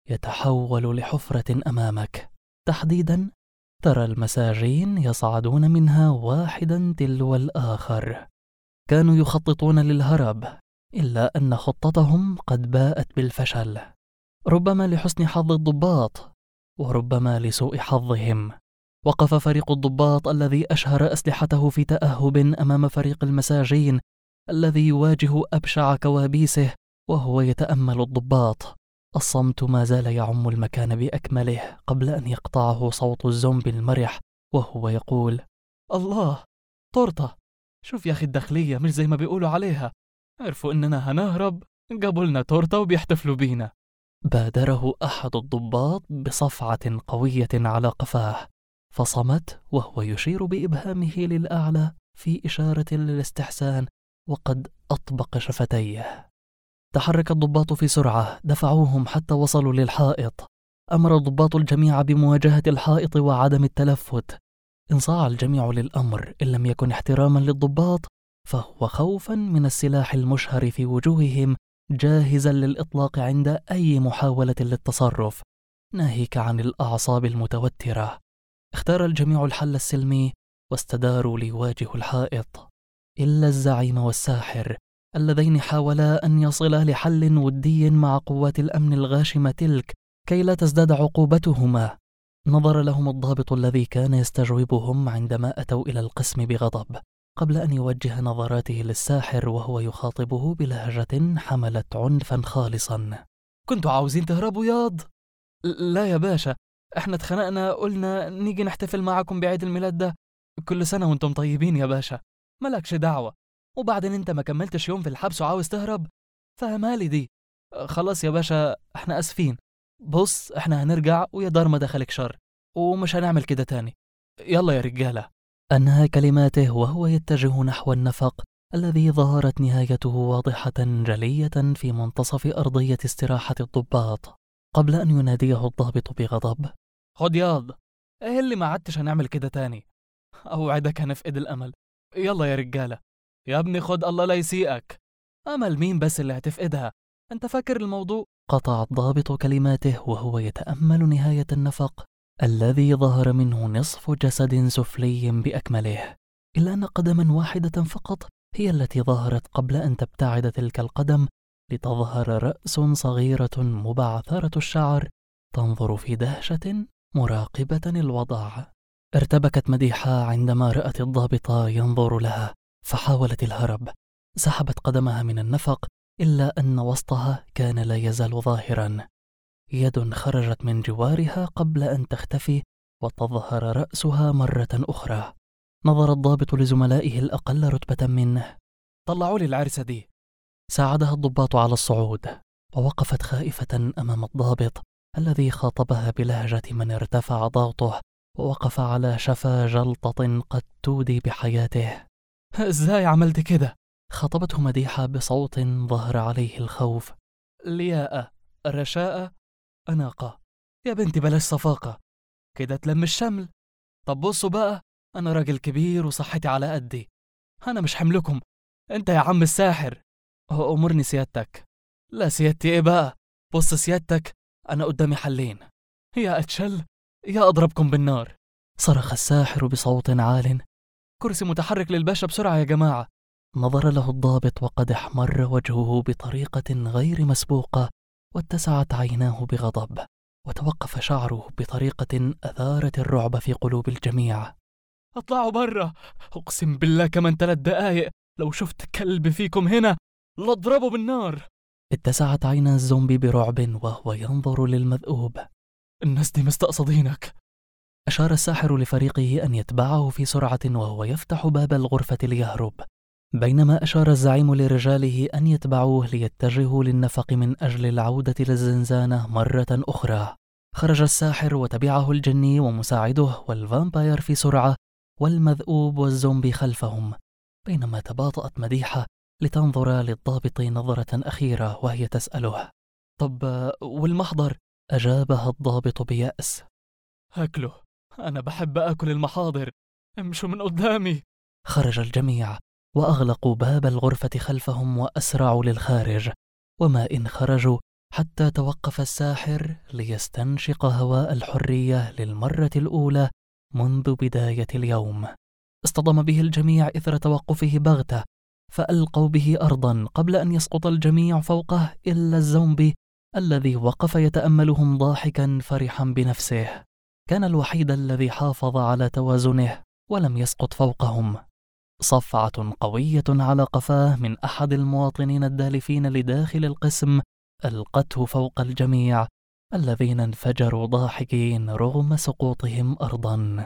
يتحول لحفرة أمامك. تحديدا ترى المساجين يصعدون منها واحدا تلو الآخر. كانوا يخططون للهرب، إلا أن خطتهم قد باءت بالفشل، ربما لحسن حظ الضباط وربما لسوء حظهم. وقف فريق الضباط الذي أشهر أسلحته في تأهب أمام فريق المساجين الذي يواجه أبشع كوابيسه وهو يتأمل الضباط. الصمت ما زال يعم المكان بأكمله قبل أن يقطعه صوت الزومبي المرح وهو يقول: الله، تورتة! شوف يا أخي الداخلية مش زي ما بيقولوا عليها، عرفوا إننا هنهرب جابوا لنا تورتة وبيحتفلوا بينا. بادره أحد الضباط بصفعة قوية على قفاه، فصمت وهو يشير بإبهامه للأعلى في إشارة للاستحسان وقد أطبق شفتيه. تحرك الضباط في سرعة، دفعوهم حتى وصلوا للحائط. أمر الضباط الجميع بمواجهة الحائط وعدم التلفت. انصاع الجميع للأمر، إن لم يكن احتراما للضباط فهو خوفا من السلاح المشهر في وجوههم، جاهزا للإطلاق عند أي محاولة للتصرف، ناهيك عن الأعصاب المتوترة. اختار الجميع الحل السلمي واستداروا ليواجهوا الحائط، إلا الزعيم والساحر اللذين حاولا أن يصلا لحل ودي مع قوات الأمن الغاشمة تلك كي لا تزداد عقوبتهما. نظر لهم الضابط الذي كان يستجوبهم عندما أتوا إلى القسم بغضب، قبل أن يوجه نظراته للساحر وهو يخاطبه بلهجة حملت عنفا خالصا: كنتوا عاوزين تهربوا ياض؟ لا يا باشا، احنا اتخنقنا قلنا نيجي نحتفل معكم بعيد الميلاد ده. كل سنة وانتم طيبين يا باشا، ملكش دعوة. وبعدين انت ما كملتش يوم في الحبس وعاوز تهرب؟ فهمالي دي. خلاص يا باشا، احنا اسفين. بص، احنا هنرجع ويا دار ما دخلك شر، ومش هنعمل كده تاني. يلا يا رجالة. أنهى كلماته وهو يتجه نحو النفق الذي ظهرت نهايته واضحة جلية في منتصف أرضية استراحة الضباط، قبل أن يناديه الضابط بغضب: خد ياض، ايه اللي ما عدتش هنعمل كده تاني. أوعدك هنفقد الأمل. يلا يا رجالة. يا ابني خد الله لا يسيئك. أمل مين بس اللي هتفقدها؟ أنت فاكر الموضوع؟ قطع الضابط كلماته وهو يتأمل نهاية النفق الذي ظهر منه نصف جسد سفلي بأكمله، إلا أن قدما واحدة فقط هي التي ظهرت قبل أن تبتعد تلك القدم لتظهر رأس صغيرة مبعثرة الشعر تنظر في دهشة مراقبة الوضع. ارتبكت مديحة عندما رأت الضابط ينظر لها، فحاولت الهرب. سحبت قدمها من النفق، إلا أن وسطها كان لا يزال ظاهرا. يد خرجت من جوارها قبل أن تختفي وتظهر رأسها مرة أخرى. نظر الضابط لزملائه الأقل رتبة منه: طلعوا لي العرسة دي. ساعدها الضباط على الصعود، ووقفت خائفة أمام الضابط الذي خاطبها بلهجة من ارتفع ضغطه ووقف على شفا جلطة قد تودي بحياته. ازاي عملت كده؟ خاطبته مديحة بصوت ظهر عليه الخوف: لياقة، رشاقة، أناقة. يا بنتي بلاش صفاقة كده تلم الشمل. طب بصوا بقى، أنا راجل كبير وصحتي على قدي، أنا مش حملكم. أنت يا عم الساحر أمرني سيادتك. لا سيادتي إيه بقى؟ بص سيادتك، أنا قدامي حلين: يا أتشل يا أضربكم بالنار. صرخ الساحر بصوت عال: كرسي متحرك للباشا بسرعة يا جماعة. نظر له الضابط وقد احمر وجهه بطريقة غير مسبوقة، واتسعت عيناه بغضب، وتوقف شعره بطريقة أثارت الرعب في قلوب الجميع. اطلعوا برا، أقسم بالله كمان 3 دقايق لو شفت كلب فيكم هنا لاضربه بالنار. اتسعت عينا الزومبي برعب وهو ينظر للمذئوب. الناس دي مستقصدينك. أشار الساحر لفريقه أن يتبعه في سرعة وهو يفتح باب الغرفة ليهرب، بينما أشار الزعيم لرجاله أن يتبعوه ليتجهوا للنفق من أجل العودة للزنزانة مرة أخرى. خرج الساحر وتبعه الجني ومساعده والفامباير في سرعة، والمذئوب والزومبي خلفهم، بينما تباطأت مديحة لتنظر للضابط نظرة أخيرة وهي تسأله: طب والمحضر؟ أجابها الضابط بيأس: أكله، أنا بحب أكل المحاضر، امشوا من قدامي. خرج الجميع وأغلقوا باب الغرفة خلفهم وأسرعوا للخارج، وما إن خرجوا حتى توقف الساحر ليستنشق هواء الحرية للمرة الأولى منذ بداية اليوم. اصطدم به الجميع إثر توقفه بغتة، فألقوا به أرضا قبل أن يسقط الجميع فوقه إلا الزومبي الذي وقف يتأملهم ضاحكا فرحا بنفسه. كان الوحيد الذي حافظ على توازنه ولم يسقط فوقهم. صفعة قوية على قفاه من أحد المواطنين الدالفين لداخل القسم ألقته فوق الجميع الذين انفجروا ضاحكين رغم سقوطهم أرضا.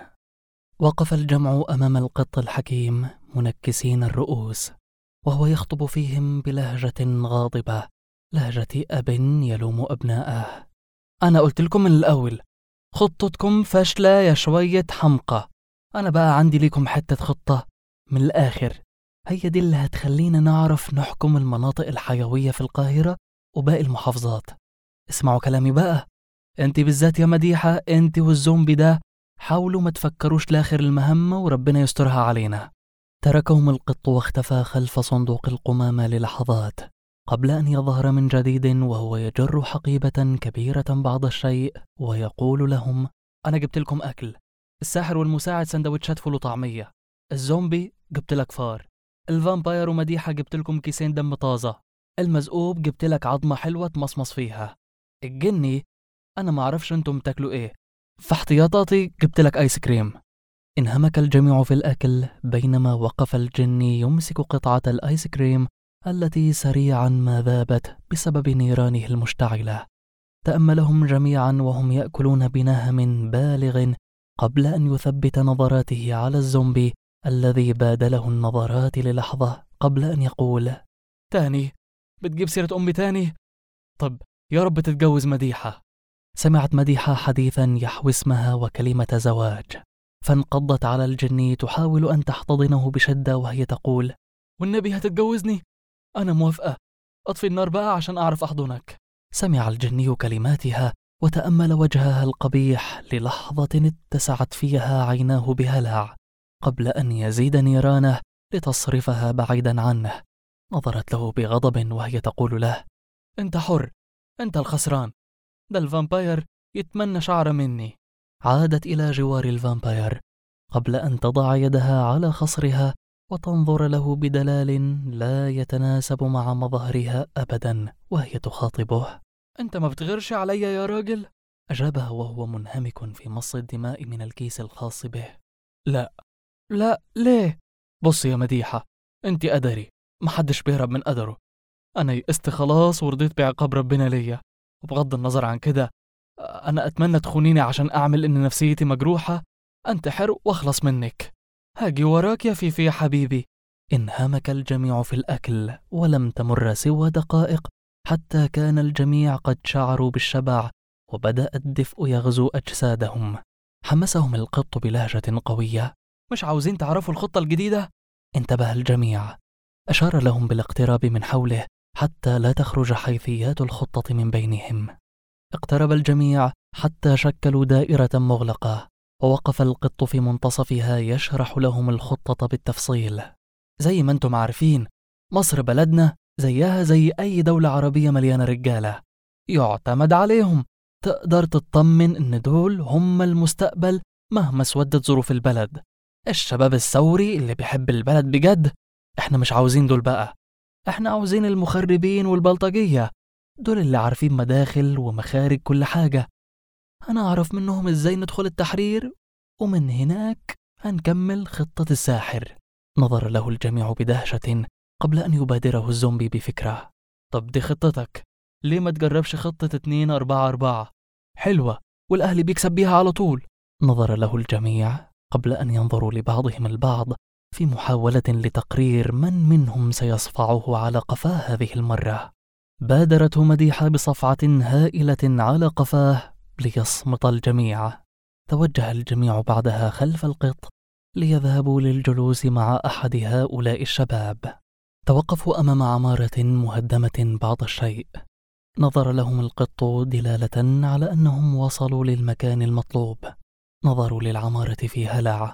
وقف الجمع أمام القط الحكيم منكسين الرؤوس، وهو يخطب فيهم بلهجة غاضبة، لهجة أب يلوم أبناءه. أنا قلت لكم من الأول خطتكم فاشلة يا شوية حمقى. أنا بقى عندي لكم حتة خطة من الآخر، هي دي اللي هتخلينا نعرف نحكم المناطق الحيوية في القاهرة وباقي المحافظات. اسمعوا كلامي بقى، انت بالذات يا مديحة، انت والزومبي ده حاولوا ما تفكروش لآخر المهمة وربنا يسترها علينا. تركهم القط واختفى خلف صندوق القمامة للحظات قبل أن يظهر من جديد وهو يجر حقيبة كبيرة بعض الشيء ويقول لهم: أنا جبت لكم أكل، الساحر والمساعد سندوتشات فول وطعمية، الزومبي جبت لك فار، الفامباير ومديحة جبت لكم كيسين دم طازة، المزقوب جبت لك عظمة حلوة تمصمص فيها، الجني أنا معرفش انتم تاكلوا ايه، فاحتياطاتي جبت لك آيس كريم. انهمك الجميع في الأكل بينما وقف الجني يمسك قطعة الآيس كريم التي سريعا ما ذابت بسبب نيرانه المشتعلة. تأملهم جميعا وهم يأكلون بنهم بالغ قبل أن يثبت نظراته على الزومبي الذي بادله النظرات للحظة قبل أن يقول: تاني بتجيب سيرة أمي تاني؟ طب يا رب تتجوز مديحة. سمعت مديحة حديثا يحوي اسمها وكلمة زواج، فانقضت على الجني تحاول أن تحتضنه بشدة وهي تقول: والنبي هتتجوزني؟ أنا موافقة، أطفي النار بقى عشان أعرف أحضنك. سمع الجني كلماتها وتأمل وجهها القبيح للحظة اتسعت فيها عيناه بهلع قبل أن يزيد نيرانه لتصرفها بعيدا عنه. نظرت له بغضب وهي تقول له: أنت حر، أنت الخسران، ده الفامباير يتمنى شعر مني. عادت إلى جوار الفامباير قبل أن تضع يدها على خصرها وتنظر له بدلال لا يتناسب مع مظهرها أبدا وهي تخاطبه: أنت ما بتغيرش عليا يا راجل؟ أجابها وهو منهمك في مص الدماء من الكيس الخاص به: لا لا، ليه؟ بص يا مديحة، أنت قدري، محدش بيهرب من قدره. أنا يئست خلاص ورضيت بعقاب ربنا ليا، وبغض النظر عن كده أنا أتمنى تخونيني عشان أعمل إن نفسيتي مجروحة، أنتحر وأخلص منك. هاجي وراك يا فيفي يا حبيبي. انهمك الجميع في الأكل ولم تمر سوى دقائق حتى كان الجميع قد شعروا بالشبع وبدأ الدفء يغزو أجسادهم. حمسهم القط بلهجة قوية: مش عاوزين تعرفوا الخطة الجديدة؟ انتبه الجميع. أشار لهم بالاقتراب من حوله حتى لا تخرج حيثيات الخطة من بينهم. اقترب الجميع حتى شكلوا دائرة مغلقة، ووقف القط في منتصفها يشرح لهم الخطة بالتفصيل. زي ما انتم عارفين، مصر بلدنا زيها زي أي دولة عربية مليانة رجالة يعتمد عليهم. تقدر تطمن إن دول هم المستقبل مهما اسودت ظروف البلد. الشباب الثوري اللي بيحب البلد بجد. احنا مش عاوزين دول بقى، احنا عاوزين المخربين والبلطجية، دول اللي عارفين مداخل ومخارج كل حاجة. هنعرف منهم ازاي ندخل التحرير، ومن هناك هنكمل خطة الساحر. نظر له الجميع بدهشة قبل أن يبادره الزومبي بفكرة: طب دي خطتك، ليه ما تجربش خطة 2-4-4؟ حلوة والأهلي بيكسب بيها على طول. نظر له الجميع قبل أن ينظروا لبعضهم البعض في محاولة لتقرير من منهم سيصفعه على قفاه هذه المرة. بادرته مديحة بصفعة هائلة على قفاه ليصمت الجميع. توجه الجميع بعدها خلف القط ليذهبوا للجلوس مع أحد هؤلاء الشباب. توقفوا أمام عمارة مهدمة بعض الشيء. نظر لهم القط دلالة على أنهم وصلوا للمكان المطلوب. نظروا للعمارة في هلع.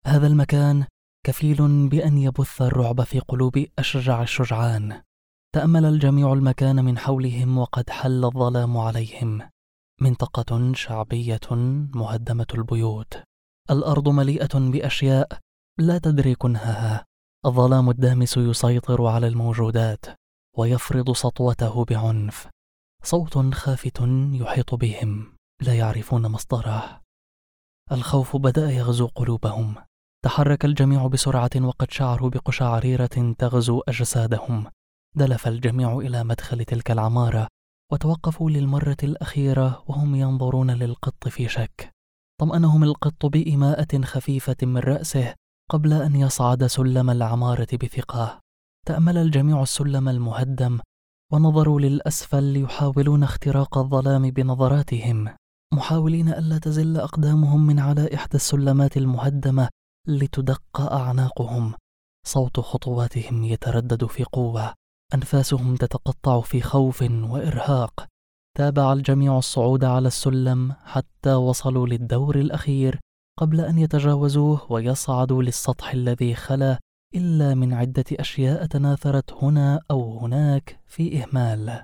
هذا المكان كفيل بأن يبث الرعب في قلوب أشجع الشجعان. تأمل الجميع المكان من حولهم وقد حل الظلام عليهم. منطقة شعبية مهدمة البيوت، الأرض مليئة بأشياء لا تدري كنهها. الظلام الدامس يسيطر على الموجودات ويفرض سطوته بعنف. صوت خافت يحيط بهم لا يعرفون مصدره. الخوف بدأ يغزو قلوبهم. تحرك الجميع بسرعة وقد شعروا بقشعريرة تغزو أجسادهم. دلف الجميع إلى مدخل تلك العمارة وتوقفوا للمرة الأخيرة وهم ينظرون للقط في شك. طمأنهم القط بإيماءة خفيفة من رأسه قبل أن يصعد سلم العمارة بثقة. تأمل الجميع السلم المهدم ونظروا للأسفل يحاولون اختراق الظلام بنظراتهم، محاولين ألا تزل أقدامهم من على إحدى السلمات المهدمة لتدق أعناقهم. صوت خطواتهم يتردد في قوة، أنفاسهم تتقطع في خوف وإرهاق. تابع الجميع الصعود على السلم حتى وصلوا للدور الأخير قبل أن يتجاوزوه ويصعدوا للسطح الذي خلا إلا من عدة أشياء تناثرت هنا أو هناك في إهمال.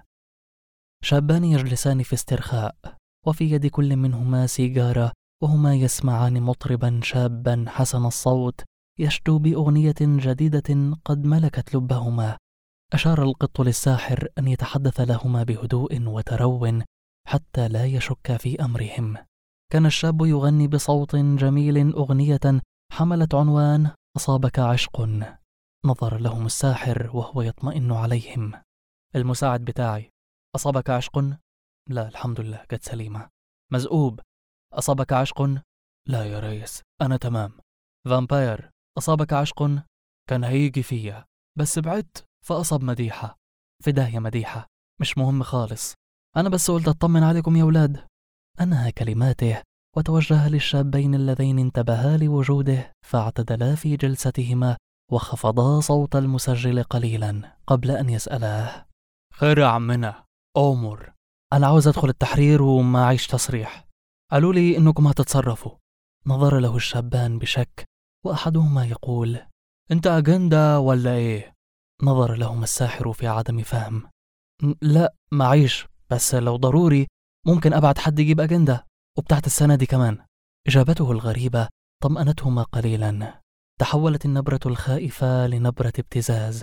شابان يجلسان في استرخاء وفي يد كل منهما سيجارة، وهما يسمعان مطربا شابا حسن الصوت يشدو بأغنية جديدة قد ملكت لبهما. أشار القط للساحر أن يتحدث لهما بهدوء وترو حتى لا يشك في أمرهم. كان الشاب يغني بصوت جميل أغنية حملت عنوان أصابك عشق. نظر لهم الساحر وهو يطمئن عليهم. المساعد بتاعي، أصابك عشق؟ لا الحمد لله قد سليمة. مزؤوب، أصابك عشق؟ لا يا ريس أنا تمام. فامباير، أصابك عشق؟ كان هيجي فيا بس بعدت فأصاب مديحة. فداه يا مديحة، مش مهم خالص، أنا بس قلت أطمن عليكم يا ولاد. أنهى كلماته وتوجه للشابين اللذين انتبها لوجوده فاعتدلا في جلستهما وخفضا صوت المسجل قليلا قبل أن يسألاه: خير يا عمنا، أمر. أنا عاوز أدخل التحرير وما عيش تصريح، قالوا لي إنكم هتتصرفوا. نظر له الشابان بشك وأحدهما يقول: أنت أجندة ولا إيه؟ نظر لهم الساحر في عدم فهم. لا معيش، بس لو ضروري ممكن أبعت حد يجيب أجندة وبتاعت السنة دي كمان. إجابته الغريبة طمأنتهما قليلا. تحولت النبرة الخائفة لنبرة ابتزاز.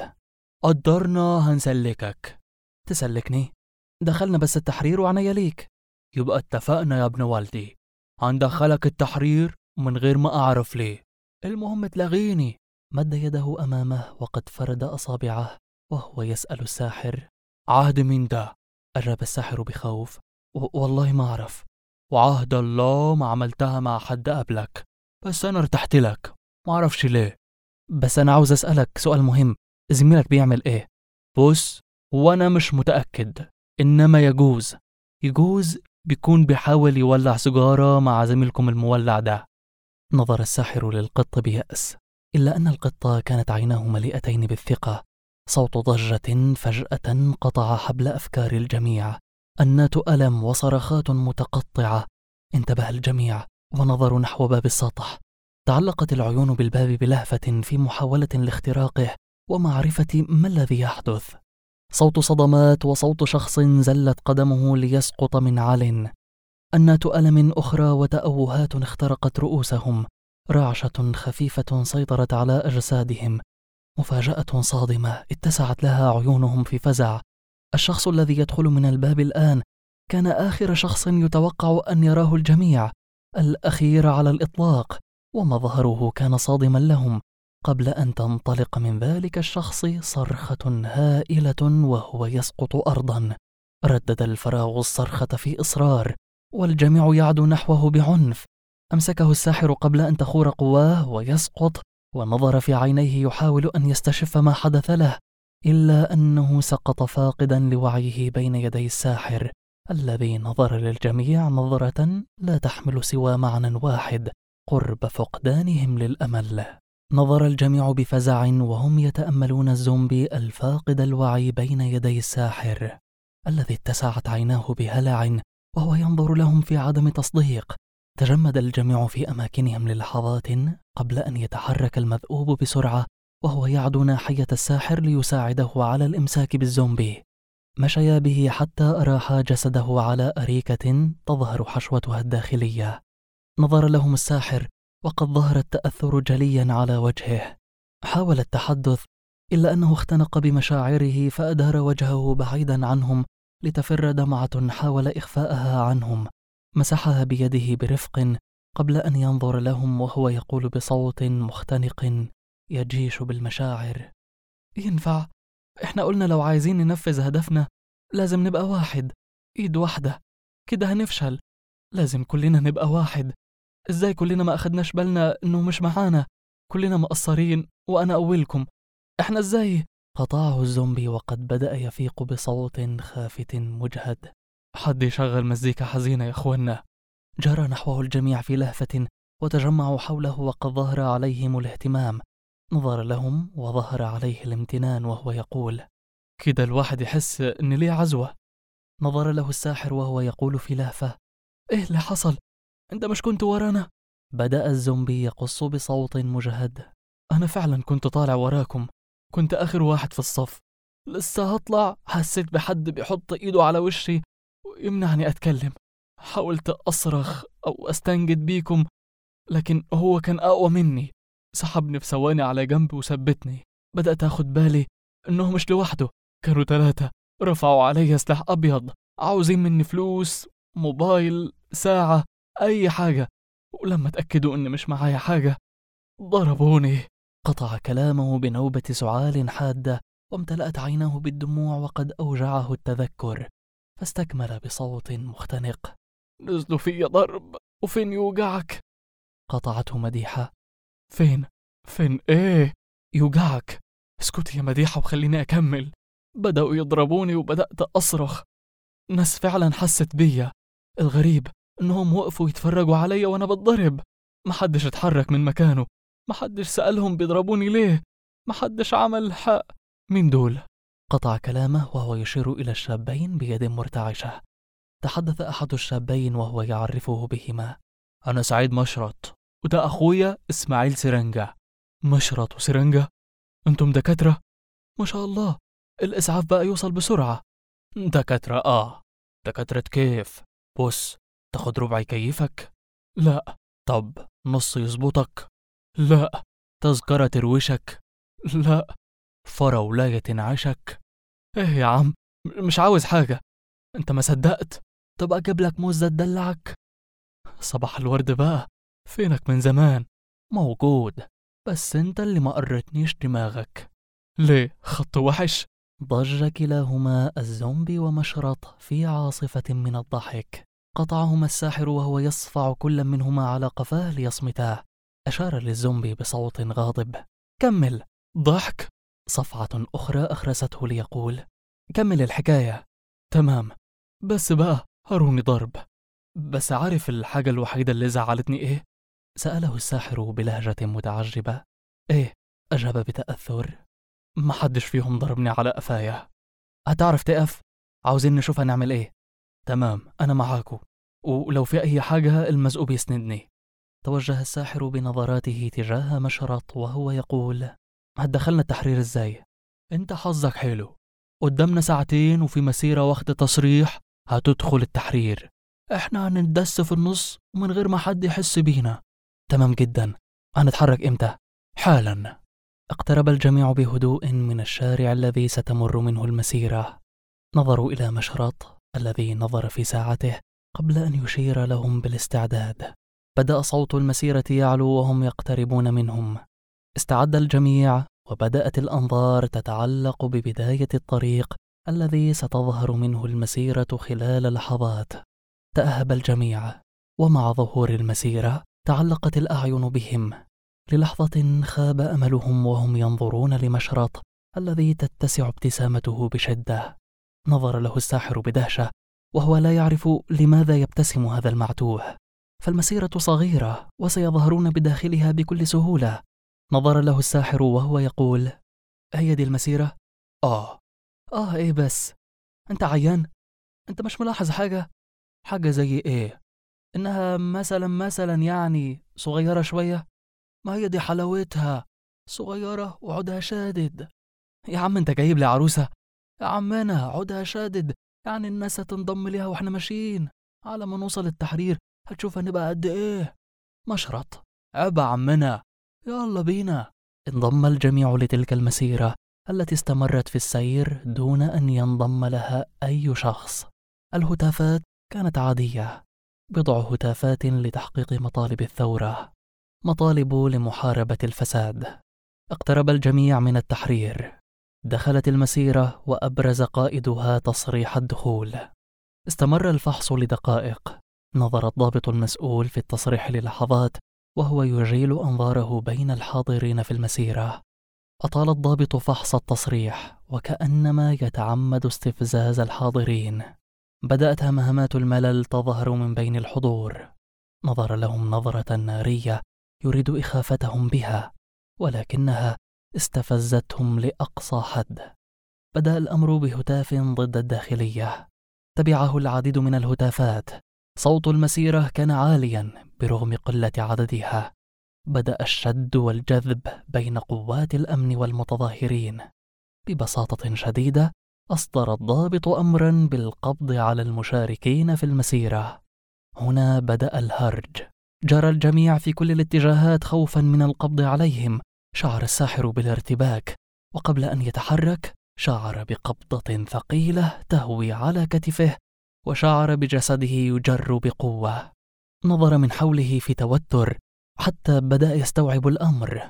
قدرنا هنسلكك. تسلكني؟ دخلنا بس التحرير وعنيا ليك. يبقى اتفقنا يا ابن والدي، هندخلك التحرير من غير ما أعرف ليه، المهم تلاغيني. مد يده أمامه وقد فرد أصابعه وهو يسأل الساحر: عهد مين ده؟ أجاب الساحر بخوف: والله ما أعرف. وعهد الله ما عملتها مع حد قبلك، بس أنا ارتحت لك ما أعرفش ليه. بس أنا عاوز أسألك سؤال مهم، زميلك بيعمل إيه؟ بص، وأنا مش متأكد، إنما يجوز بيكون بيحاول يولع سيجارة مع زميلكم المولع ده. نظر الساحر للقط بيأس، إلا أن القط كانت عيناه مليئتين بالثقة. صوت ضجة فجأة قطع حبل أفكار الجميع، أنات ألم وصرخات متقطعة. انتبه الجميع ونظروا نحو باب السطح. تعلقت العيون بالباب بلهفة في محاولة لاختراقه ومعرفة ما الذي يحدث. صوت صدمات وصوت شخص زلت قدمه ليسقط من عال. أنات ألم أخرى وتأوهات اخترقت رؤوسهم. رعشة خفيفة سيطرت على أجسادهم. مفاجأة صادمة اتسعت لها عيونهم في فزع. الشخص الذي يدخل من الباب الآن كان آخر شخص يتوقع أن يراه الجميع، الأخير على الإطلاق، ومظهره كان صادما لهم قبل أن تنطلق من ذلك الشخص صرخة هائلة وهو يسقط أرضا. ردد الفراغ الصرخة في إصرار والجميع يعدو نحوه بعنف. أمسكه الساحر قبل أن تخور قواه ويسقط، ونظر في عينيه يحاول أن يستشف ما حدث له، إلا أنه سقط فاقدا لوعيه بين يدي الساحر الذي نظر للجميع نظرة لا تحمل سوى معنى واحد: قرب فقدانهم للأمل. نظر الجميع بفزع وهم يتأملون الزومبي الفاقد الوعي بين يدي الساحر الذي اتسعت عيناه بهلع وهو ينظر لهم في عدم تصديق. تجمد الجميع في أماكنهم للحظات قبل أن يتحرك المذؤوب بسرعة وهو يعدو ناحية الساحر ليساعده على الإمساك بالزومبي. مشيا به حتى أراحا جسده على أريكة تظهر حشوتها الداخلية. نظر لهم الساحر وقد ظهر التأثر جليا على وجهه. حاول التحدث إلا أنه اختنق بمشاعره فأدار وجهه بعيدا عنهم لتفر دمعة حاول إخفاءها عنهم. مسحها بيده برفق قبل أن ينظر لهم وهو يقول بصوت مختنق يجيش بالمشاعر: ينفع؟ إحنا قلنا لو عايزين ننفذ هدفنا لازم نبقى واحد، إيد واحدة، كده هنفشل. لازم كلنا نبقى واحد. إزاي كلنا ما أخدناش بالنا إنه مش معانا؟ كلنا مقصرين وأنا أولكم. إحنا إزاي؟ قطعه الزومبي وقد بدأ يفيق بصوت خافت مجهد: حد يشغل مزيكا حزينة يا أخوانا. جرى نحوه الجميع في لهفة وتجمعوا حوله وقد ظهر عليهم الاهتمام. نظر لهم وظهر عليه الامتنان وهو يقول: كده الواحد يحس إن ليه عزوة. نظر له الساحر وهو يقول في لهفة: إيه اللي حصل؟ أنت مش كنت ورانا؟ بدأ الزومبي يقص بصوت مجهد: أنا فعلا كنت طالع وراكم، كنت آخر واحد في الصف. لسه هطلع حسيت بحد بيحط إيده على وشي ويمنعني أتكلم. حاولت أصرخ أو أستنجد بيكم لكن هو كان أقوى مني، سحبني في ثواني على جنب وثبتني. بدأت أخد بالي إنه مش لوحده، كانوا 3 رفعوا علي سلاح أبيض عاوزين مني فلوس، موبايل، ساعة، أي حاجة. ولما تأكدوا إن مش معايا حاجة ضربوني. قطع كلامه بنوبة سعال حادة وامتلأت عيناه بالدموع وقد أوجعه التذكر، فاستكمل بصوت مختنق: نزلوا في ضرب. وفين يوجعك؟ قطعته مديحة: فين إيه يوجعك؟ اسكت يا مديحة وخليني أكمل. بدأوا يضربوني وبدأت أصرخ. ناس فعلا حست بيا. الغريب إنهم وقفوا يتفرجوا عليا وأنا بتضرب. محدش اتحرك من مكانه، محدش سألهم بيضربوني ليه، محدش عمل حق. مين دول؟ قطع كلامه وهو يشير إلى الشابين بيد مرتعشة. تحدث أحد الشابين وهو يعرفه بهما: أنا سعيد مشرط، وده أخويا إسماعيل سرنجة. مشرط وسرنجة؟ أنتم دكاترة؟ ما شاء الله، الإسعاف بقى يوصل بسرعة. دكاترة دكاترة كيف؟ بص، تاخد ربع يكيفك؟ لا. طب نص يظبطك؟ لا. تذكرة تروشك؟ لا. فرا ولاية تنعشك؟ ايه يا عم، مش عاوز حاجة. انت ما صدقت؟ طب اجيب لك موزة تدلعك؟ صباح الورد بقى، فينك من زمان؟ موجود، بس انت اللي ما قرتنيش دماغك. ليه؟ خط وحش؟ ضج كلاهما الزومبي ومشرط في عاصفة من الضحك. قطعهما الساحر وهو يصفع كل منهما على قفاه ليصمتا. أشار للزومبي بصوت غاضب: كمل. ضحك. صفعة أخرى أخرسته ليقول: كمل الحكاية. تمام، بس بقى هروني ضرب. بس عارف الحاجة الوحيدة اللي زعلتني إيه؟ سأله الساحر بلهجة متعجبة. إيه؟ أجاب بتأثر: محدش فيهم ضربني على قفايا. هتعرف تقف؟ عاوزين نشوف هنعمل إيه. تمام، أنا معاكو، ولو في أي حاجة المزقوب يسندني. توجه الساحر بنظراته تجاه مشرط وهو يقول: هتدخلنا التحرير إزاي؟ أنت حظك حلو، قدامنا 2 ساعة وفي مسيرة واخدة تصريح هتدخل التحرير. إحنا هنندس في النص ومن غير ما حد يحس بينا. تمام جدا، هنتحرك إمتى؟ حالا. اقترب الجميع بهدوء من الشارع الذي ستمر منه المسيرة. نظروا إلى مشرط الذي نظر في ساعته قبل أن يشير لهم بالاستعداد. بدأ صوت المسيرة يعلو وهم يقتربون منهم. استعد الجميع وبدأت الأنظار تتعلق ببداية الطريق الذي ستظهر منه المسيرة خلال لحظات. تأهب الجميع، ومع ظهور المسيرة تعلقت الأعين بهم. للحظة خاب أملهم وهم ينظرون لمشرط الذي تتسع ابتسامته بشدة. نظر له الساحر بدهشة وهو لا يعرف لماذا يبتسم هذا المعتوه، فالمسيرة صغيرة وسيظهرون بداخلها بكل سهولة. نظر له الساحر وهو يقول: هي دي المسيرة؟ إيه بس؟ أنت عيان؟ أنت مش ملاحظ حاجة؟ حاجة زي إيه؟ إنها مثلا يعني صغيرة شوية؟ ما هي دي حلاوتها، صغيرة وعودها شادد. يا عم انت جايب لي عروسة؟ يا عمنا عودها شادد، يعني الناس هتنضم ليها واحنا ماشيين، على ما نوصل التحرير هتشوف هنبقى قد ايه. مشرط عيب يا عمنا، يلا بينا. انضم الجميع لتلك المسيرة التي استمرت في السير دون أن ينضم لها أي شخص. الهتافات كانت عادية، بضع هتافات لتحقيق مطالب الثورة، مطالب لمحاربة الفساد. اقترب الجميع من التحرير. دخلت المسيرة وأبرز قائدها تصريح الدخول. استمر الفحص لدقائق. نظر الضابط المسؤول في التصريح للحظات وهو يجيل أنظاره بين الحاضرين في المسيرة. أطال الضابط فحص التصريح وكأنما يتعمد استفزاز الحاضرين. بدأت همهمات الملل تظهر من بين الحضور. نظر لهم نظرة نارية يريد إخافتهم بها، ولكنها استفزتهم لأقصى حد. بدأ الأمر بهتاف ضد الداخلية، تبعه العديد من الهتافات. صوت المسيرة كان عاليا برغم قلة عددها. بدأ الشد والجذب بين قوات الأمن والمتظاهرين. ببساطة شديدة أصدر الضابط أمرا بالقبض على المشاركين في المسيرة. هنا بدأ الهرج. جرى الجميع في كل الاتجاهات خوفا من القبض عليهم. شعر الساحر بالارتباك، وقبل أن يتحرك شعر بقبضة ثقيلة تهوي على كتفه، وشعر بجسده يجر بقوة. نظر من حوله في توتر حتى بدأ يستوعب الأمر.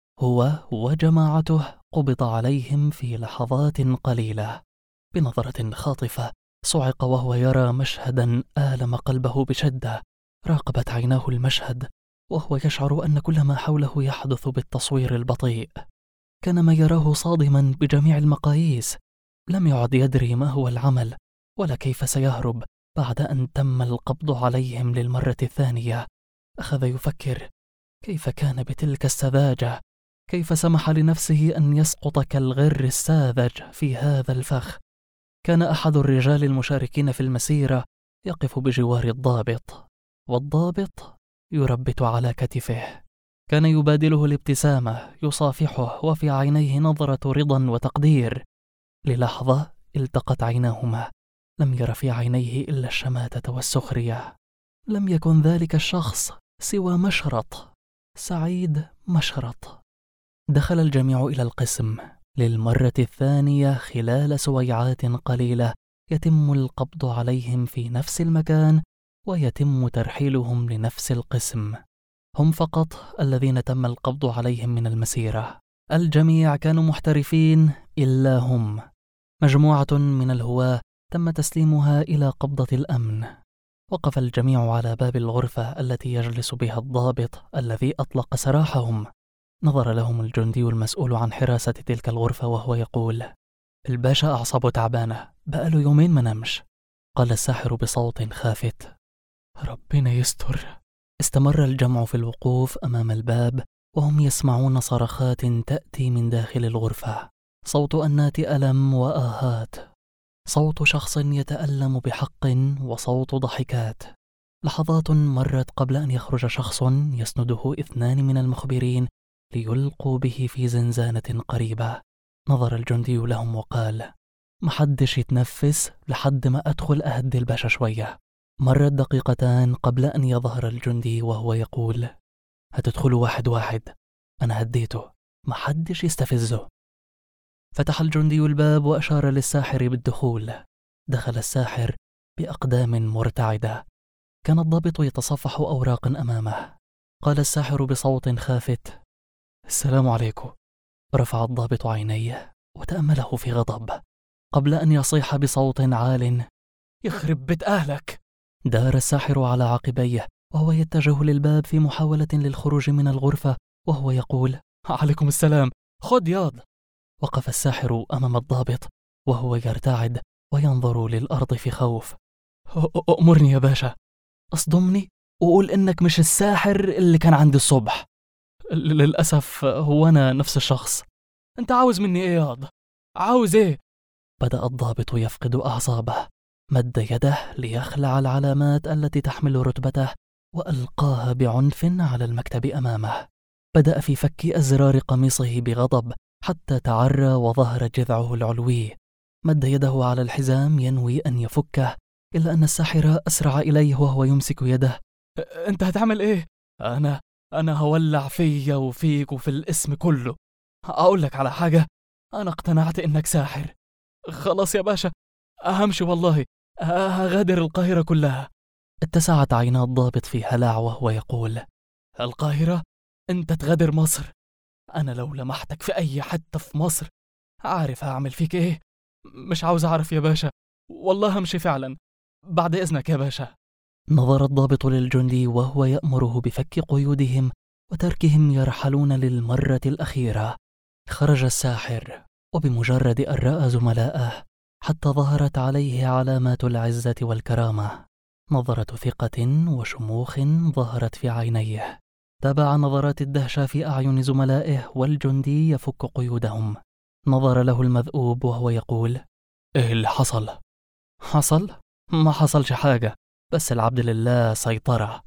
هو وجماعته قبض عليهم في لحظات قليلة. بنظرة خاطفة صعق وهو يرى مشهدا آلم قلبه بشدة. راقبت عيناه المشهد وهو يشعر أن كل ما حوله يحدث بالتصوير البطيء. كان ما يراه صادما بجميع المقاييس. لم يعد يدري ما هو العمل ولا كيف سيهرب بعد أن تم القبض عليهم للمرة الثانية. أخذ يفكر كيف كان بتلك السذاجة، كيف سمح لنفسه أن يسقط كالغر الساذج في هذا الفخ. كان أحد الرجال المشاركين في المسيرة يقف بجوار الضابط، والضابط يربت على كتفه. كان يبادله الابتسامة، يصافحه، وفي عينيه نظرة رضا وتقدير. للحظة التقت عيناهما، لم ير في عينيه إلا الشماتة والسخرية. لم يكن ذلك الشخص سوى مشرط، سعيد مشرط. دخل الجميع إلى القسم للمرة الثانية خلال سويعات قليلة. يتم القبض عليهم في نفس المكان ويتم ترحيلهم لنفس القسم. هم فقط الذين تم القبض عليهم من المسيرة. الجميع كانوا محترفين إلا هم. مجموعة من الهواة تم تسليمها إلى قبضة الأمن. وقف الجميع على باب الغرفة التي يجلس بها الضابط الذي أطلق سراحهم. نظر لهم الجندي المسؤول عن حراسة تلك الغرفة وهو يقول: الباشا أعصابه تعبانة، بقاله يومين ما نمش. قال الساحر بصوت خافت: ربنا يستر. استمر الجمع في الوقوف أمام الباب وهم يسمعون صرخات تأتي من داخل الغرفة. صوت أنات ألم وآهات، صوت شخص يتألم بحق، وصوت ضحكات. لحظات مرت قبل أن يخرج شخص يسنده 2 من المخبرين ليلقوا به في زنزانة قريبة. نظر الجندي لهم وقال: محدش يتنفس لحد ما أدخل أهدي الباشا شوية. مرت دقيقتان قبل أن يظهر الجندي وهو يقول: هتدخلوا 1 1، أنا هديته، محدش يستفزه. فتح الجندي الباب وأشار للساحر بالدخول. دخل الساحر بأقدام مرتعدة. كان الضابط يتصفح أوراق أمامه. قال الساحر بصوت خافت: السلام عليكم. رفع الضابط عينيه وتأمله في غضب قبل أن يصيح بصوت عال: يخرب بيت أهلك. دار الساحر على عقبيه وهو يتجه للباب في محاولة للخروج من الغرفة وهو يقول: عليكم السلام، خد ياض. وقف الساحر أمام الضابط وهو يرتعد وينظر للأرض في خوف. أمرني يا باشا، أصدمني وقول إنك مش الساحر اللي كان عندي الصبح. للأسف هو أنا نفس الشخص. أنت عاوز مني إيه ياض؟ عاوز إيه؟ بدأ الضابط يفقد أعصابه. مد يده ليخلع العلامات التي تحمل رتبته وألقاها بعنف على المكتب أمامه. بدأ في فك أزرار قميصه بغضب حتى تعرى وظهر جذعه العلوي. مد يده على الحزام ينوي أن يفكه، إلا أن الساحر أسرع إليه وهو يمسك يده. أنت هتعمل إيه؟ أنا هولع فيا وفيك وفي الاسم كله. أقول لك على حاجة، أنا اقتنعت إنك ساحر. خلاص يا باشا، همشي والله، هغادر القاهرة كلها. اتسعت عينا الضابط في هلع وهو يقول: القاهرة؟ أنت تغادر مصر؟ أنا لو لمحتك في أي حتة في مصر عارف هعمل فيك إيه؟ مش عاوز أعرف يا باشا، والله همشي فعلا، بعد إذنك يا باشا. نظر الضابط للجندي وهو يأمره بفك قيودهم وتركهم يرحلون للمرة الأخيرة. خرج الساحر، وبمجرد أن رأى زملائه حتى ظهرت عليه علامات العزة والكرامة. نظرة ثقة وشموخ ظهرت في عينيه. تابع نظرات الدهشة في أعين زملائه والجندي يفك قيودهم. نظر له المذؤوب وهو يقول: إيه اللي حصل؟ حصل؟ ما حصلش حاجة، بس العبد لله سيطرة.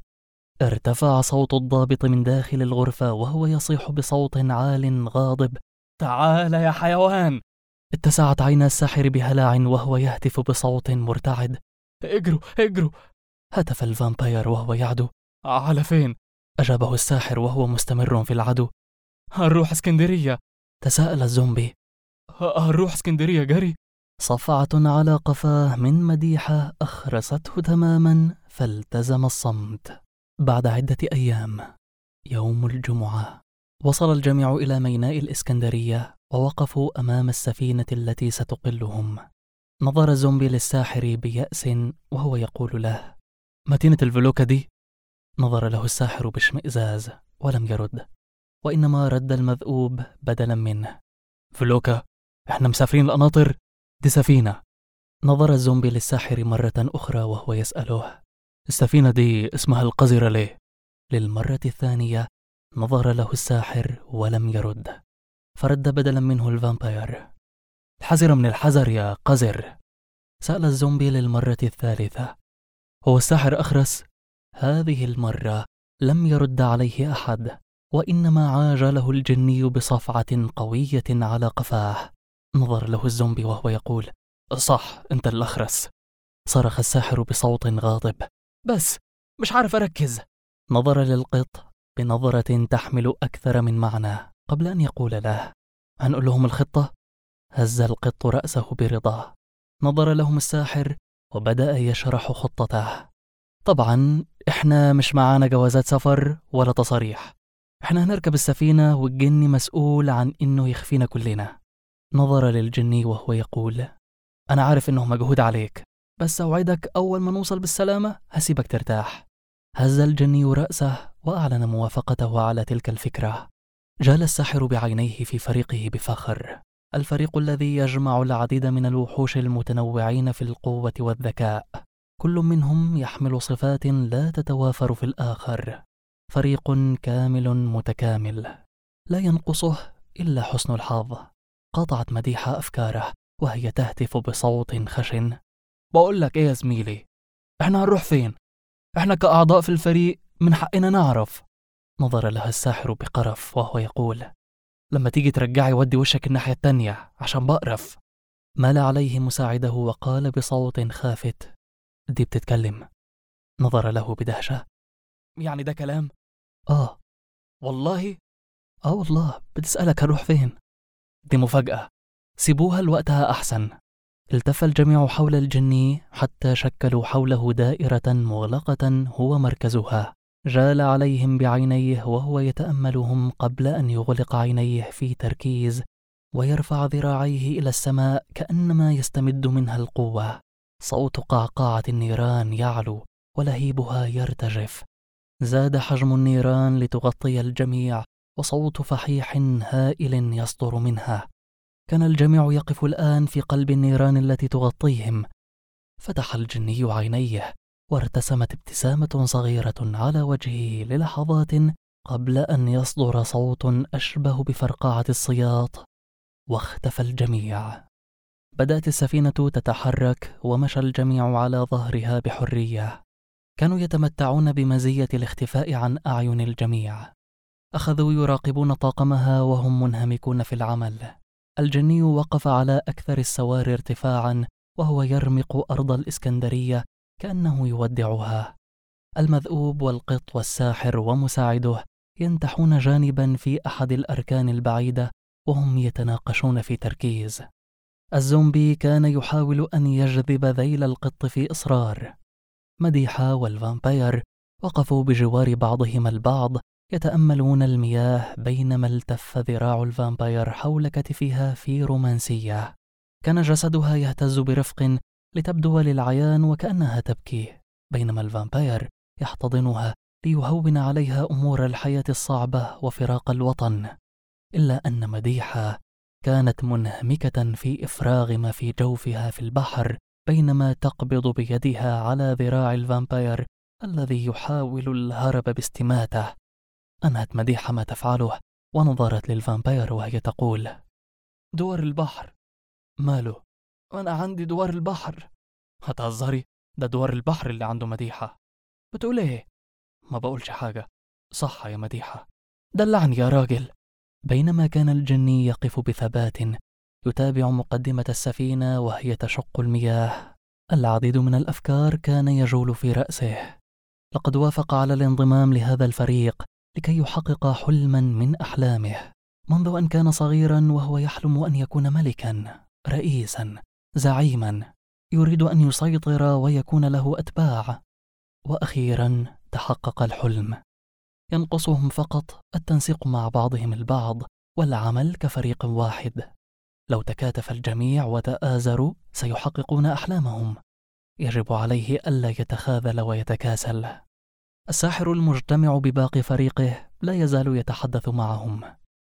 ارتفع صوت الضابط من داخل الغرفة وهو يصيح بصوت عال غاضب: تعال يا حيوان! اتسعت عينا الساحر بهلع وهو يهتف بصوت مرتعد: اجروا اجروا! هتف الفامباير وهو يعدو. على فين؟ أجابه الساحر وهو مستمر في العدو. هنروح اسكندرية. تساءل الزومبي. هنروح اسكندرية جري؟ صفعة على قفاه من مديحة أخرسته تماما، فالتزم الصمت. بعد عدة أيام، يوم الجمعة، وصل الجميع إلى ميناء الإسكندرية ووقفوا أمام السفينة التي ستقلهم. نظر الزومبي للساحر بيأس وهو يقول له: متينة الفلوكة دي؟ نظر له الساحر باشمئزاز ولم يرد، وإنما رد المذؤوب بدلا منه: فلوكة؟ احنا مسافرين القناطر؟ دي سفينة. نظر الزومبي للساحر مرة أخرى وهو يسأله: السفينة دي اسمها القذرة ليه؟ للمرة الثانية نظر له الساحر ولم يرد، فرد بدلا منه الفامباير: الحذر من الحذر يا قذر. سأل الزومبي للمرة الثالثة: هو الساحر أخرس؟ هذه المرة لم يرد عليه أحد، وإنما عاجله الجني بصفعة قوية على قفاه. نظر له الزومبي وهو يقول: صح، أنت الأخرس. صرخ الساحر بصوت غاضب: بس مش عارف أركز. نظر للقط بنظرة تحمل أكثر من معنى قبل أن يقول له: هنقول لهم الخطة؟ هز القط رأسه برضا. نظر لهم الساحر وبدأ يشرح خطته: طبعا إحنا مش معانا جوازات سفر ولا تصاريح، إحنا هنركب السفينة والجني مسؤول عن إنه يخفينا كلنا. نظر للجني وهو يقول: أنا عارف إنه مجهود عليك، بس أوعدك أول ما نوصل بالسلامة هسيبك ترتاح. هز الجني رأسه وأعلن موافقته على تلك الفكرة. جال الساحر بعينيه في فريقه بفخر، الفريق الذي يجمع العديد من الوحوش المتنوعين في القوة والذكاء، كل منهم يحمل صفات لا تتوافر في الآخر. فريق كامل متكامل لا ينقصه إلا حسن الحظ. قاطعت مديحة أفكاره وهي تهتف بصوت خشن: بقول لك إيه يا زميلي، إحنا هنروح فين؟ إحنا كأعضاء في الفريق من حقنا نعرف. نظر لها الساحر بقرف وهو يقول: لما تيجي ترجعي ودي وشك الناحية التانية عشان بقرف. مال عليه مساعده وقال بصوت خافت: دي بتتكلم؟ نظر له بدهشة: يعني ده كلام؟ آه. والله؟ آه والله، بتسألك هروح فين؟ دي مفاجأة، سيبوها لوقتها أحسن. التف الجميع حول الجني حتى شكلوا حوله دائرة مغلقة هو مركزها. جال عليهم بعينيه وهو يتأملهم قبل أن يغلق عينيه في تركيز ويرفع ذراعيه إلى السماء كأنما يستمد منها القوة. صوت قعقاعة النيران يعلو ولهيبها يرتجف. زاد حجم النيران لتغطي الجميع، وصوت فحيح هائل يصدر منها. كان الجميع يقف الآن في قلب النيران التي تغطيهم. فتح الجني عينيه وارتسمت ابتسامة صغيرة على وجهه للحظات قبل أن يصدر صوت أشبه بفرقعة الصياط، واختفى الجميع. بدأت السفينة تتحرك ومشى الجميع على ظهرها بحرية. كانوا يتمتعون بمزية الاختفاء عن أعين الجميع. أخذوا يراقبون طاقمها وهم منهمكون في العمل. الجني وقف على أكثر السواري ارتفاعا وهو يرمق أرض الإسكندرية كأنه يودعها. المذؤوب والقط والساحر ومساعده ينتحون جانبا في أحد الأركان البعيدة وهم يتناقشون في تركيز. الزومبي كان يحاول أن يجذب ذيل القط في إصرار. مديحة والفامباير وقفوا بجوار بعضهما البعض يتأملون المياه بينما التف ذراع الفامباير حول كتفها في رومانسية. كان جسدها يهتز برفق لتبدو للعيان وكأنها تبكي، بينما الفامباير يحتضنها ليهون عليها أمور الحياة الصعبة وفراق الوطن. إلا أن مديحة كانت منهمكة في إفراغ ما في جوفها في البحر بينما تقبض بيدها على ذراع الفامباير الذي يحاول الهرب باستماته. أنهت مديحة ما تفعله ونظرت للفامباير وهي تقول: دوار البحر. ماله؟ أنا عندي دوار البحر. هتهزري؟ ده دوار البحر اللي عنده مديحة. بتقول إيه؟ ما بقولش حاجة. صح يا مديحة. دلعني يا راجل. بينما كان الجني يقف بثبات يتابع مقدمة السفينة وهي تشق المياه، العديد من الأفكار كان يجول في رأسه. لقد وافق على الانضمام لهذا الفريق لكي يحقق حلما من أحلامه منذ أن كان صغيرا، وهو يحلم أن يكون ملكا، رئيسا، زعيما، يريد أن يسيطر ويكون له أتباع. وأخيرا تحقق الحلم. ينقصهم فقط التنسيق مع بعضهم البعض والعمل كفريق واحد. لو تكاتف الجميع وتآزروا سيحققون أحلامهم. يجب عليه ألا يتخاذل ويتكاسل. الساحر المجتمع بباقي فريقه لا يزال يتحدث معهم.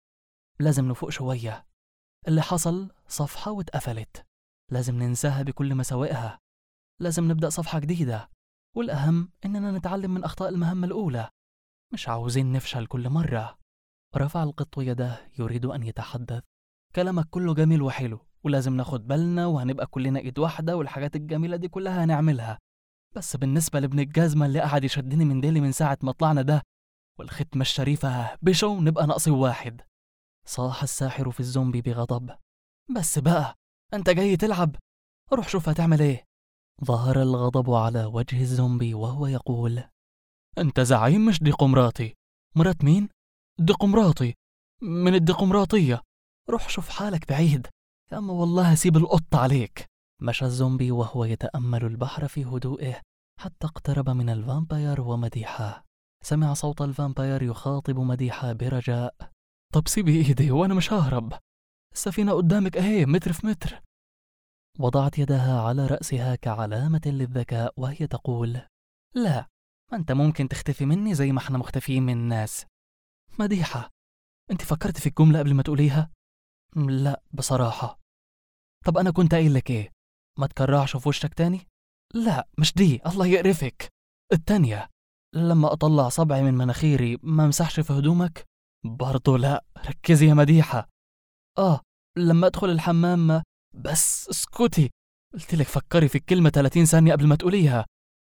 لازم نفوق شوية. اللي حصل صفحة واتقفلت، لازم ننساها بكل مساوئها. لازم نبدأ صفحة جديدة، والأهم إننا نتعلم من أخطاء المهمة الأولى. مش عاوزين نفشل كل مرة. رفع القط يده يريد أن يتحدث. كلامك كله جميل وحلو، ولازم ناخد بالنا وهنبقى كلنا إيد واحدة والحاجات الجميلة دي كلها هنعملها. بس بالنسبة لابن الجزمة اللي قاعد يشدني من ديلي من ساعة ما طلعنا ده والختمة الشريفة بشو نبقى ناقصي واحد. صاح الساحر في الزومبي بغضب. بس بقى أنت جاي تلعب؟ روح شوف هتعمل إيه. ظهر الغضب على وجه الزومبي وهو يقول: أنت زعيم مش ديقمراطي. مرات مين؟ ديقمراطي من الديقمراطية. روح شوف حالك بعيد يا أما والله هسيب القط عليك. مشى الزومبي وهو يتأمل البحر في هدوئه حتى اقترب من الفامباير ومديحة. سمع صوت الفامباير يخاطب مديحة برجاء: طب سيبي إيدي وأنا مش ههرب. السفينة قدامك أهي متر في متر. وضعت يدها على رأسها كعلامة للذكاء وهي تقول: لا، ما أنت ممكن تختفي مني زي ما احنا مختفيين من الناس. مديحة، أنت فكرت في الجملة قبل ما تقوليها؟ لا بصراحة. طب أنا كنت قايل لك إيه؟ ما تكرعش في وشك تاني؟ لا مش دي، الله يقرفك. التانية، لما أطلع صبعي من مناخيري ما مسحش في هدومك؟ برضو لا، ركزي يا مديحة. لما أدخل الحمام ما... بس اسكتي، قلتلك فكري في الكلمة 30 ثانية قبل ما تقوليها.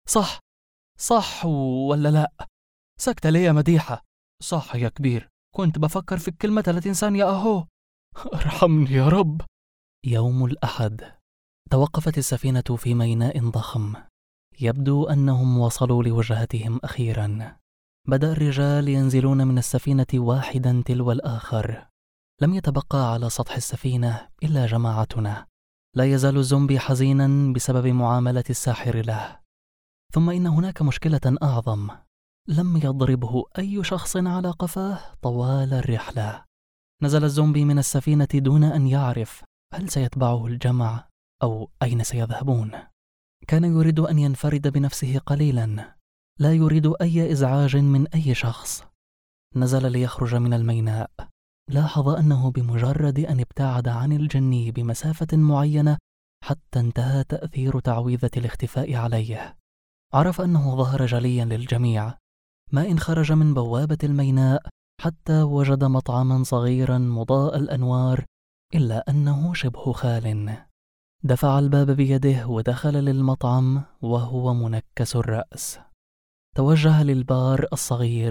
صح ولا لا؟ ساكتة ليه يا مديحة؟ صح يا كبير، كنت بفكر في الكلمة 30 ثانية أهو. ارحمني يا رب. يوم الأحد. توقفت السفينة في ميناء ضخم. يبدو أنهم وصلوا لوجهتهم أخيرا. بدأ الرجال ينزلون من السفينة واحدا تلو الآخر. لم يتبقى على سطح السفينة إلا جماعتنا. لا يزال الزومبي حزينا بسبب معاملة الساحر له. ثم إن هناك مشكلة أعظم. لم يضربه أي شخص على قفاه طوال الرحلة. نزل الزومبي من السفينة دون أن يعرف هل سيتبعه الجمع أو أين سيذهبون. كان يريد أن ينفرد بنفسه قليلا، لا يريد أي إزعاج من أي شخص. نزل ليخرج من الميناء. لاحظ أنه بمجرد أن ابتعد عن الجني بمسافة معينة حتى انتهى تأثير تعويذة الاختفاء عليه. عرف أنه ظهر جليا للجميع. ما إن خرج من بوابة الميناء حتى وجد مطعما صغيرا مضاء الأنوار، إلا أنه شبه خال. دفع الباب بيده ودخل للمطعم وهو منكس الرأس. توجه للبار الصغير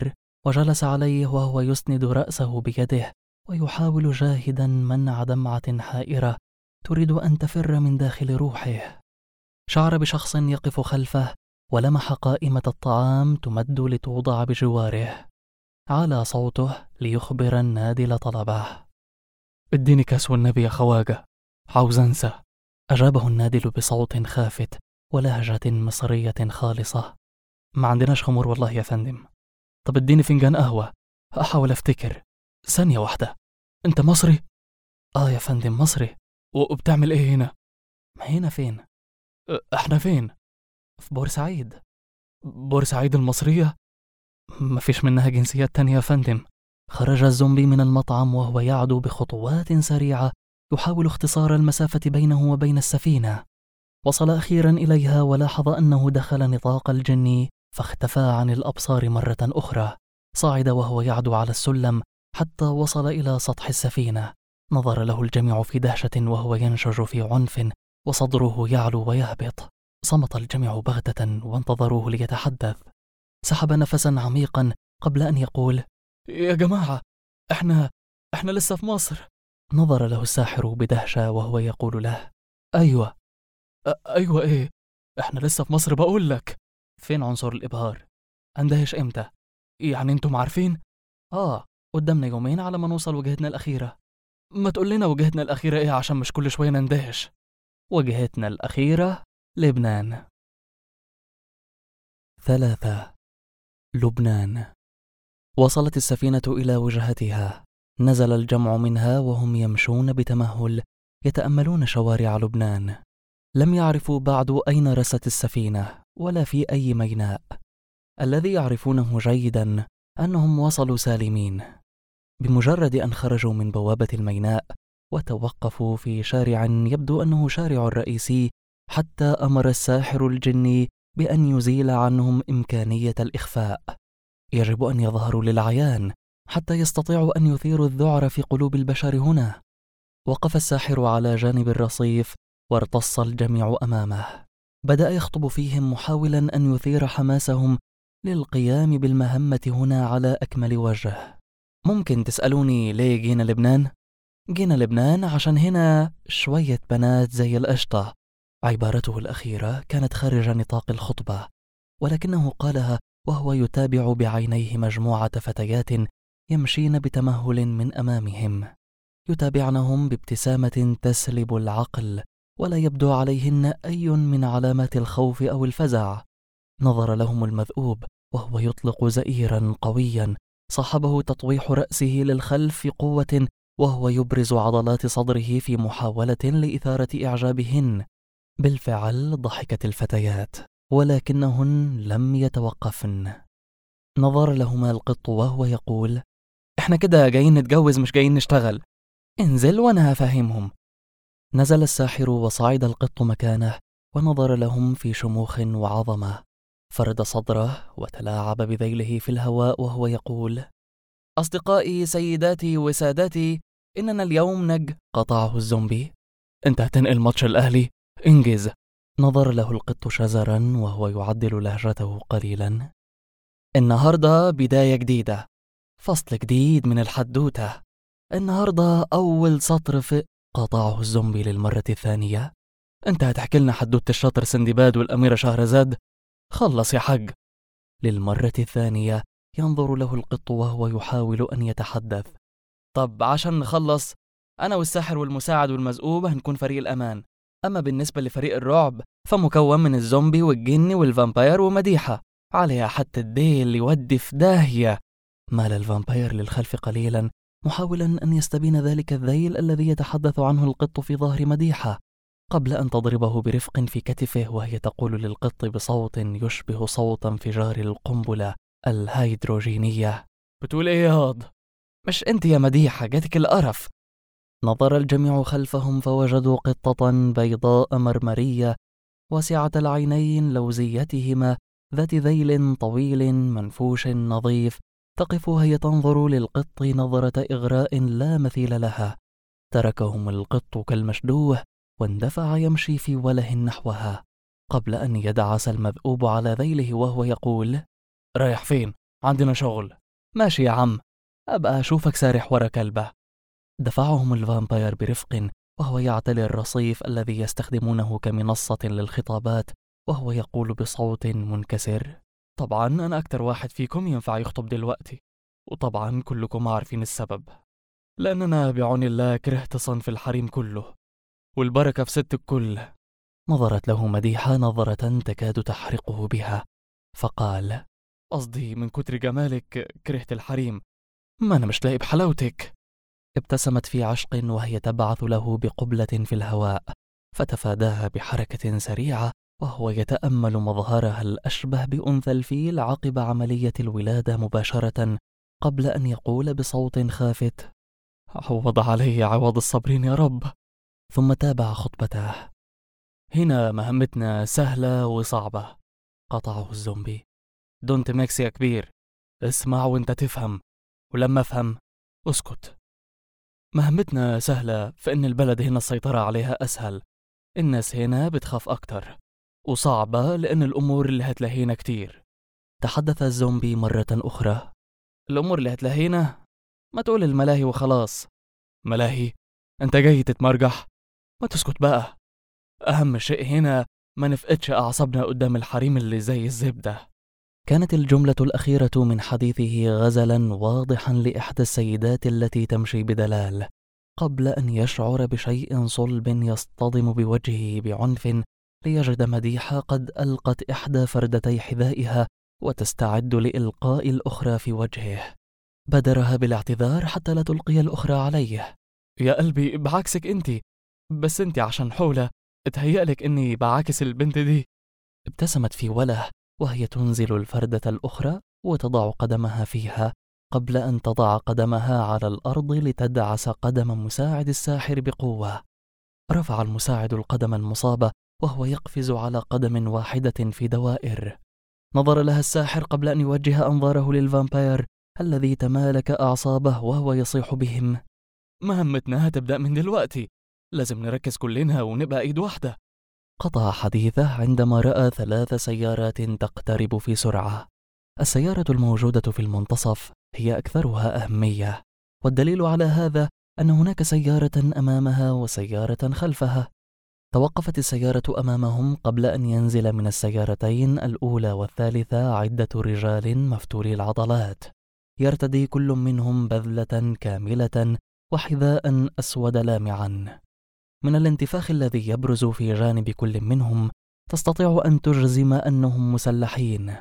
وجلس عليه وهو يسند رأسه بيده ويحاول جاهدا منع دمعة حائرة تريد أن تفر من داخل روحه. شعر بشخص يقف خلفه ولمح قائمة الطعام تمد لتوضع بجواره. علا صوته ليخبر النادل طلبه. اديني كاس والنبي يا خواجة، عاوز أنسى. أجابه النادل بصوت خافت ولهجة مصرية خالصة. ما عندناش خمور والله يا فندم. طب اديني فنجان قهوة أحاول أفتكر. ثانية واحدة، أنت مصري؟ يا فندم مصري. وبتعمل إيه هنا؟ ما هنا فين؟ احنا فين؟ في بورسعيد. بورسعيد المصرية؟ ما فيش منها جنسيات تانية يا فندم. خرج الزومبي من المطعم وهو يعدو بخطوات سريعة يحاول اختصار المسافة بينه وبين السفينة. وصل أخيرا إليها ولاحظ أنه دخل نطاق الجن فاختفى عن الأبصار مرة أخرى. صعد وهو يعدو على السلم حتى وصل إلى سطح السفينة. نظر له الجميع في دهشة وهو ينشج في عنف وصدره يعلو ويهبط. صمت الجميع بغتة وانتظروه ليتحدث. سحب نفسا عميقا قبل أن يقول: يا جماعة، احنا لسه في مصر. نظر له الساحر بدهشة وهو يقول له: أيوة. أيوة إيه؟ احنا لسه في مصر بقول لك. فين عنصر الإبهار؟ اندهش امتى؟ يعني انتم عارفين؟ قدامنا يومين على ما نوصل وجهتنا الأخيرة. ما تقول لنا وجهتنا الأخيرة ايه عشان مش كل شوية نندهش. وجهتنا الأخيرة لبنان. 3. لبنان. وصلت السفينة إلى وجهتها. نزل الجمع منها وهم يمشون بتمهل يتأملون شوارع لبنان. لم يعرفوا بعد أين رست السفينة ولا في أي ميناء. الذي يعرفونه جيدا أنهم وصلوا سالمين. بمجرد أن خرجوا من بوابة الميناء وتوقفوا في شارع يبدو أنه شارع الرئيسي حتى أمر الساحر الجني بأن يزيل عنهم إمكانية الإخفاء. يجب أن يظهروا للعيان حتى يستطيعوا أن يثيروا الذعر في قلوب البشر هنا. وقف الساحر على جانب الرصيف وارتص الجميع أمامه. بدأ يخطب فيهم محاولا أن يثير حماسهم للقيام بالمهمة هنا على أكمل وجه. ممكن تسألوني ليه جينا لبنان؟ جينا لبنان عشان هنا شوية بنات زي القشطة. عبارته الأخيرة كانت خارج نطاق الخطبة، ولكنه قالها وهو يتابع بعينيه مجموعة فتيات يمشين بتمهل من أمامهم، يتابعنهم بابتسامة تسلب العقل ولا يبدو عليهن أي من علامات الخوف أو الفزع. نظر لهم المذؤوب وهو يطلق زئيرا قويا صاحبه تطويح رأسه للخلف في قوة وهو يبرز عضلات صدره في محاولة لإثارة إعجابهن. بالفعل ضحكت الفتيات ولكنهن لم يتوقفن. نظر لهما القط وهو يقول: احنا كده جايين نتجوز مش جايين نشتغل. انزل وانا هفهمهم. نزل الساحر وصعد القط مكانه ونظر لهم في شموخ وعظمة. فرد صدره وتلاعب بذيله في الهواء وهو يقول: أصدقائي، سيداتي وسادتي، إننا اليوم قطعه الزومبي: أنت هتنقل ماتش الأهلي؟ انجز. نظر له القط شزرا وهو يعدل لهجته قليلا: النهاردة بداية جديدة، فصل جديد من الحدوتة. النهاردة أول سطر في... قطعه الزومبي للمرة الثانية: أنت هتحكي لنا حدوتة الشاطر سندباد والأميرة شهرزاد؟ خلص يا حج. للمرة الثانية ينظر له القط وهو يحاول أن يتحدث: طب عشان نخلص، أنا والساحر والمساعد والمزقوب هنكون فريق الأمان. أما بالنسبة لفريق الرعب فمكون من الزومبي والجن والفامباير ومديحة عليها حتى الديل يودي في داهية. مال الفامباير للخلف قليلا محاولا أن يستبين ذلك الذيل الذي يتحدث عنه القط في ظهر مديحة قبل أن تضربه برفق في كتفه وهي تقول للقط بصوت يشبه صوت انفجار القنبلة الهيدروجينية: بتقول إيه يا هاض؟ مش أنت يا مديحة جاتك القرف. نظر الجميع خلفهم فوجدوا قطة بيضاء مرمرية واسعة العينين لوزيتهما ذات ذيل طويل منفوش نظيف تقف وهي تنظر للقط نظرة إغراء لا مثيل لها. تركهم القط كالمشدوه واندفع يمشي في وله نحوها قبل أن يدعس المذؤوب على ذيله وهو يقول: رايح فين؟ عندنا شغل. ماشي يا عم، أبقى أشوفك سارح ورا كلبة. دفعهم الفامباير برفق وهو يعتلي الرصيف الذي يستخدمونه كمنصة للخطابات، وهو يقول بصوت منكسر: طبعا أنا أكتر واحد فيكم ينفع يخطب دلوقتي، وطبعا كلكم عارفين السبب، لأننا بعون الله كرهت صنف الحريم كله، والبركة في ست الكل. نظرت له مديحة نظرة تكاد تحرقه بها، فقال: قصدي من كتر جمالك كرهت الحريم، ما أنا مش لاقي بحلاوتك. ابتسمت في عشق وهي تبعث له بقبلة في الهواء، فتفاداها بحركة سريعة وهو يتأمل مظهرها الأشبه بأنثى الفيل عقب عملية الولادة مباشرة، قبل أن يقول بصوت خافت: عوض علي عوض الصابرين يا رب. ثم تابع خطبته: هنا مهمتنا سهلة وصعبة. قطعه الزومبي: دونت ميكس يا كبير، اسمع وانت تفهم، ولما افهم اسكت. مهمتنا سهلة في ان البلد هنا السيطرة عليها اسهل، الناس هنا بتخاف اكتر، وصعبة لان الامور اللي هتلاهينا كتير. تحدث الزومبي مرة أخرى: الامور اللي هتلاهينا؟ ما تقول الملاهي وخلاص. ملاهي؟ انت جاي تتمرجح؟ ما تسكت بقى. اهم شيء هنا ما نفقدش اعصابنا قدام الحريم اللي زي الزبدة. كانت الجملة الأخيرة من حديثه غزلا واضحا لإحدى السيدات التي تمشي بدلال، قبل أن يشعر بشيء صلب يصطدم بوجهه بعنف، ليجد مديحة قد ألقت إحدى فردتي حذائها وتستعد لإلقاء الأخرى في وجهه. بادرها بالاعتذار حتى لا تلقي الأخرى عليه. يا قلبي بعكسك انتي، بس انتي عشان حولة اتهيألك اني بعاكس البنت دي. ابتسمت في وله وهي تنزل الفردة الأخرى وتضع قدمها فيها، قبل أن تضع قدمها على الأرض لتدعس قدم مساعد الساحر بقوة. رفع المساعد القدم المصابة وهو يقفز على قدم واحدة في دوائر. نظر لها الساحر قبل أن يوجه أنظاره للفامباير الذي تمالك أعصابه وهو يصيح بهم: مهمتنا هتبدأ من دلوقتي، لازم نركز كلنا ونبقى إيد واحدة. قطع حديثه عندما رأى 3 سيارات تقترب في سرعة. السيارة الموجودة في المنتصف هي أكثرها أهمية، والدليل على هذا أن هناك سيارة أمامها وسيارة خلفها. توقفت السيارة أمامهم قبل أن ينزل من السيارتين الأولى والثالثة عدة رجال مفتولي العضلات، يرتدي كل منهم بذلة كاملة وحذاء أسود لامعا. من الانتفاخ الذي يبرز في جانب كل منهم تستطيع أن تجزم أنهم مسلحين.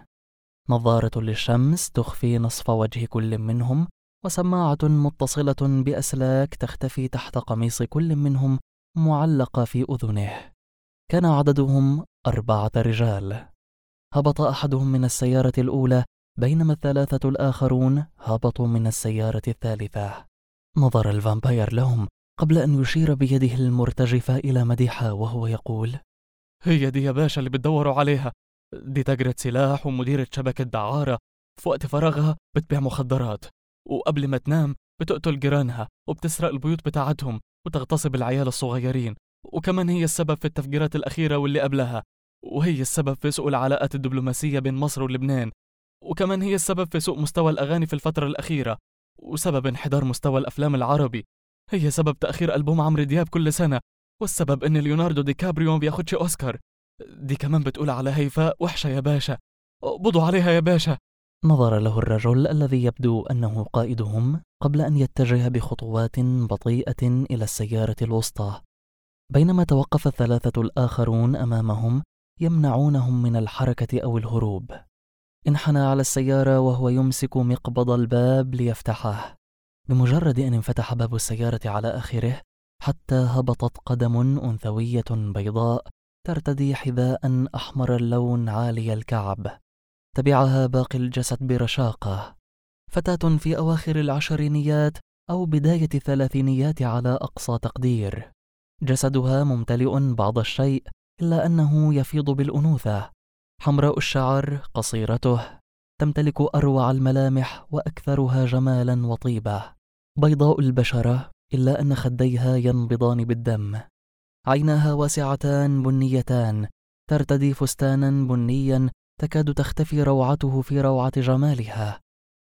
نظارة للشمس تخفي نصف وجه كل منهم، وسماعة متصلة بأسلاك تختفي تحت قميص كل منهم معلقة في أذنه. كان عددهم 4 رجال. هبط أحدهم من السيارة الأولى، بينما ال3 الآخرون هبطوا من السيارة الثالثة. نظر الفامباير لهم قبل أن يشير بيده المرتجفة إلى مديحة وهو يقول: هي دي يا باشا اللي بتدوروا عليها، دي تاجرة سلاح ومديرة شبكة دعارة، في وقت فراغها بتبيع مخدرات، وقبل ما تنام بتقتل جيرانها وبتسرق البيوت بتاعتهم وتغتصب العيال الصغيرين، وكمان هي السبب في التفجيرات الأخيرة واللي قبلها، وهي السبب في سوء العلاقات الدبلوماسية بين مصر ولبنان، وكمان هي السبب في سوء مستوى الأغاني في الفترة الأخيرة، وسبب انحدار مستوى الأفلام العربي. هي سبب تأخير ألبوم عمرو دياب كل سنة، والسبب إن ليوناردو دي كابريو ما بياخدش أوسكار. دي كمان بتقول على هيفاء وحشة يا باشا، اقبضوا عليها يا باشا. نظر له الرجل الذي يبدو أنه قائدهم قبل أن يتجه بخطوات بطيئة إلى السيارة الوسطى، بينما توقف ال3 الآخرون أمامهم يمنعونهم من الحركة أو الهروب. انحنى على السيارة وهو يمسك مقبض الباب ليفتحه. بمجرد أن انفتح باب السيارة على آخره حتى هبطت قدم أنثوية بيضاء ترتدي حذاء أحمر اللون عالي الكعب، تبعها باقي الجسد برشاقة. فتاة في أواخر العشرينيات أو بداية الثلاثينيات على أقصى تقدير، جسدها ممتلئ بعض الشيء إلا أنه يفيض بالأنوثة. حمراء الشعر، قصيرته، تمتلك أروع الملامح وأكثرها جمالا وطيبة. بيضاء البشرة إلا أن خديها ينبضان بالدم. عيناها واسعتان بنيتان، ترتدي فستانا بنيا تكاد تختفي روعته في روعة جمالها.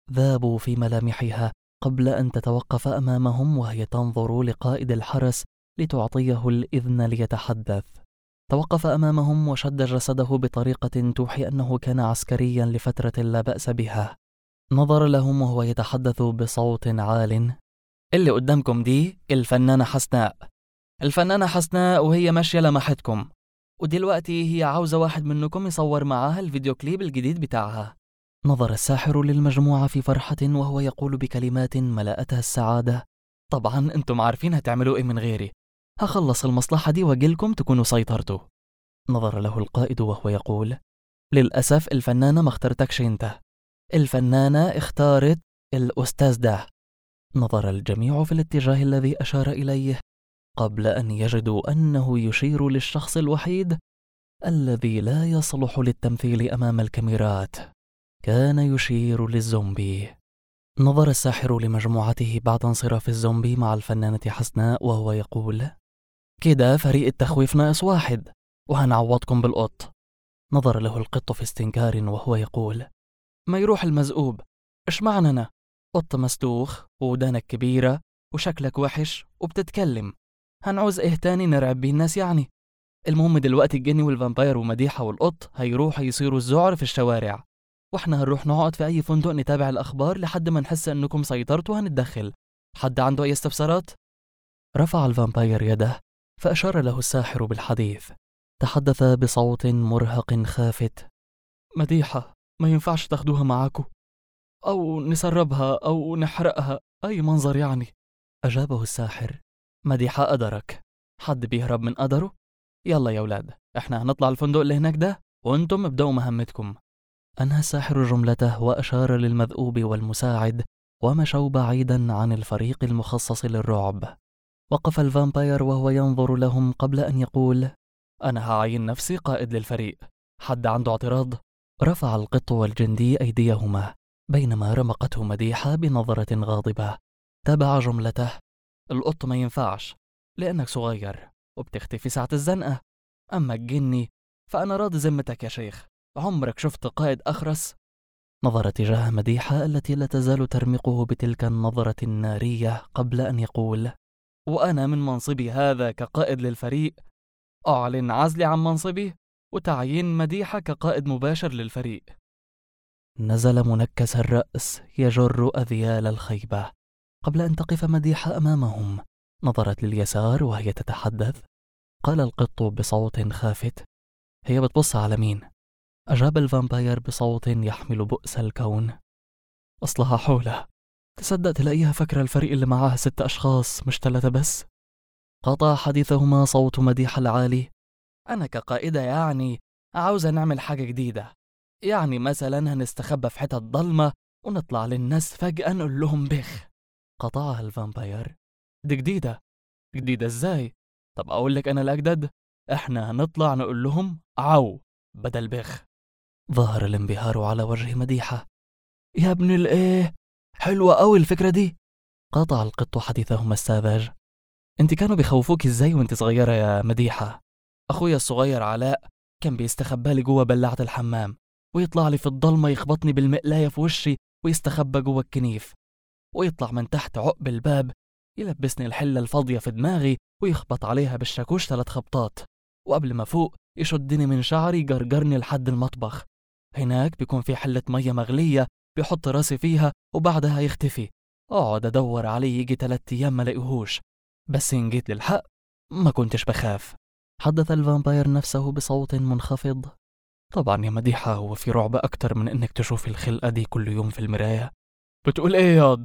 ذابوا في ملامحها قبل أن تتوقف أمامهم وهي تنظر لقائد الحرس لتعطيه الإذن ليتحدث. توقف أمامهم وشد جسده بطريقة توحي أنه كان عسكريا لفترة لا بأس بها. نظر لهم وهو يتحدث بصوت عال: اللي قدامكم دي الفنانة حسناء. الفنانة حسناء وهي ماشية لمحتكم، ودلوقتي هي عاوزة واحد منكم يصور معاها الفيديو كليب الجديد بتاعها. نظر الساحر للمجموعة في فرحة وهو يقول بكلمات ملأتها السعادة: طبعا انتم عارفين هتعملوا ايه من غيري، هخلص المصلحة دي واجيلكم تكونوا سيطرتوا. نظر له القائد وهو يقول: للأسف الفنانة ما اخترتكش انت، الفنانة اختارت الأستاذ ده. نظر الجميع في الاتجاه الذي أشار إليه قبل أن يجدوا أنه يشير للشخص الوحيد الذي لا يصلح للتمثيل أمام الكاميرات. كان يشير للزومبي. نظر الساحر لمجموعته بعد انصراف الزومبي مع الفنانة حسناء وهو يقول: كده فريق التخويف ناقص واحد وهنعوضكم بالقط. نظر له القط في استنكار وهو يقول: ما يروح المزقوب، اشمعنى أنا؟ قط مستوخ ودانك كبيرة وشكلك وحش وبتتكلم، هنعوز ايه تاني نرعب بيه الناس يعني؟ المهم دلوقتي الجني والفامباير ومديحة والقط هيروحوا يصيروا الذعر في الشوارع، واحنا هنروح نقعد في أي فندق نتابع الأخبار لحد ما نحس أنكم سيطرتوا وهنتدخل. حد عنده أي استفسارات؟ رفع الفامباير يده فأشار له الساحر بالحديث. تحدث بصوت مرهق خافت: مديحة ما ينفعش تاخدوها معاكو، أو نسربها أو نحرقها، أي منظر يعني. أجابه الساحر: مديحة قدرك، حد بيهرب من قدره؟ يلا يا ولاد، احنا هنطلع الفندق اللي هناك ده وانتم ابدأوا مهمتكم. أنهى الساحر جملته وأشار للمذؤوب والمساعد ومشوا بعيدا عن الفريق المخصص للرعب. وقف الفامباير وهو ينظر لهم قبل أن يقول: أنا هعين نفسي قائد للفريق، حد عنده اعتراض؟ رفع القط والجندي أيديهما بينما رمقته مديحة بنظرة غاضبة. تابع جملته: القط ما ينفعش لأنك صغير وبتختفي ساعة الزنقة، أما الجني فأنا راضي ذمتك يا شيخ، عمرك شفت قائد أخرس؟ نظر تجاه مديحة التي لا تزال ترمقه بتلك النظرة النارية قبل أن يقول: وأنا من منصبي هذا كقائد للفريق أعلن عزلي عن منصبي وتعيين مديحة كقائد مباشر للفريق. نزل منكس الرأس يجر أذيال الخيبة. قبل أن تقف مديحة أمامهم نظرت لليسار وهي تتحدث. قال القط بصوت خافت: هي بتبص على مين؟ أجاب الفامباير بصوت يحمل بؤس الكون: أصلها حولة، تصدق تلاقيها فاكرة الفريق اللي معاها 6 أشخاص مش 3 بس. قطع حديثهما صوت مديحة العالي: أنا كقائدة يعني عاوزة نعمل حاجة جديدة، يعني مثلا هنستخبى في حتت ضلمة ونطلع للناس فجأة نقول لهم بخ. قطعها الفامباير: دي جديدة. جديدة ازاي؟ طب أقول لك أنا الأجدد، احنا هنطلع نقول لهم عو بدل بخ. ظهر الانبهار على وجه مديحة. يا ابن الايه، حلوة قوي الفكرة دي. قطع القط حديثهما الساذج: انت كانوا بيخوفوك ازاي وانت صغيرة يا مديحة؟ أخويا الصغير علاء كان بيستخبى لي جوه بلاعة الحمام ويطلع لي في الضلمة يخبطني بالمقلاية في وشي ويستخبى جوه الكنيف، ويطلع من تحت عقب الباب يلبسني الحلة الفاضية في دماغي ويخبط عليها بالشاكوش 3 خبطات، وقبل ما فوق يشدني من شعري يجرجرني لحد المطبخ. هناك بيكون في حلة مية مغلية بيحط راسي فيها وبعدها يختفي. اقعد ادور عليه يجي 3 أيام ما لاقيهوش، بس إن جيت للحق ما كنتش بخاف. حدث الفامباير نفسه بصوت منخفض: طبعا يا مديحة، هو في رعب أكتر من إنك تشوفي الخلقة دي كل يوم في المراية؟ بتقول إيه ياض؟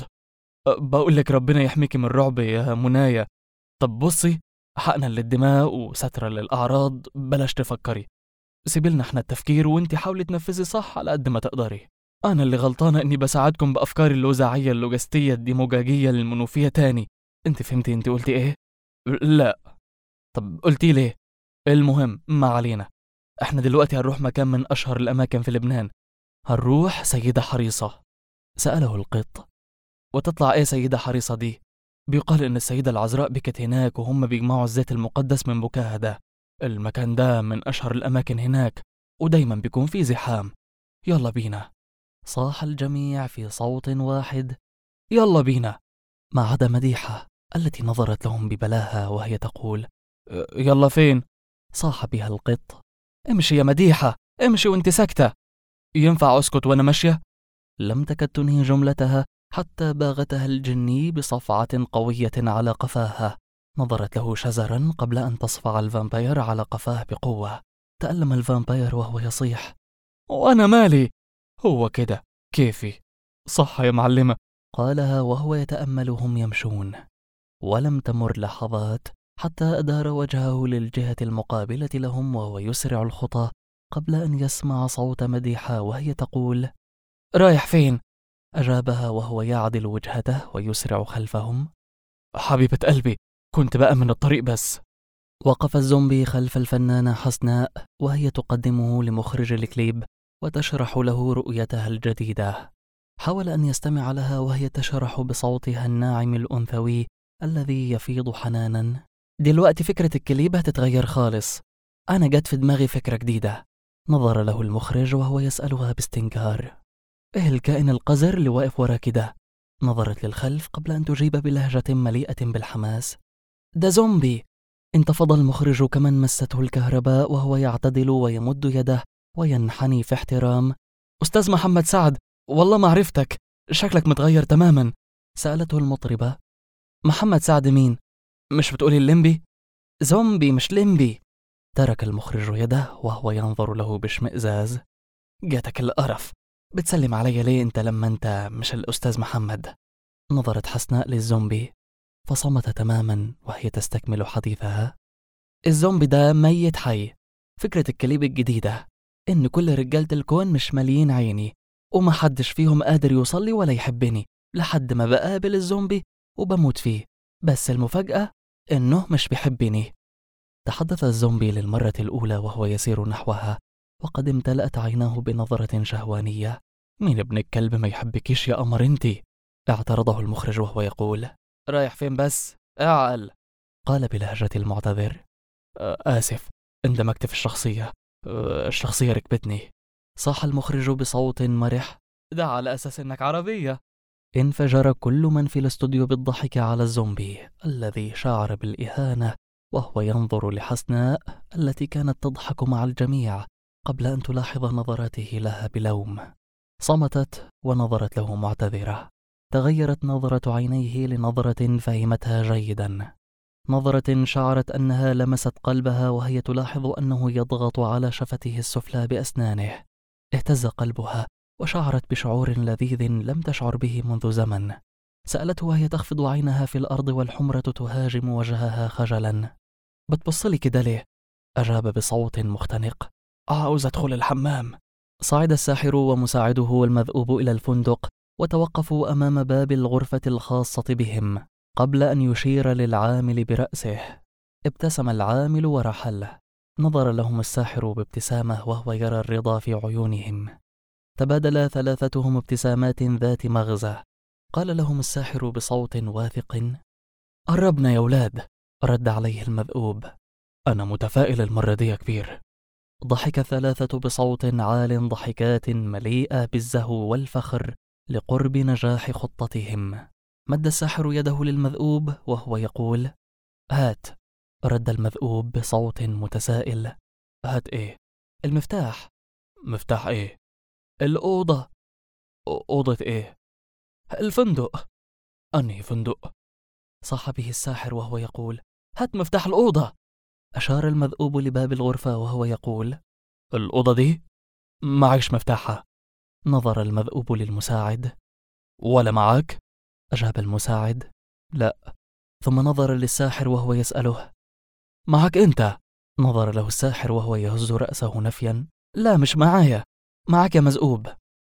بقول لك ربنا يحميكي من الرعب يا منايا. طب بصي، حقنا للدماء وسترا للأعراض بلاش تفكري، سيبلنا احنا التفكير وانتي حاولي تنفذي صح على قد ما تقدري. أنا اللي غلطانة إني بساعدكم بأفكاري اللوزعية اللوجستية الديموجاجية المنوفية تاني. انت فهمتي انت قلتي إيه؟ لا. طب قلتي ليه؟ المهم ما علينا، احنا دلوقتي هنروح مكان من أشهر الأماكن في لبنان، هنروح سيدة حريصة. سأله القط: وتطلع ايه سيدة حريصة دي؟ بيقال ان السيدة العذراء بكت هناك وهم بيجمعوا الزيت المقدس من بكاها ده. المكان ده من اشهر الاماكن هناك ودايما بيكون فيه زحام. يلا بينا. صاح الجميع في صوت واحد: يلا بينا. ما عدا مديحة التي نظرت لهم ببلاهة وهي تقول: يلا فين؟ صاح بها القط: امشي يا مديحة، امشي وانت ساكتة. ينفع أسكت وأنا ماشية؟ لم تكد تنهي جملتها حتى باغتها الجني بصفعة قوية على قفاها. نظرت له شزرا قبل أن تصفع الفامباير على قفاه بقوة. تألم الفامباير وهو يصيح: وأنا مالي، هو كده كيفي. صح يا معلمة، قالها وهو يتأملهم يمشون. ولم تمر لحظات حتى أدار وجهه للجهة المقابلة لهم وهو يسرع الخطى قبل أن يسمع صوت مديحة وهي تقول: رايح فين؟ أجابها وهو يعدل وجهته ويسرع خلفهم: حبيبة قلبي، كنت بقى من الطريق بس. وقف الزومبي خلف الفنانة حسناء وهي تقدمه لمخرج الكليب وتشرح له رؤيتها الجديدة. حاول أن يستمع لها وهي تشرح بصوتها الناعم الأنثوي الذي يفيض حنانا: دلوقتي فكرة الكليب هتتغير خالص، أنا جت في دماغي فكرة جديدة. نظر له المخرج وهو يسألها باستنكار: إيه الكائن القذر اللي واقف ورا كده؟ نظرت للخلف قبل أن تجيب بلهجة مليئة بالحماس: ده زومبي. انتفض المخرج كمن مسته الكهرباء وهو يعتدل ويمد يده وينحني في احترام: أستاذ محمد سعد، والله ما عرفتك، شكلك متغير تماما. سألته المطربة: محمد سعد مين؟ مش بتقولي الليمبي؟ زومبي مش ليمبي. ترك المخرج يده وهو ينظر له باشمئزاز: جاتك القرف، بتسلم علي ليه انت لما انت مش الأستاذ محمد؟ نظرت حسناء للزومبي فصمت تماما وهي تستكمل حديثها: الزومبي ده ميت حي. فكرة الكليب الجديدة إن كل رجالة الكون مش ماليين عيني وما حدش فيهم قادر يوصلي ولا يحبني لحد ما بقابل الزومبي وبموت فيه، بس المفاجأة إنه مش بيحبني. تحدث الزومبي للمرة الأولى وهو يسير نحوها وقد امتلأت عيناه بنظرة شهوانية. مين ابن الكلب ما يحبكيش يا قمر انتي؟ اعترضه المخرج وهو يقول: رايح فين بس؟ اعقل. قال بلهجة المعتذر: آسف، اندمجت في الشخصية، الشخصية ركبتني. صاح المخرج بصوت مرح: ده على أساس إنك عربية. انفجر كل من في الاستوديو بالضحك على الزومبي الذي شعر بالإهانة وهو ينظر لحسناء التي كانت تضحك مع الجميع قبل أن تلاحظ نظراته لها بلوم. صمتت ونظرت له معتذرة. تغيرت نظرة عينيه لنظرة فهمتها جيدا، نظرة شعرت أنها لمست قلبها وهي تلاحظ أنه يضغط على شفته السفلى بأسنانه. اهتز قلبها وشعرت بشعور لذيذ لم تشعر به منذ زمن. سألته وهي تخفض عينها في الأرض والحمرة تهاجم وجهها خجلا: بتبصلي كده ليه؟ أجاب بصوت مختنق: عاوز أدخل الحمام. صعد الساحر ومساعده والمذؤوب إلى الفندق وتوقفوا أمام باب الغرفة الخاصة بهم قبل أن يشير للعامل برأسه. ابتسم العامل ورحل. نظر لهم الساحر بابتسامة وهو يرى الرضا في عيونهم. تبادل ثلاثتهم ابتسامات ذات مغزى. قال لهم الساحر بصوت واثق: قربنا يا ولاد. رد عليه المذؤوب: أنا متفائل المرة دي يا كبير. ضحك الثلاثة بصوت عال ضحكات مليئة بالزهو والفخر لقرب نجاح خطتهم. مد الساحر يده للمذؤوب وهو يقول: هات. رد المذؤوب بصوت متسائل: هات إيه؟ المفتاح. مفتاح إيه؟ الأوضة. أوضة إيه؟ الفندق. أنهي فندق؟ صاح به الساحر وهو يقول: هات مفتاح الأوضة. أشار المذؤوب لباب الغرفة وهو يقول: الأوضة دي معيش مفتاحها. نظر المذؤوب للمساعد: ولا معاك؟ أجاب المساعد: لا. ثم نظر للساحر وهو يسأله: معك أنت؟ نظر له الساحر وهو يهز رأسه نفيا: لا مش معايا. معك يا مذؤوب.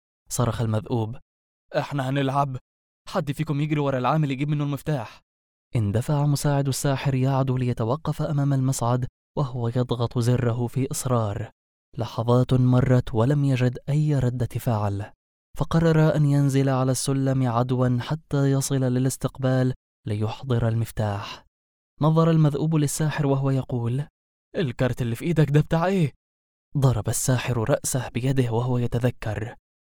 صرخ المذؤوب: احنا هنلعب، حد فيكم يجري ورا العامل يجيب منه المفتاح. اندفع مساعد الساحر يعدو ليتوقف أمام المصعد وهو يضغط زره في إصرار. لحظات مرت ولم يجد أي ردة فعل، فقرر أن ينزل على السلم عدوا حتى يصل للاستقبال ليحضر المفتاح. نظر المذؤوب للساحر وهو يقول: الكارت اللي في إيدك ده بتاع إيه؟ ضرب الساحر رأسه بيده وهو يتذكر: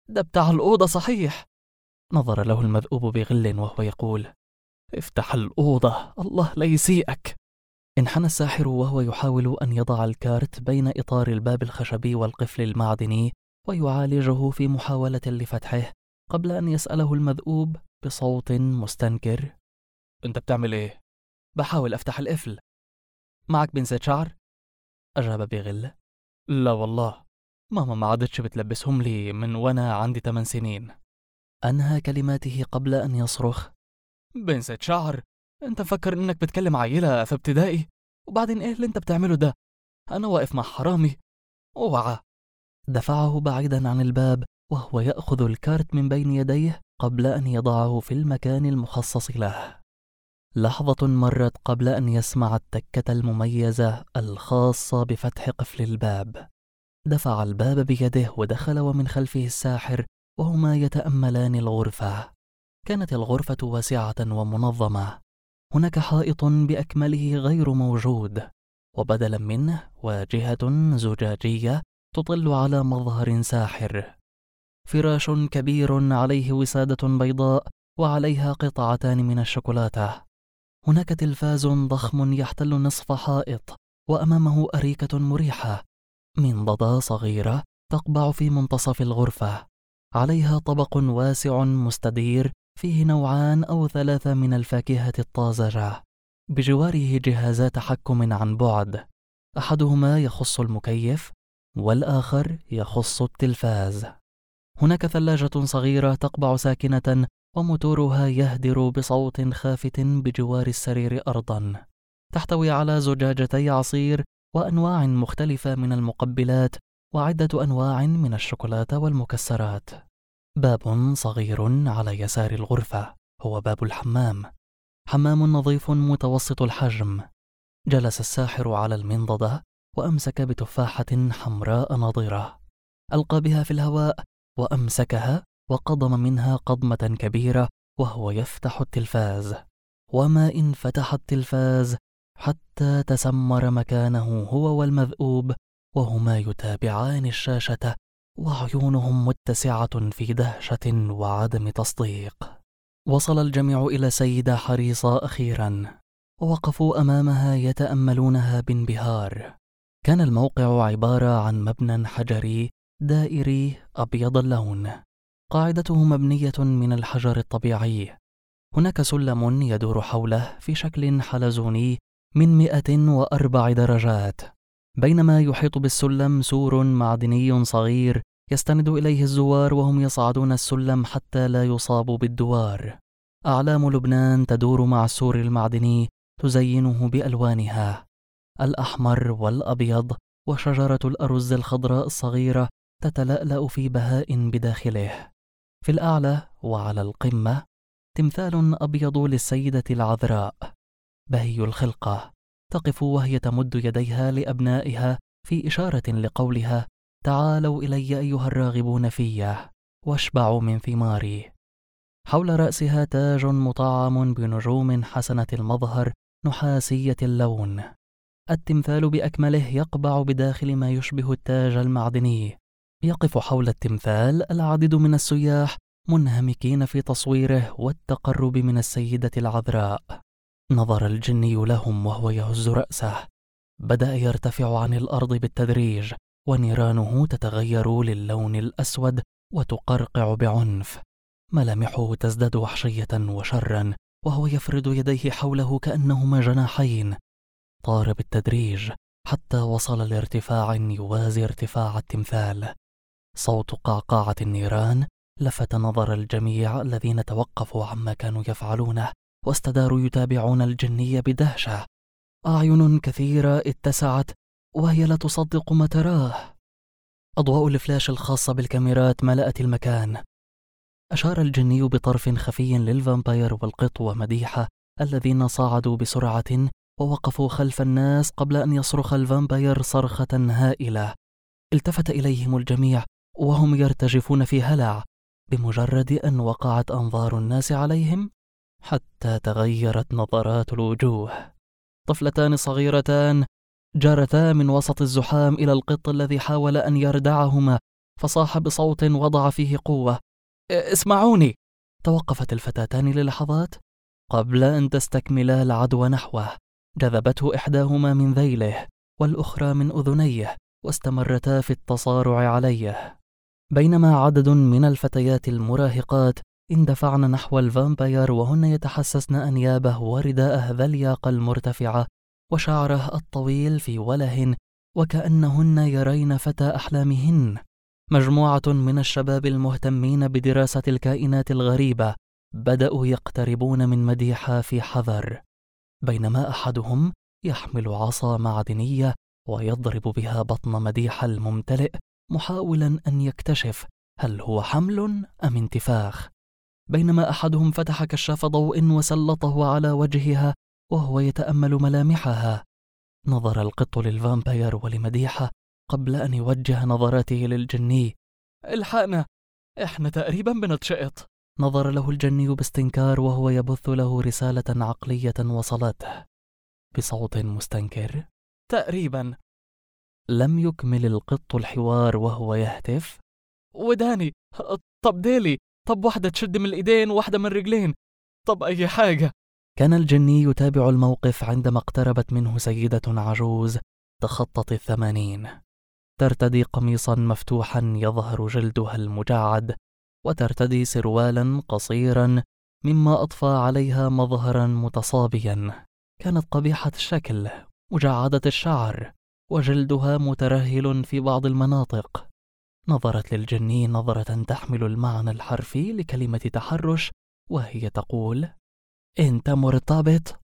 ده بتاع الأوضة صحيح. نظر له المذؤوب بغل وهو يقول: افتح الأوضة، الله لا يسيئك. انحنى الساحر وهو يحاول أن يضع الكارت بين إطار الباب الخشبي والقفل المعدني ويعالجه في محاولة لفتحه، قبل أن يسأله المذؤوب بصوت مستنكر: أنت بتعمل إيه؟ بحاول أفتح القفل. معك بنسة شعر؟ أجاب بغل. لا والله، ماما ما عادتش بتلبسهم لي من وأنا عندي 8 سنين. أنهى كلماته قبل أن يصرخ: بنسة شعر؟ أنت مفكر إنك بتكلم عيلة في ابتدائي؟ وبعدين إيه اللي أنت بتعمله ده؟ أنا واقف مع حرامي، اوعى. دفعه بعيدا عن الباب وهو يأخذ الكارت من بين يديه قبل أن يضعه في المكان المخصص له. لحظة مرت قبل أن يسمع التكة المميزة الخاصة بفتح قفل الباب. دفع الباب بيده ودخل ومن خلفه الساحر وهما يتأملان الغرفة. كانت الغرفة واسعة ومنظمة. هناك حائط بأكمله غير موجود، وبدلا منه واجهة زجاجية تطل على مظهر ساحر. فراش كبير عليه وسادة بيضاء وعليها قطعتان من الشوكولاتة. هناك تلفاز ضخم يحتل نصف حائط، وأمامه أريكة مريحة. منضدة صغيرة تقبع في منتصف الغرفة، عليها طبق واسع مستدير فيه 2 أو 3 من الفاكهة الطازجة. بجواره جهازا تحكم عن بعد، أحدهما يخص المكيف والآخر يخص التلفاز. هناك ثلاجة صغيرة تقبع ساكنة وموتورها يهدر بصوت خافت بجوار السرير أرضا. تحتوي على زجاجتي عصير وأنواع مختلفة من المقبلات وعدة أنواع من الشوكولاتة والمكسرات. باب صغير على يسار الغرفة هو باب الحمام. حمام نظيف متوسط الحجم. جلس الساحر على المنضدة وأمسك بتفاحة حمراء نضرة. ألقى بها في الهواء وأمسكها وقضم منها قضمة كبيرة وهو يفتح التلفاز. وما إن فتح التلفاز حتى تسمر مكانه هو والمذؤوب وهما يتابعان الشاشة وعيونهم متسعة في دهشة وعدم تصديق. وصل الجميع إلى سيدة حريصة أخيرا، ووقفوا أمامها يتأملونها بانبهار. كان الموقع عبارة عن مبنى حجري دائري أبيض اللون، قاعدته مبنية من الحجر الطبيعي. هناك سلم يدور حوله في شكل حلزوني من 104 درجات، بينما يحيط بالسلم سور معدني صغير يستند إليه الزوار وهم يصعدون السلم حتى لا يصابوا بالدوار. أعلام لبنان تدور مع السور المعدني تزينه بألوانها: الأحمر والأبيض، وشجرة الأرز الخضراء الصغيرة تتلألأ في بهاء بداخله. في الأعلى وعلى القمة تمثال أبيض للسيدة العذراء بهي الخلقة، تقف وهي تمد يديها لأبنائها في إشارة لقولها: تعالوا إلي أيها الراغبون في واشبعوا من ثماري. حول رأسها تاج مطعم بنجوم حسنة المظهر نحاسية اللون. التمثال بأكمله يقبع بداخل ما يشبه التاج المعدني. يقف حول التمثال العديد من السياح منهمكين في تصويره والتقرب من السيدة العذراء. نظر الجني لهم وهو يهز رأسه. بدأ يرتفع عن الأرض بالتدريج، ونيرانه تتغير للون الأسود وتقرقع بعنف. ملامحه تزداد وحشية وشرا وهو يفرد يديه حوله كأنهما جناحين. طار بالتدريج حتى وصل لارتفاع يوازي ارتفاع التمثال. صوت قعقاعة النيران لفت نظر الجميع الذين توقفوا عما كانوا يفعلونه واستداروا يتابعون الجني بدهشة. أعين كثيرة اتسعت وهي لا تصدق ما تراه. أضواء الفلاش الخاصة بالكاميرات ملأت المكان. أشار الجني بطرف خفي للفامباير والقط ومديحة الذين صعدوا بسرعة ووقفوا خلف الناس قبل أن يصرخ الفامباير صرخة هائلة. التفت إليهم الجميع وهم يرتجفون في هلع بمجرد أن وقعت أنظار الناس عليهم حتى تغيرت نظرات الوجوه. طفلتان صغيرتان جرتا من وسط الزحام إلى القط الذي حاول أن يردعهما فصاح بصوت وضع فيه قوة: اسمعوني. توقفت الفتاتان للحظات قبل أن تستكملا العدو نحوه. جذبته إحداهما من ذيله والأخرى من أذنيه، واستمرتا في التصارع عليه، بينما عدد من الفتيات المراهقات اندفعن نحو الفامباير وهن يتحسسن أنيابه ورداءه ذا الياقة المرتفعة وشعره الطويل في وله، وكأنهن يرين فتى أحلامهن. مجموعة من الشباب المهتمين بدراسة الكائنات الغريبة بدأوا يقتربون من مديحة في حذر، بينما أحدهم يحمل عصا معدنية ويضرب بها بطن مديحة الممتلئ، محاولا أن يكتشف هل هو حمل أم انتفاخ، بينما أحدهم فتح كشاف ضوء وسلطه على وجهها وهو يتأمل ملامحها. نظر القط للفامباير ولمديحة قبل أن يوجه نظراته للجني. الحقنا، إحنا تقريبا بنتشقط. نظر له الجني باستنكار وهو يبث له رسالة عقلية وصلته بصوت مستنكر: تقريبا. لم يكمل القط الحوار وهو يهتف: وداني، طب ديلي، طب واحدة تشد من الإيدين وواحدة من الرجلين، طب أي حاجة. كان الجني يتابع الموقف عندما اقتربت منه سيدة عجوز تخطت 80، ترتدي قميصا مفتوحا يظهر جلدها المجعد، وترتدي سروالا قصيرا مما أضفى عليها مظهرا متصابيا. كانت قبيحة الشكل، مجعدة الشعر، وجلدها مترهل في بعض المناطق. نظرت للجني نظرة تحمل المعنى الحرفي لكلمة تحرش وهي تقول: أنت مرتبط؟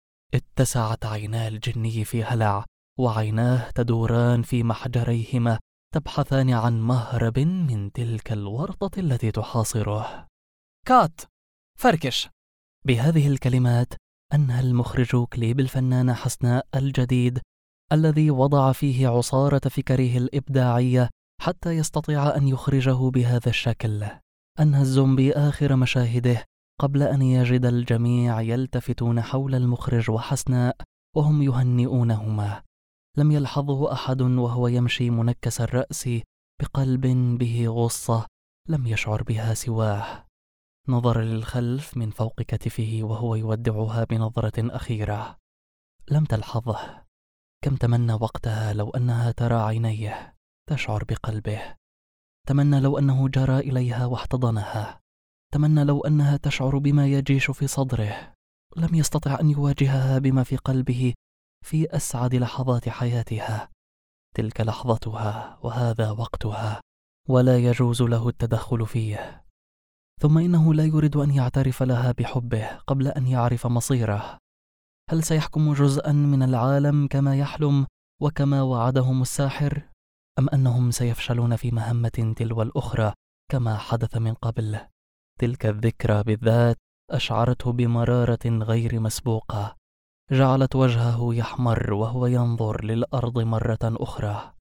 اتسعت عينا الجني في هلع، وعيناه تدوران في محجريهما تبحثان عن مهرب من تلك الورطة التي تحاصره. كات، فركش. بهذه الكلمات أنهى المخرج كليب الفنانة حسناء الجديد الذي وضع فيه عصارة فكره الإبداعية حتى يستطيع أن يخرجه بهذا الشكل. أنهى الزومبي آخر مشاهده قبل أن يجد الجميع يلتفتون حول المخرج وحسناء وهم يهنئونهما. لم يلحظه أحد وهو يمشي منكس الرأس بقلب به غصة لم يشعر بها سواه. نظر للخلف من فوق كتفه وهو يودعها بنظرة أخيرة. لم تلحظه. كم تمنى وقتها لو أنها ترى عينيه، تشعر بقلبه. تمنى لو أنه جرى إليها واحتضنها. تمنى لو أنها تشعر بما يجيش في صدره. لم يستطع أن يواجهها بما في قلبه في أسعد لحظات حياتها. تلك لحظتها وهذا وقتها، ولا يجوز له التدخل فيه. ثم إنه لا يريد أن يعترف لها بحبه قبل أن يعرف مصيره. هل سيحكم جزءا من العالم كما يحلم وكما وعدهم الساحر، أم أنهم سيفشلون في مهمة تلو الأخرى كما حدث من قبل؟ تلك الذكرى بالذات أشعرته بمرارة غير مسبوقة، جعلت وجهه يحمر وهو ينظر للأرض مرة أخرى.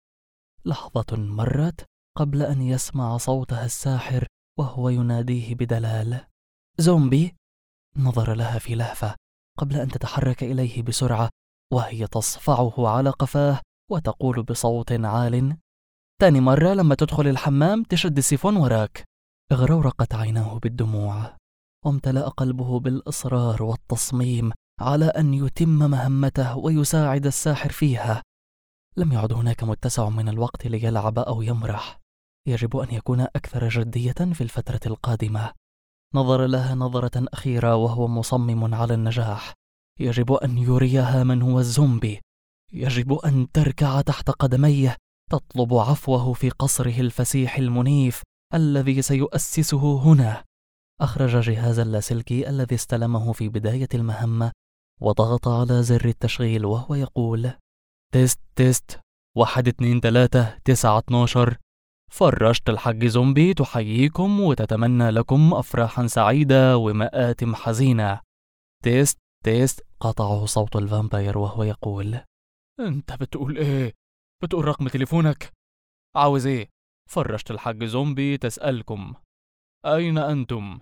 لحظة مرت قبل أن يسمع صوتها الساحر وهو يناديه بدلال: زومبي. نظر لها في لهفة قبل أن تتحرك إليه بسرعة وهي تصفعه على قفاه وتقول بصوت عال: تاني مرة لما تدخل الحمام تشد السيفون وراك. اغرورقت عيناه بالدموع، وامتلأ قلبه بالإصرار والتصميم على أن يتم مهمته ويساعد الساحر فيها. لم يعد هناك متسع من الوقت ليلعب أو يمرح. يجب أن يكون أكثر جدية في الفترة القادمة. نظر لها نظرة أخيرة وهو مصمم على النجاح. يجب أن يريها من هو الزومبي. يجب أن تركع تحت قدميه تطلب عفوه في قصره الفسيح المنيف الذي سيؤسسه هنا. أخرج جهاز اللاسلكي الذي استلمه في بداية المهمة وضغط على زر التشغيل وهو يقول: تيست تيست 1 2 3 9 12. فرشت الحاج زومبي تحييكم وتتمنى لكم أفراحا سعيدة ومآتم حزينة. تيست تيست. قطعه صوت الفامباير وهو يقول: أنت بتقول إيه؟ بتقول رقم تليفونك؟ عاوز إيه؟ فرشت الحاج زومبي تسألكم أين أنتم؟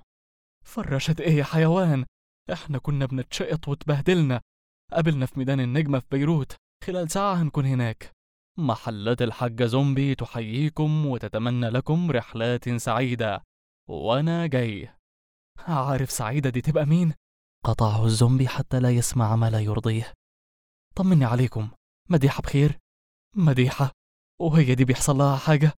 فرشت إيه يا حيوان؟ إحنا كنا بنتشقط وتبهدلنا. قابلنا في ميدان النجمة في بيروت، خلال ساعة هنكون هناك. محلات الحاجة زومبي تحييكم وتتمنى لكم رحلات سعيدة، وأنا جاي. عارف سعيدة دي تبقى مين؟ قطعه الزومبي حتى لا يسمع ما لا يرضيه. طمني عليكم، مديحة بخير؟ مديحة؟ وهي دي بيحصل لها حاجة؟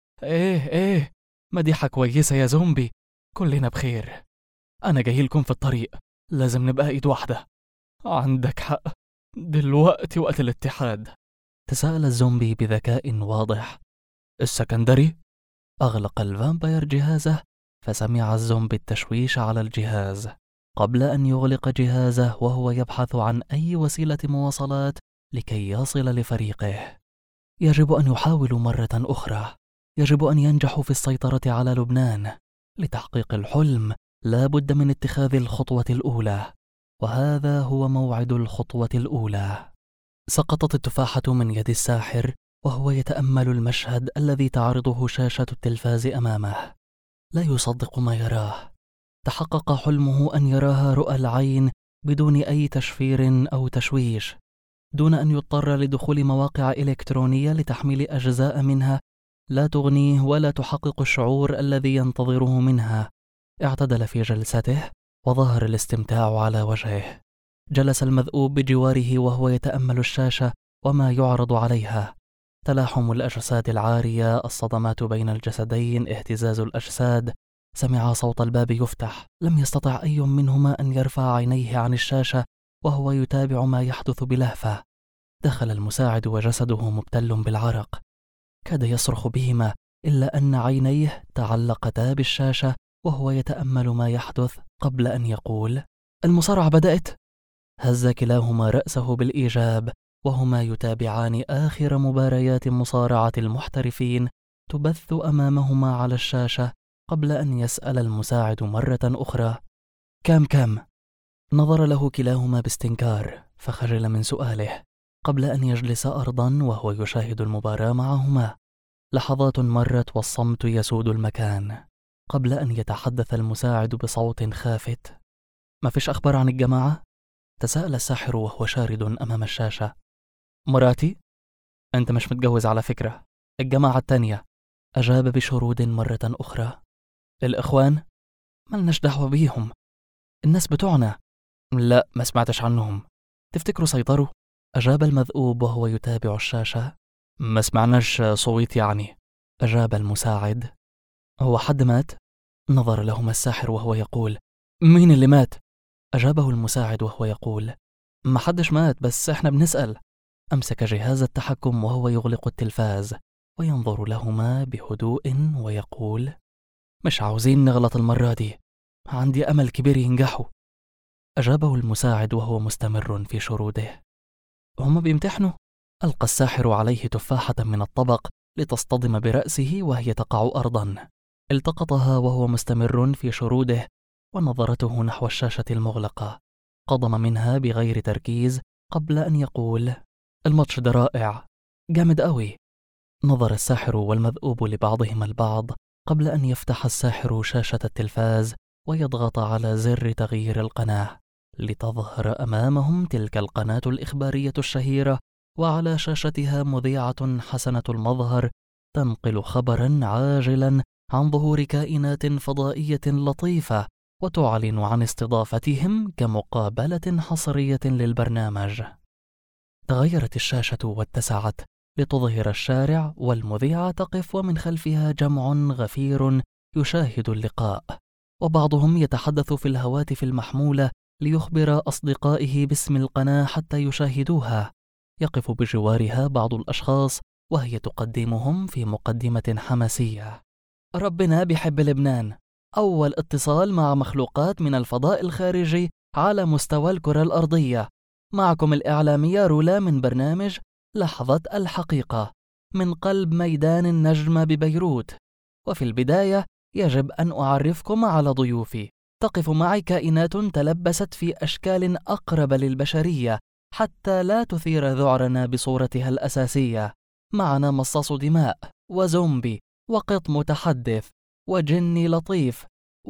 ايه مديحة كويسة يا زومبي، كلنا بخير. أنا جاي لكم في الطريق، لازم نبقى إيد واحدة. عندك حق، دلوقتي وقت الاتحاد. تساءل الزومبي بذكاء واضح. السكندري؟ أغلق الفامباير جهازه، فسمع الزومبي التشويش على الجهاز. قبل أن يغلق جهازه وهو يبحث عن أي وسيلة مواصلات لكي يصل لفريقه. يجب أن يحاولوا مرة أخرى، يجب أن ينجحوا في السيطرة على لبنان. لتحقيق الحلم لا بد من اتخاذ الخطوة الأولى، وهذا هو موعد الخطوة الأولى. سقطت التفاحة من يد الساحر وهو يتأمل المشهد الذي تعرضه شاشة التلفاز أمامه. لا يصدق ما يراه. تحقق حلمه أن يراها رؤى العين بدون أي تشفير أو تشويش، دون أن يضطر لدخول مواقع إلكترونية لتحميل أجزاء منها لا تغنيه ولا تحقق الشعور الذي ينتظره منها. اعتدل في جلسته وظهر الاستمتاع على وجهه. جلس المذؤوب بجواره وهو يتأمل الشاشة وما يعرض عليها. تلاحم الأجساد العارية، الصدمات بين الجسدين، اهتزاز الأجساد. سمع صوت الباب يفتح. لم يستطع أي منهما أن يرفع عينيه عن الشاشة وهو يتابع ما يحدث بلهفة. دخل المساعد وجسده مبتل بالعرق. كاد يصرخ بهما، إلا أن عينيه تعلقتا بالشاشة وهو يتأمل ما يحدث قبل أن يقول: المصارعة بدأت. هز كلاهما رأسه بالإيجاب وهما يتابعان آخر مباريات مصارعة المحترفين تبث أمامهما على الشاشة، قبل أن يسأل المساعد مرة أخرى: كم؟ نظر له كلاهما باستنكار، فخجل من سؤاله قبل أن يجلس أرضا وهو يشاهد المباراة معهما. لحظات مرت والصمت يسود المكان قبل أن يتحدث المساعد بصوت خافت: ما فيش أخبار عن الجماعة؟ تساءل الساحر وهو شارد أمام الشاشة. مراتي؟ أنت مش متجوز على فكرة. الجماعة التانية، أجاب بشرود مرة أخرى. الإخوان؟ ملناش دعوة بيهم، الناس بتوعنا. لا، ما سمعتش عنهم. تفتكروا سيطروا؟ أجاب المذؤوب وهو يتابع الشاشة. ما سمعناش صويت يعني، أجاب المساعد. هو حد مات؟ نظر لهما الساحر وهو يقول: مين اللي مات؟ أجابه المساعد وهو يقول: ما حدش مات، بس احنا بنسأل. أمسك جهاز التحكم وهو يغلق التلفاز وينظر لهما بهدوء ويقول: مش عاوزين نغلط المرة دي، عندي أمل كبير ينجحوا. أجابه المساعد وهو مستمر في شروده: هم بيمتحنوا؟ ألقى الساحر عليه تفاحة من الطبق لتصطدم برأسه وهي تقع أرضا. التقطها وهو مستمر في شروده ونظرته نحو الشاشة المغلقة. قضم منها بغير تركيز قبل أن يقول: الماتش ده رائع، جامد قوي. نظر الساحر والمذؤوب لبعضهما البعض قبل أن يفتح الساحر شاشة التلفاز ويضغط على زر تغيير القناة لتظهر أمامهم تلك القناة الإخبارية الشهيرة، وعلى شاشتها مذيعة حسنة المظهر تنقل خبرا عاجلا عن ظهور كائنات فضائية لطيفة، وتعلن عن استضافتهم كمقابلة حصرية للبرنامج. تغيرت الشاشة واتسعت لتظهر الشارع والمذيعة تقف ومن خلفها جمع غفير يشاهد اللقاء، وبعضهم يتحدث في الهواتف المحمولة ليخبر أصدقائه باسم القناة حتى يشاهدوها. يقف بجوارها بعض الأشخاص وهي تقدمهم في مقدمة حماسية: ربنا بيحب لبنان، أول اتصال مع مخلوقات من الفضاء الخارجي على مستوى الكرة الأرضية. معكم الإعلامية رولا من برنامج لحظة الحقيقة من قلب ميدان النجمة ببيروت. وفي البداية يجب أن أعرفكم على ضيوفي. تقف معي كائنات تلبست في أشكال أقرب للبشرية حتى لا تثير ذعرنا بصورتها الأساسية. معنا مصاص دماء وزومبي وقط متحدث وجني لطيف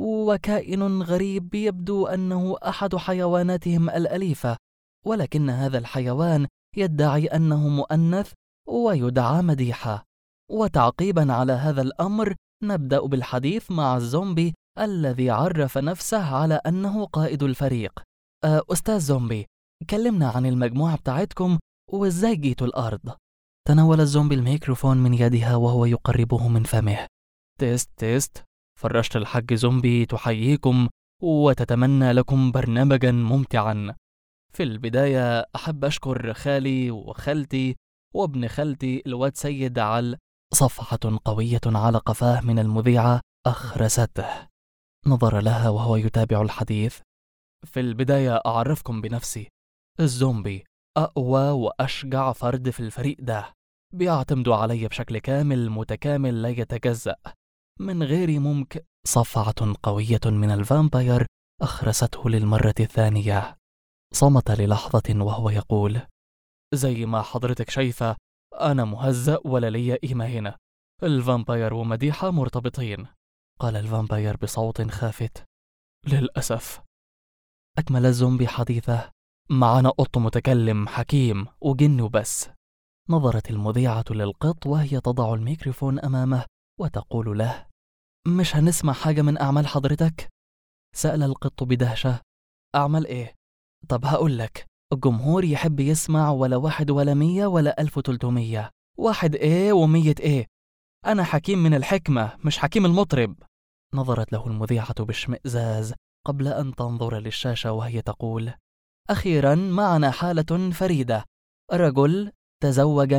وكائن غريب يبدو أنه أحد حيواناتهم الأليفة، ولكن هذا الحيوان يدعي أنه مؤنث ويدعى مديحة. وتعقيبا على هذا الأمر نبدأ بالحديث مع الزومبي الذي عرف نفسه على أنه قائد الفريق. أستاذ زومبي، كلمنا عن المجموعة بتاعتكم وإزاي جيتوا الأرض. تناول الزومبي الميكروفون من يدها وهو يقربه من فمه. تيست. فرشت الحاج زومبي تحييكم وتتمنى لكم برنامجا ممتعا. في البداية أحب أشكر خالي وخالتي وابن خالتي الواد سيد على صفحة قوية على قفاه من المذيعة أخرسته. نظر لها وهو يتابع الحديث. في البداية أعرفكم بنفسي. الزومبي أقوى وأشجع فرد في الفريق ده، بيعتمدوا علي بشكل كامل متكامل لا يتجزأ من غير ممكن. صفعة قوية من الفامباير أخرسته للمرة الثانية. صمت للحظة وهو يقول: زي ما حضرتك شايفة أنا مهزأ ولا لي قيمة هنا. الفامباير ومديحة مرتبطين. قال الفامباير بصوت خافت: للأسف. أكمل الزومبي حديثه: معنا قط متكلم حكيم وجن وبس. نظرت المذيعة للقط وهي تضع الميكروفون أمامه وتقول له: مش هنسمع حاجة من أعمال حضرتك؟ سأل القط بدهشة: أعمل إيه؟ طب هقول لك، الجمهور يحب يسمع ولا 1 ولا 100 ولا 1300. 1 إيه و100 إيه؟ أنا حكيم من الحكمة مش حكيم المطرب. نظرت له المذيعة باشمئزاز قبل أن تنظر للشاشة وهي تقول: أخيرا معنا حالة فريدة. رجل تزوج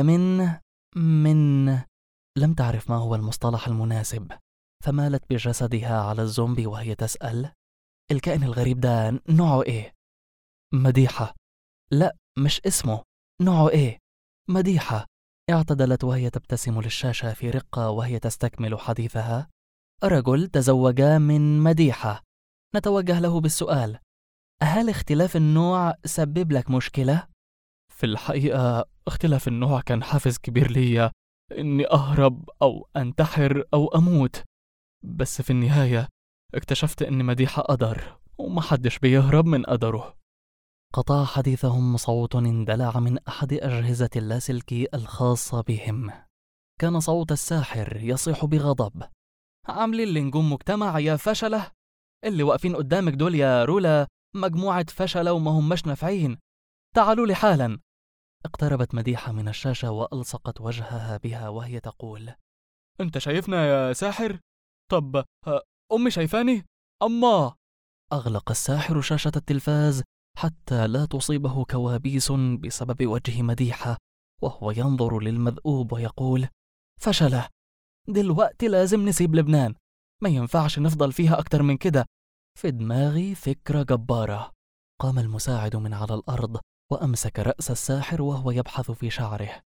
من لم تعرف ما هو المصطلح المناسب، فمالت بجسدها على الزومبي وهي تسأل: الكائن الغريب ده نوعه إيه؟ مديحة. لا مش اسمه، نوعه إيه؟ مديحة. اعتدلت وهي تبتسم للشاشة في رقة وهي تستكمل حديثها: رجل تزوج من مديحة. نتوجه له بالسؤال: هل اختلاف النوع سبب لك مشكلة؟ في الحقيقة اختلاف النوع كان حافز كبير لي إني أهرب أو أنتحر أو أموت، بس في النهاية اكتشفت إن مديحة قدر ومحدش بيهرب من قدره. قطع حديثهم صوت اندلع من أحد أجهزة اللاسلكي الخاصة بهم. كان صوت الساحر يصيح بغضب: عاملين لي نجوم مجتمع يا فشلة؟ اللي واقفين قدامك دول يا رولا مجموعة فشلة وما هماش نافعين. تعالوا لي حالا. اقتربت مديحة من الشاشة وألصقت وجهها بها وهي تقول: أنت شايفنا يا ساحر؟ طب أمي شايفاني؟ أما أغلق الساحر شاشة التلفاز حتى لا تصيبه كوابيس بسبب وجه مديحة وهو ينظر للمذؤوب ويقول: فشلة، دلوقتي لازم نسيب لبنان، ما ينفعش نفضل فيها أكتر من كده. في دماغي فكرة جبارة. قام المساعد من على الأرض وأمسك رأس الساحر وهو يبحث في شعره.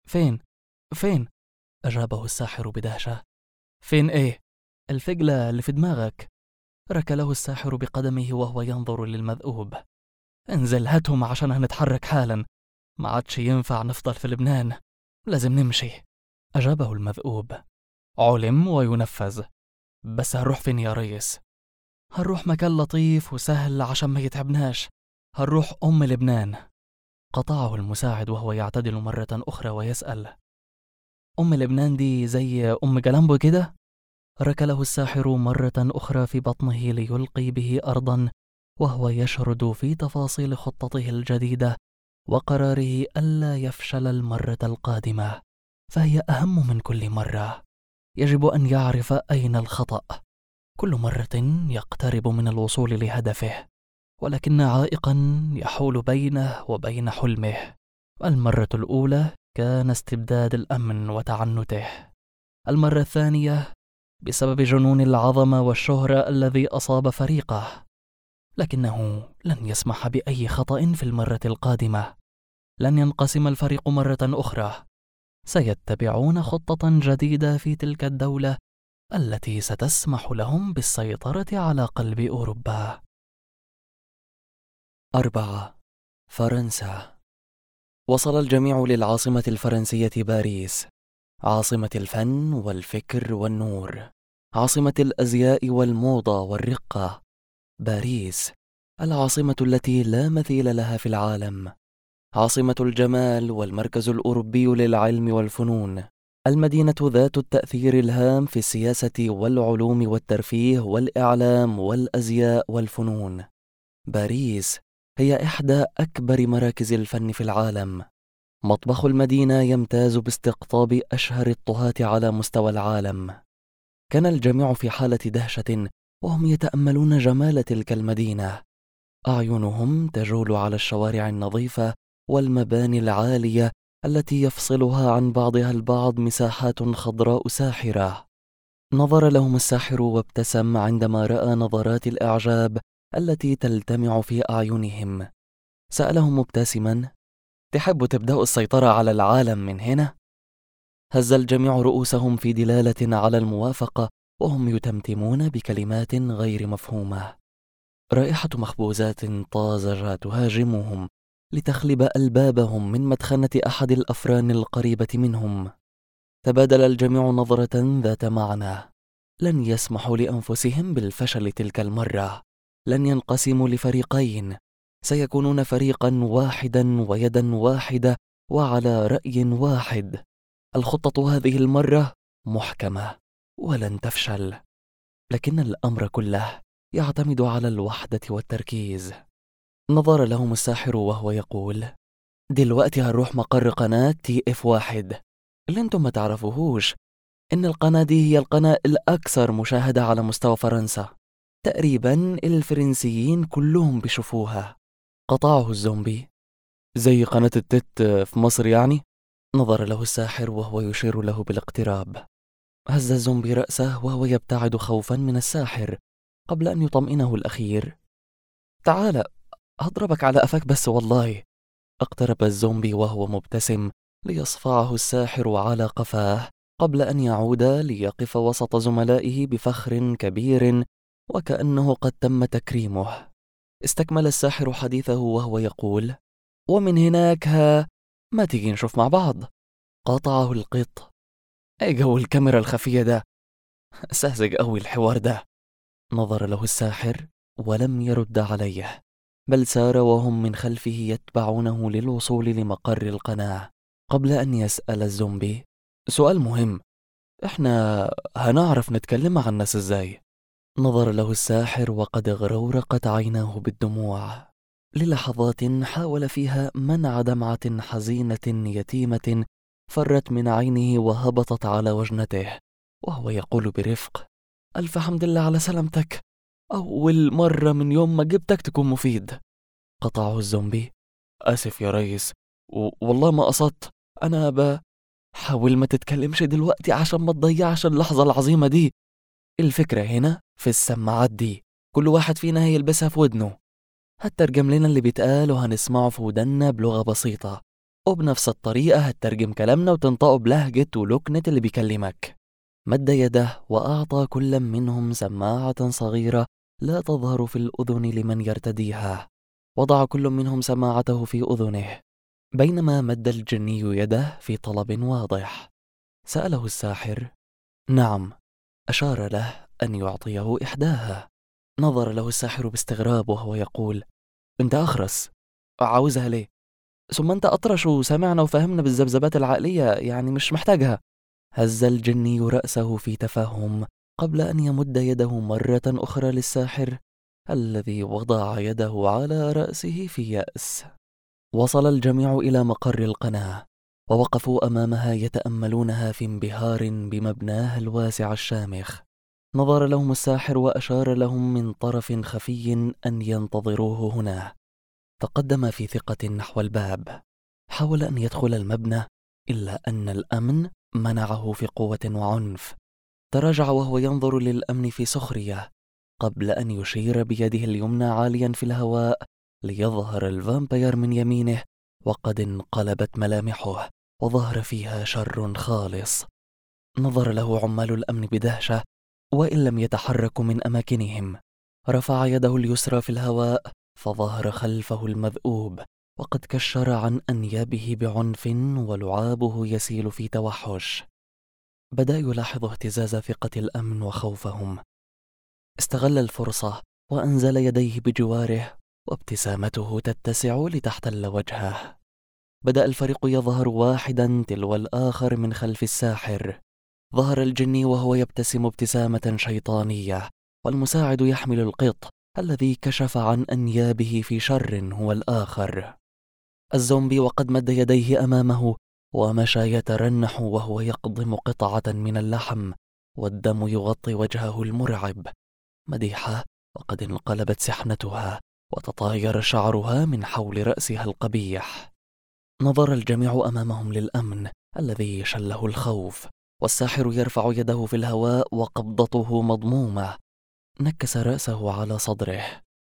فين؟ أجابه الساحر بدهشة. فين إيه؟ الفجلة اللي في دماغك. ركله الساحر بقدمه وهو ينظر للمذؤوب. انزل هاتهم عشان هنتحرك حالا، ما عادش ينفع نفضل في لبنان، لازم نمشي. أجابه المذؤوب. علم وينفذ. بس هنروح فين يا ريس؟ هنروح مكان لطيف وسهل عشان ما يتعبناش، هنروح لبنان. قطعه المساعد وهو يعتدل مرة أخرى ويسأل: لبنان دي زي جلامبو كده؟ ركله الساحر مرة أخرى في بطنه ليلقي به أرضا وهو يشرد في تفاصيل خطته الجديدة وقراره ألا يفشل المرة القادمة، فهي أهم من كل مرة. يجب أن يعرف أين الخطأ. كل مرة يقترب من الوصول لهدفه، ولكن عائقا يحول بينه وبين حلمه. المرة الأولى كان استبداد الأمن وتعنته. المرة الثانية بسبب جنون العظمة والشهرة الذي أصاب فريقه. لكنه لن يسمح بأي خطأ في المرة القادمة. لن ينقسم الفريق مرة أخرى. سيتبعون خطة جديدة في تلك الدولة التي ستسمح لهم بالسيطرة على قلب أوروبا. 4. فرنسا. وصل الجميع للعاصمة الفرنسية باريس، عاصمة الفن والفكر والنور، عاصمة الأزياء والموضة والرقة. باريس، العاصمة التي لا مثيل لها في العالم. عاصمة الجمال والمركز الأوروبي للعلم والفنون، المدينة ذات التأثير الهام في السياسة والعلوم والترفيه والإعلام والأزياء والفنون. باريس هي إحدى أكبر مراكز الفن في العالم. مطبخ المدينة يمتاز باستقطاب أشهر الطهاة على مستوى العالم. كان الجميع في حالة دهشة وهم يتأملون جمال تلك المدينة. أعينهم تجول على الشوارع النظيفة والمباني العالية التي يفصلها عن بعضها البعض مساحات خضراء ساحرة. نظر لهم الساحر وابتسم عندما رأى نظرات الإعجاب التي تلتمع في أعينهم. سألهم مبتسما: تحب تبدأ السيطرة على العالم من هنا؟ هز الجميع رؤوسهم في دلالة على الموافقة وهم يتمتمون بكلمات غير مفهومة. رائحة مخبوزات طازجة تهاجمهم لتخلب ألبابهم من مدخنة أحد الأفران القريبة منهم. تبادل الجميع نظرة ذات معنى. لن يسمحوا لأنفسهم بالفشل تلك المرة. لن ينقسموا لفريقين، سيكونون فريقا واحدا ويدا واحدة وعلى رأي واحد. الخطة هذه المرة محكمة ولن تفشل، لكن الأمر كله يعتمد على الوحدة والتركيز. نظر لهم الساحر وهو يقول: دلوقتي هنروح مقر قناة TF1 اللي انتم ما تعرفوهوش إن القناة دي هي القناة الأكثر مشاهدة على مستوى فرنسا. تقريبا الفرنسيين كلهم بيشوفوها. قطعه الزومبي: زي قناة التت في مصر يعني؟ نظر له الساحر وهو يشير له بالاقتراب. هز الزومبي رأسه وهو يبتعد خوفا من الساحر قبل أن يطمئنه الأخير: تعال هضربك على أفك بس والله. اقترب الزومبي وهو مبتسم ليصفعه الساحر على قفاه قبل أن يعود ليقف وسط زملائه بفخر كبير وكأنه قد تم تكريمه. استكمل الساحر حديثه وهو يقول: ومن هناك ما تيجي نشوف مع بعض. قاطعه القط: اي جو الكاميرا الخفية ده، ساذج قوي الحوار ده. نظر له الساحر ولم يرد عليه، بل سار وهم من خلفه يتبعونه للوصول لمقر القناة قبل أن يسأل الزومبي: سؤال مهم، احنا هنعرف نتكلم مع الناس ازاي؟ نظر له الساحر وقد اغرورقت عيناه بالدموع. للحظات حاول فيها منع دمعة حزينة يتيمة فرت من عينه وهبطت على وجنته وهو يقول برفق: ألف حمد لله على سلامتك، أول مرة من يوم ما جبتك تكون مفيد. قطعه الزومبي: آسف يا ريس، والله ما قصدت، أنا حاول ما تتكلمش دلوقتي عشان ما تضيعش اللحظة العظيمة دي. الفكرة هنا في السماعات دي، كل واحد فينا هيلبسها في ودنه. هترجم لنا اللي بيتقال وهنسمعه في ودنا بلغة بسيطة، وبنفس الطريقة هترجم كلامنا وتنطقه بلهجة ولكنة اللي بيكلمك. مد يده وأعطى كل منهم سماعة صغيرة لا تظهر في الأذن لمن يرتديها. وضع كل منهم سماعته في أذنه بينما مد الجني يده في طلب واضح. سأله الساحر: نعم. أشار له أن يعطيه إحداها. نظر له الساحر باستغراب وهو يقول: أنت أخرس، عاوزها ليه؟ ثم أنت أطرش وسمعنا وفهمنا بالذبذبات العقلية، يعني مش محتاجها. هز الجني رأسه في تفهم قبل أن يمد يده مرة أخرى للساحر الذي وضع يده على رأسه في يأس. وصل الجميع إلى مقر القناة ووقفوا أمامها يتأملونها في انبهار بمبناها الواسع الشامخ. نظر لهم الساحر وأشار لهم من طرف خفي أن ينتظروه هنا. تقدم في ثقة نحو الباب. حاول أن يدخل المبنى إلا أن الأمن منعه في قوة وعنف. تراجع وهو ينظر للأمن في سخرية قبل أن يشير بيده اليمنى عاليا في الهواء ليظهر الفامبير من يمينه وقد انقلبت ملامحه وظهر فيها شر خالص. نظر له عمال الأمن بدهشة وإن لم يتحركوا من أماكنهم. رفع يده اليسرى في الهواء فظهر خلفه المذؤوب وقد كشر عن أنيابه بعنف ولعابه يسيل في توحش. بدأ يلاحظ اهتزاز ثقة الأمن وخوفهم. استغل الفرصة وأنزل يديه بجواره وابتسامته تتسع لتحتل وجهه. بدأ الفريق يظهر واحدا تلو الآخر من خلف الساحر. ظهر الجني وهو يبتسم ابتسامة شيطانية، والمساعد يحمل القط الذي كشف عن أنيابه في شر هو الآخر. الزومبي وقد مد يديه أمامه ومشى يترنح وهو يقضم قطعة من اللحم، والدم يغطي وجهه المرعب. مديحة وقد انقلبت سحنتها وتطاير شعرها من حول رأسها القبيح. نظر الجميع أمامهم للأمن الذي شله الخوف، والساحر يرفع يده في الهواء وقبضته مضمومة. نكس رأسه على صدره.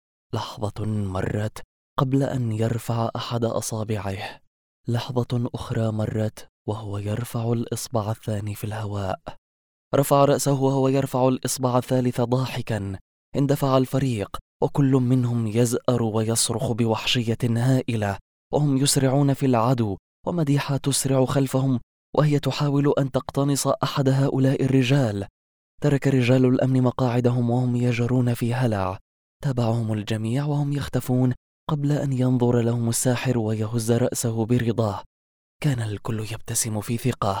لحظة مرت قبل أن يرفع أحد أصابعه. لحظة أخرى مرت وهو يرفع الإصبع الثاني في الهواء. رفع رأسه وهو يرفع الإصبع الثالث ضاحكا. اندفع الفريق وكل منهم يزأر ويصرخ بوحشية هائلة، وهم يسرعون في العدو، ومديحة تسرع خلفهم وهي تحاول أن تقتنص أحد هؤلاء الرجال. ترك رجال الأمن مقاعدهم وهم يجرون في هلع. تابعهم الجميع وهم يختفون قبل أن ينظر لهم الساحر ويهز رأسه برضاه. كان الكل يبتسم في ثقة.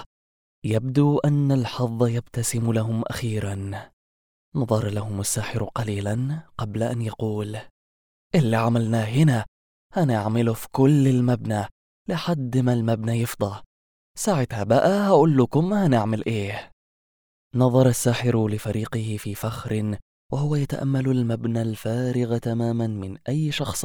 يبدو أن الحظ يبتسم لهم أخيرا. نظر لهم الساحر قليلا قبل أن يقول: اللي عملناه هنا هنعمله في كل المبنى لحد ما المبنى يفضى. ساعتها بقى هقول لكم هنعمل إيه. نظر الساحر لفريقه في فخر وهو يتأمل المبنى الفارغ تماما من أي شخص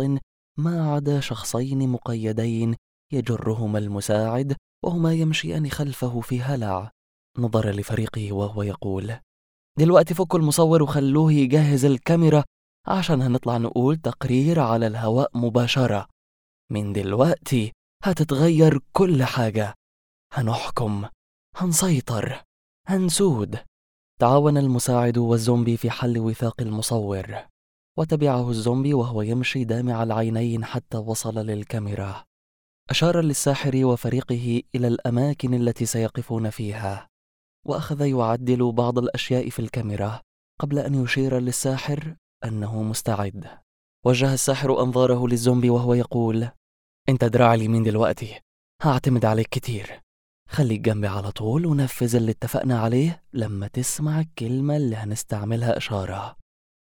ما عدا شخصين مقيدين يجرهما المساعد وهما يمشيان خلفه في هلع. نظر لفريقه وهو يقول: دلوقتي فكوا المصور وخلوه يجهز الكاميرا عشان هنطلع نقول تقرير على الهواء مباشرة. من دلوقتي هتتغير كل حاجة. هنحكم، هنسيطر، هنسود. تعاون المساعد والزومبي في حل وثاق المصور، وتبعه الزومبي وهو يمشي دامع العينين حتى وصل للكاميرا. أشار للساحر وفريقه إلى الأماكن التي سيقفون فيها، وأخذ يعدل بعض الأشياء في الكاميرا قبل أن يشير للساحر أنه مستعد. وجه الساحر أنظاره للزومبي وهو يقول: أنت دراع اليمين دلوقتي، هعتمد عليك كتير. خليك جنبي على طول ونفذ اللي اتفقنا عليه لما تسمع الكلمة اللي هنستعملها إشارة.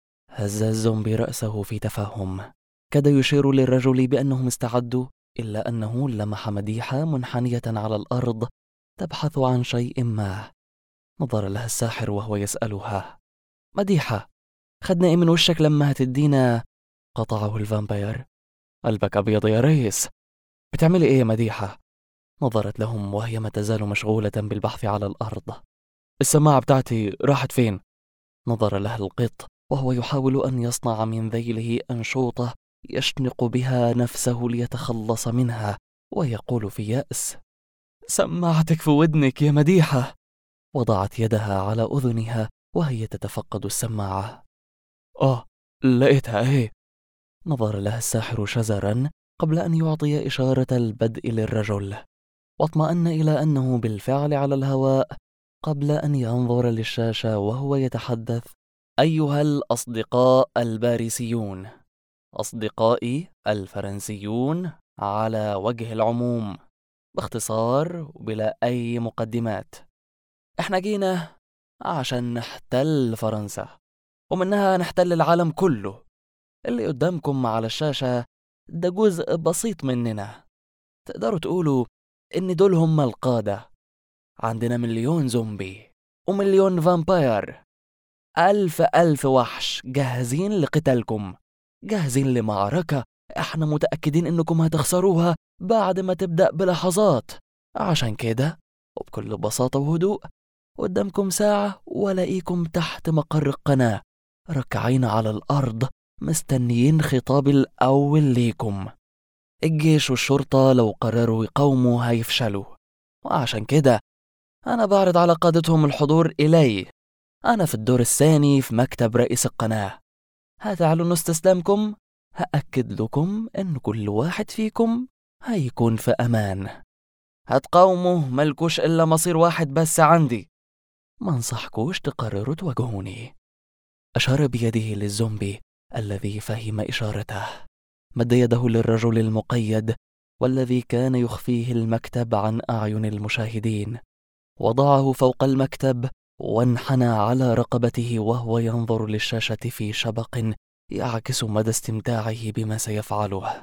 هز الزومبي رأسه في تفهم. كاد يشير للرجل بأنهم استعدوا، إلا أنه لمح مديحة منحنية على الأرض تبحث عن شيء ما. نظر لها الساحر وهو يسألها: مديحة، خدنا إيه من وشك لما هتدينا؟ قطعه الفامباير: قلبك أبيض يا ريس. بتعملي إيه يا مديحة؟ نظرت لهم وهي ما تزال مشغولة بالبحث على الأرض. السماعة بتاعتي راحت فين؟ نظر لها القط وهو يحاول أن يصنع من ذيله أنشوطة يشنق بها نفسه ليتخلص منها، ويقول في يأس: سماعتك في ودنك يا مديحة. وضعت يدها على أذنها وهي تتفقد السماعة. لقيتها ايه. نظر لها الساحر شزرا قبل أن يعطي إشارة البدء للرجل، واطمأن إلى أنه بالفعل على الهواء قبل أن ينظر للشاشة وهو يتحدث: أيها الأصدقاء الباريسيون، أصدقائي الفرنسيون على وجه العموم، باختصار وبلا أي مقدمات، إحنا جينا عشان نحتل فرنسا، ومنها نحتل العالم كله. اللي قدامكم على الشاشة ده جزء بسيط مننا. تقدروا تقولوا إن دول هم القادة. عندنا 1,000,000 زومبي و1,000,000 فامباير، 1000 وحش جاهزين لقتالكم، جاهزين لمعركة احنا متأكدين انكم هتخسروها بعد ما تبدأ بلحظات. عشان كده وبكل بساطة وهدوء قدامكم ساعة ولاقيكم تحت مقر القناة ركعين على الأرض مستنيين خطاب الأول ليكم. الجيش والشرطة لو قرروا يقاوموا هيفشلوا، وعشان كده أنا بعرض على قادتهم الحضور إلي. أنا في الدور الثاني في مكتب رئيس القناة. هتعلنوا استسلامكم، هأكد لكم إن كل واحد فيكم هيكون في أمان. هتقاوموا ملكوش إلا مصير واحد بس عندي، ما انصحكوش تقرروا تواجهوني. أشار بيده للزومبي الذي فهم إشارته. مد يده للرجل المقيد والذي كان يخفيه المكتب عن أعين المشاهدين. وضعه فوق المكتب وانحنى على رقبته وهو ينظر للشاشة في شبق يعكس مدى استمتاعه بما سيفعله.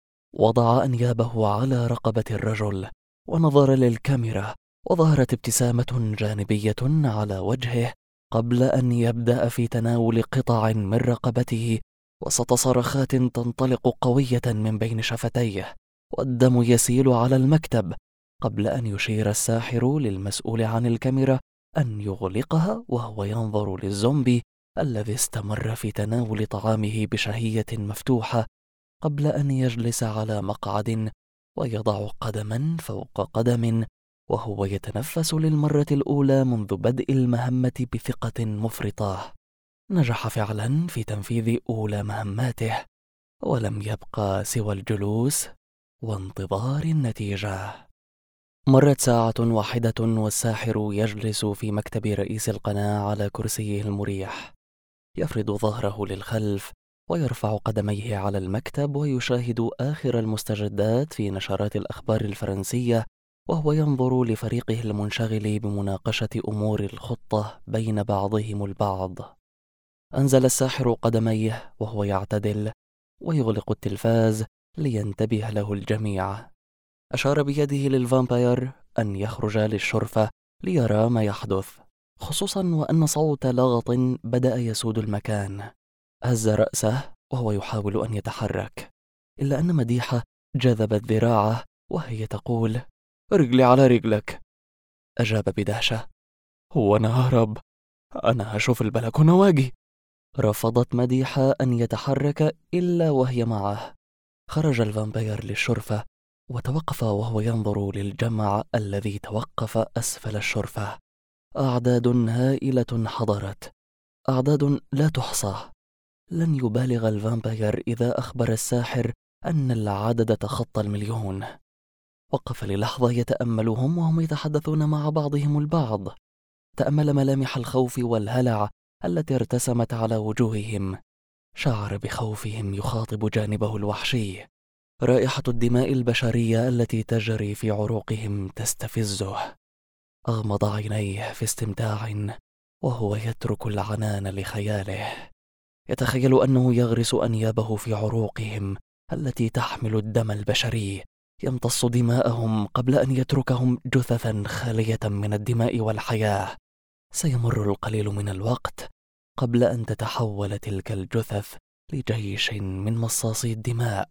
وضع أنيابه على رقبة الرجل ونظر للكاميرا، وظهرت ابتسامة جانبية على وجهه قبل أن يبدأ في تناول قطع من رقبته، وسط صرخات تنطلق قوية من بين شفتيه، والدم يسيل على المكتب، قبل أن يشير الساحر للمسؤول عن الكاميرا أن يغلقها، وهو ينظر للزومبي الذي استمر في تناول طعامه بشهية مفتوحة، قبل أن يجلس على مقعد ويضع قدما فوق قدم، وهو يتنفس للمرة الأولى منذ بدء المهمة بثقة مفرطة. نجح فعلا في تنفيذ أولى مهماته، ولم يبقى سوى الجلوس وانتظار النتيجة. مرت ساعة واحدة والساحر يجلس في مكتب رئيس القناة على كرسيه المريح، يفرد ظهره للخلف ويرفع قدميه على المكتب ويشاهد آخر المستجدات في نشرات الأخبار الفرنسية، وهو ينظر لفريقه المنشغل بمناقشة أمور الخطة بين بعضهم البعض. أنزل الساحر قدميه وهو يعتدل ويغلق التلفاز لينتبه له الجميع. أشار بيده للفامباير أن يخرج للشرفة ليرى ما يحدث، خصوصا وأن صوت لغط بدأ يسود المكان. هز رأسه وهو يحاول أن يتحرك، إلا أن مديحة جذبت ذراعه وهي تقول: رجلي على رجلك. أجاب بدهشة: هو أنا ههرب؟ أنا هشوف البلكونة واجي. رفضت مديحة أن يتحرك إلا وهي معه. خرج الفامباير للشرفة وتوقف وهو ينظر للجمع الذي توقف أسفل الشرفة. أعداد هائلة حضرت، أعداد لا تحصى. لن يبالغ الفامباير إذا أخبر الساحر أن العدد تخطى 1,000,000. وقف للحظة يتأملهم وهم يتحدثون مع بعضهم البعض. تأمل ملامح الخوف والهلع التي ارتسمت على وجوههم. شعر بخوفهم يخاطب جانبه الوحشي. رائحة الدماء البشرية التي تجري في عروقهم تستفزه. أغمض عينيه في استمتاع وهو يترك العنان لخياله. يتخيل أنه يغرس أنيابه في عروقهم التي تحمل الدم البشري، يمتص دماءهم قبل أن يتركهم جثثا خالية من الدماء والحياة. سيمر القليل من الوقت قبل أن تتحول تلك الجثث لجيش من مصاصي الدماء،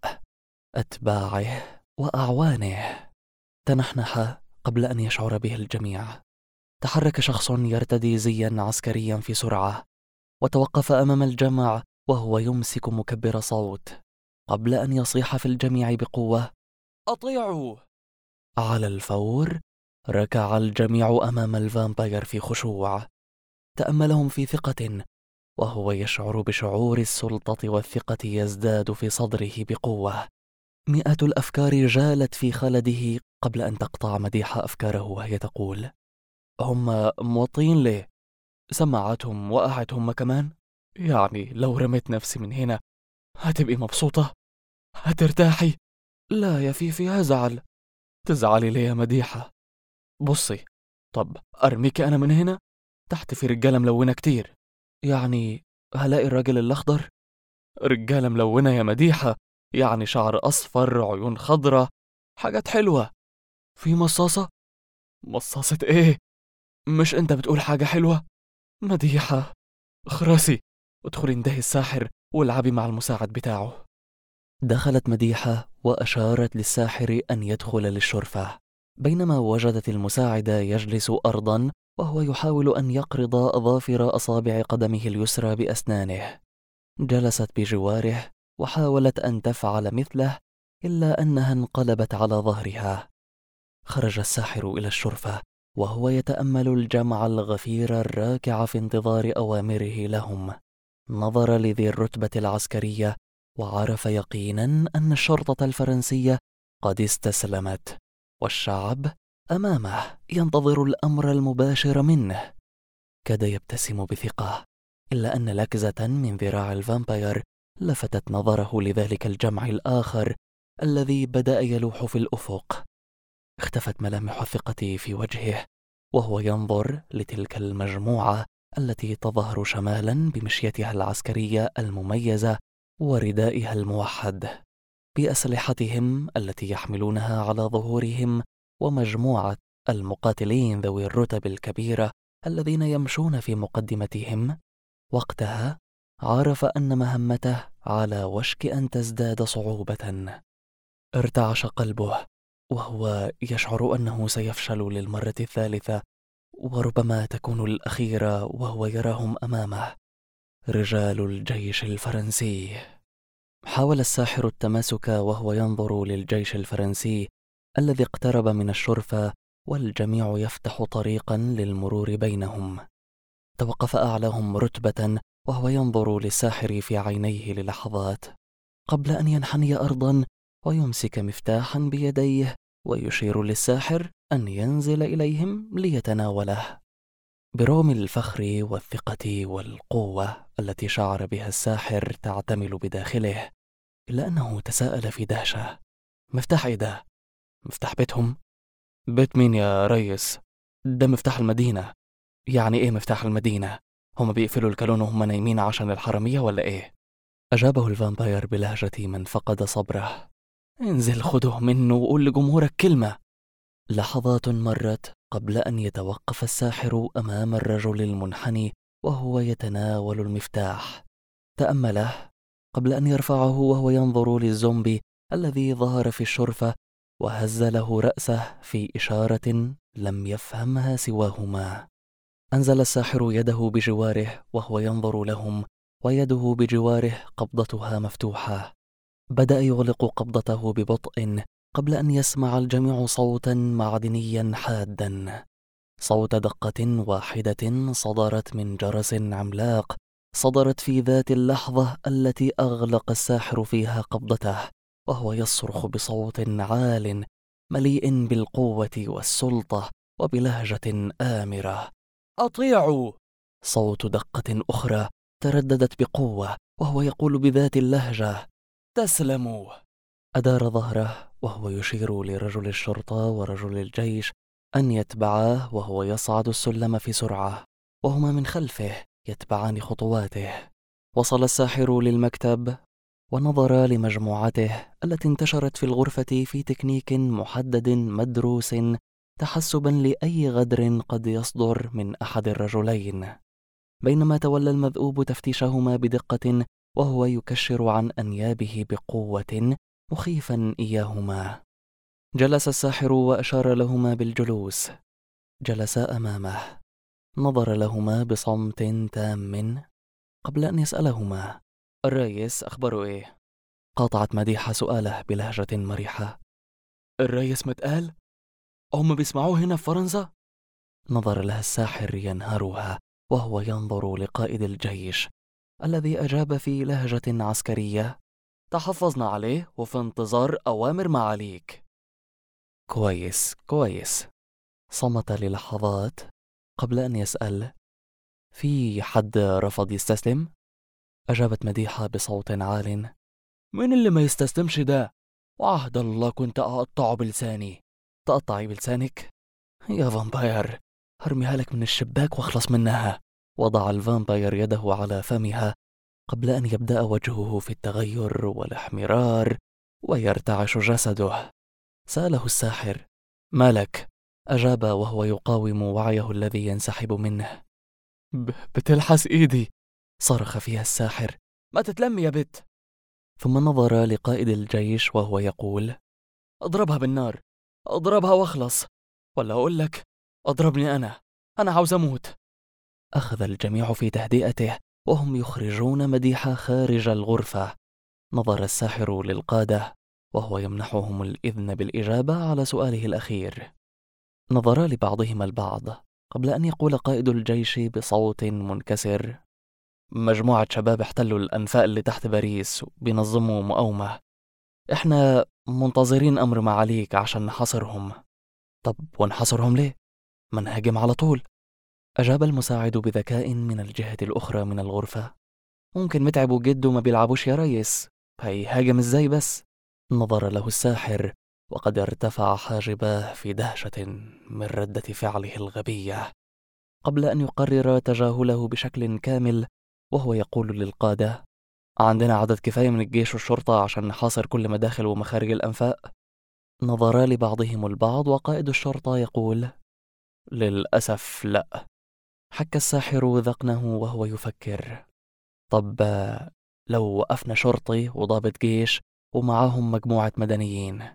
أتباعه وأعوانه. تنحنح قبل أن يشعر به الجميع. تحرك شخص يرتدي زيا عسكريا في سرعة، وتوقف أمام الجمع وهو يمسك مكبر صوت، قبل أن يصيح في الجميع بقوة: أطيعوا! على الفور ركع الجميع أمام الفامباير في خشوع. تأملهم في ثقة، وهو يشعر بشعور السلطة والثقة يزداد في صدره بقوة. مئات الأفكار جالت في خلده قبل أن تقطع مديحة أفكاره وهي تقول: هم موطين ليه؟ سماعاتهم وقعت هم كمان؟ يعني لو رميت نفسي من هنا هتبقي مبسوطة؟ هترتاحي؟ لا يا فيفي، هزعل. تزعلي ليه يا مديحة؟ بصي، طب أرميك أنا من هنا؟ تحت في رجالة ملونة كتير. يعني هلاقي الراجل الأخضر؟ رجالة ملونة يا مديحة، يعني شعر أصفر، عيون خضرة، حاجات حلوة. في مصاصة؟ مصاصة إيه؟ مش أنت بتقول حاجة حلوة؟ مديحة اخرسي، ادخلي اندهي الساحر والعبي مع المساعد بتاعه. دخلت مديحة وأشارت للساحر أن يدخل للشرفة، بينما وجدت المساعد يجلس أرضا وهو يحاول أن يقرض أظافر أصابع قدمه اليسرى بأسنانه. جلست بجواره وحاولت أن تفعل مثله، إلا أنها انقلبت على ظهرها. خرج الساحر إلى الشرفة وهو يتأمل الجمع الغفير الراكع في انتظار أوامره لهم. نظر لذي الرتبة العسكرية وعرف يقينا أن الشرطة الفرنسية قد استسلمت، والشعب أمامه ينتظر الأمر المباشر منه. كاد يبتسم بثقة، إلا أن لكزة من ذراع الفامباير لفتت نظره لذلك الجمع الآخر الذي بدأ يلوح في الأفق. اختفت ملامح الثقة في وجهه وهو ينظر لتلك المجموعة التي تظهر شمالا بمشيتها العسكرية المميزة وردائها الموحد بأسلحتهم التي يحملونها على ظهورهم، ومجموعة المقاتلين ذوي الرتب الكبيرة الذين يمشون في مقدمتهم. وقتها عرف أن مهمته على وشك أن تزداد صعوبة. ارتعش قلبه وهو يشعر أنه سيفشل للمرة الثالثة وربما تكون الأخيرة، وهو يراهم أمامه رجال الجيش الفرنسي. حاول الساحر التماسك وهو ينظر للجيش الفرنسي الذي اقترب من الشرفة والجميع يفتح طريقا للمرور بينهم. توقف أعلاهم رتبة وهو ينظر للساحر في عينيه للحظات قبل أن ينحني أرضا ويمسك مفتاحا بيديه ويشير للساحر أن ينزل إليهم ليتناوله. برغم الفخر والثقة والقوة التي شعر بها الساحر تعتمل بداخله، إلا أنه تساءل في دهشة: مفتاح إيه ده؟ مفتاح بيتهم؟ بيت مين يا ريس؟ ده مفتاح المدينة. يعني إيه مفتاح المدينة؟ هم بيقفلوا الكالون وهم نايمين عشان الحرامية ولا إيه؟ أجابه الفامباير بلهجة من فقد صبره: انزل خده منه وقول لجمهورك كلمة. لحظات مرت قبل أن يتوقف الساحر أمام الرجل المنحني وهو يتناول المفتاح. تأمله قبل أن يرفعه وهو ينظر للزومبي الذي ظهر في الشرفة، وهز له رأسه في إشارة لم يفهمها سواهما. أنزل الساحر يده بجواره وهو ينظر لهم، ويده بجواره قبضتها مفتوحة. بدأ يغلق قبضته ببطء قبل أن يسمع الجميع صوتا معدنيا حادا، صوت دقة واحدة صدرت من جرس عملاق، صدرت في ذات اللحظة التي أغلق الساحر فيها قبضته، وهو يصرخ بصوت عال مليء بالقوة والسلطة وبلهجة آمرة: أطيعوا! صوت دقة أخرى ترددت بقوة وهو يقول بذات اللهجة: تسلموا! أدار ظهره وهو يشير لرجل الشرطة ورجل الجيش أن يتبعاه، وهو يصعد السلم في سرعة وهما من خلفه يتبعان خطواته. وصل الساحر للمكتب ونظر لمجموعته التي انتشرت في الغرفة في تكنيك محدد مدروس تحسبا لأي غدر قد يصدر من أحد الرجلين، بينما تولى المذؤوب تفتيشهما بدقة وهو يكشر عن أنيابه بقوة مخيفا إياهما. جلس الساحر وأشار لهما بالجلوس. جلسا أمامه، نظر لهما بصمت تام قبل أن يسألهما: الريس أخبره إيه؟ قاطعت مديحة سؤاله بلهجة مريحة: الريس متقال؟ هم بيسمعوه هنا في فرنسا؟ نظر لها الساحر ينهرها وهو ينظر لقائد الجيش الذي أجاب في لهجة عسكرية: تحفظنا عليه وفي انتظار أوامر معاليك. كويس كويس. صمت للحظات قبل أن يسأل: في حد رفض يستسلم؟ أجابت مديحة بصوت عال: مين اللي ما يستسلمش ده؟ وعهد الله كنت أقطعه بلساني. تقطعي بلسانك؟ يا فامباير هرميها لك من الشباك واخلص منها. وضع الفامباير يده على فمها قبل أن يبدأ وجهه في التغير والاحمرار ويرتعش جسده. سأله الساحر: مالك؟ أجاب وهو يقاوم وعيه الذي ينسحب منه: بتلحس إيدي. صرخ فيها الساحر: ما تتلمي يا بت. ثم نظر لقائد الجيش وهو يقول: اضربها بالنار، اضربها واخلص، ولا أقول لك اضربني أنا عاوز أموت. أخذ الجميع في تهدئته وهم يخرجون مديحة خارج الغرفة. نظر الساحر للقادة وهو يمنحهم الإذن بالإجابة على سؤاله الأخير. نظرا لبعضهما البعض قبل أن يقول قائد الجيش بصوت منكسر: مجموعة شباب احتلوا الأنفاق اللي تحت باريس وبينظموا مقاومة. إحنا منتظرين أمر معاليك عشان نحاصرهم. طب ونحاصرهم ليه؟ ما نهاجم على طول. أجاب المساعد بذكاء من الجهة الأخرى من الغرفة: ممكن متعب وجد وما بيلعبوش يا ريس، هيهاجم إزاي بس؟ نظر له الساحر وقد ارتفع حاجباه في دهشة من ردة فعله الغبية، قبل أن يقرر تجاهله بشكل كامل، وهو يقول للقادة: عندنا عدد كفاية من الجيش والشرطة عشان نحاصر كل مداخل ومخارج الأنفاق؟ نظرا لبعضهم البعض، وقائد الشرطة يقول: للأسف لا. حك الساحر ذقنه وهو يفكر: طب لو وقفنا شرطي وضابط جيش ومعاهم مجموعة مدنيين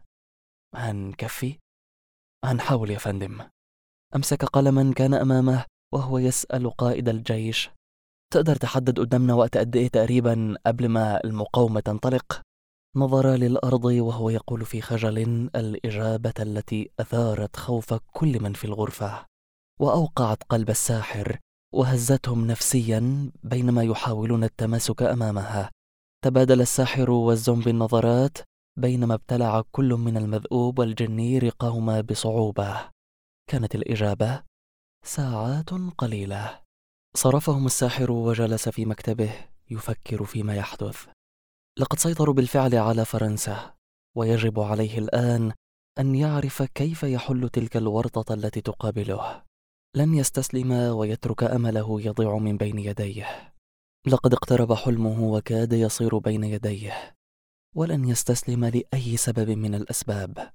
هنكفي؟ هنحاول يا فندم. أمسك قلما كان أمامه وهو يسأل قائد الجيش: تقدر تحدد قدامنا وقت قد إيه تقريبا قبل ما المقاومة تنطلق؟ نظر للأرض وهو يقول في خجل الإجابة التي أثارت خوف كل من في الغرفة، وأوقعت قلب الساحر وهزتهم نفسيا بينما يحاولون التماسك أمامها. تبادل الساحر والزومبي النظرات بينما ابتلع كل من المذؤوب والجني رقاهما بصعوبة. كانت الإجابة: ساعات قليلة. صرفهم الساحر وجلس في مكتبه يفكر فيما يحدث. لقد سيطروا بالفعل على فرنسا، ويجب عليه الآن أن يعرف كيف يحل تلك الورطة التي تقابله. لن يستسلم ويترك أمله يضيع من بين يديه. لقد اقترب حلمه وكاد يصير بين يديه، ولن يستسلم لأي سبب من الأسباب.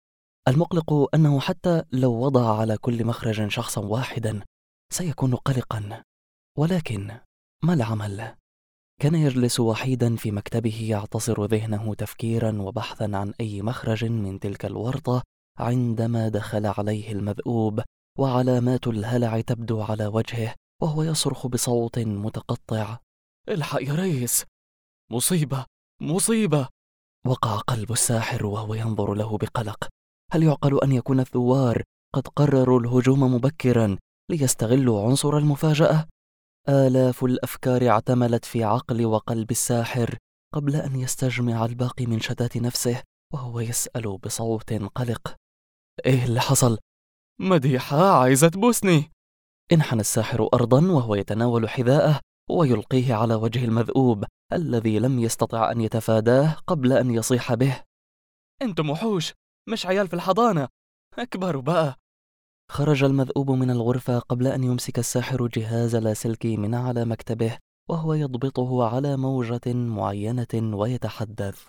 المقلق أنه حتى لو وضع على كل مخرج شخصا واحدا سيكون قلقا، ولكن ما العمل؟ كان يجلس وحيدا في مكتبه يعتصر ذهنه تفكيرا وبحثا عن أي مخرج من تلك الورطة عندما دخل عليه المذؤوب وعلامات الهلع تبدو على وجهه، وهو يصرخ بصوت متقطع: الحق يا ريس، مصيبة مصيبة! وقع قلب الساحر وهو ينظر له بقلق. هل يعقل أن يكون الثوار قد قرروا الهجوم مبكرا ليستغلوا عنصر المفاجأة؟ آلاف الأفكار اعتملت في عقل وقلب الساحر قبل أن يستجمع الباقي من شتات نفسه، وهو يسأل بصوت قلق: إيه اللي حصل؟ مديحة عايزة تبوسني. انحنى الساحر أرضا وهو يتناول حذاءه ويلقيه على وجه المذؤوب الذي لم يستطع أن يتفاداه قبل أن يصيح به: انتم وحوش، مش عيال في الحضانة، اكبروا بقى. خرج المذؤوب من الغرفة قبل أن يمسك الساحر جهاز لاسلكي من على مكتبه وهو يضبطه على موجة معينة ويتحدث.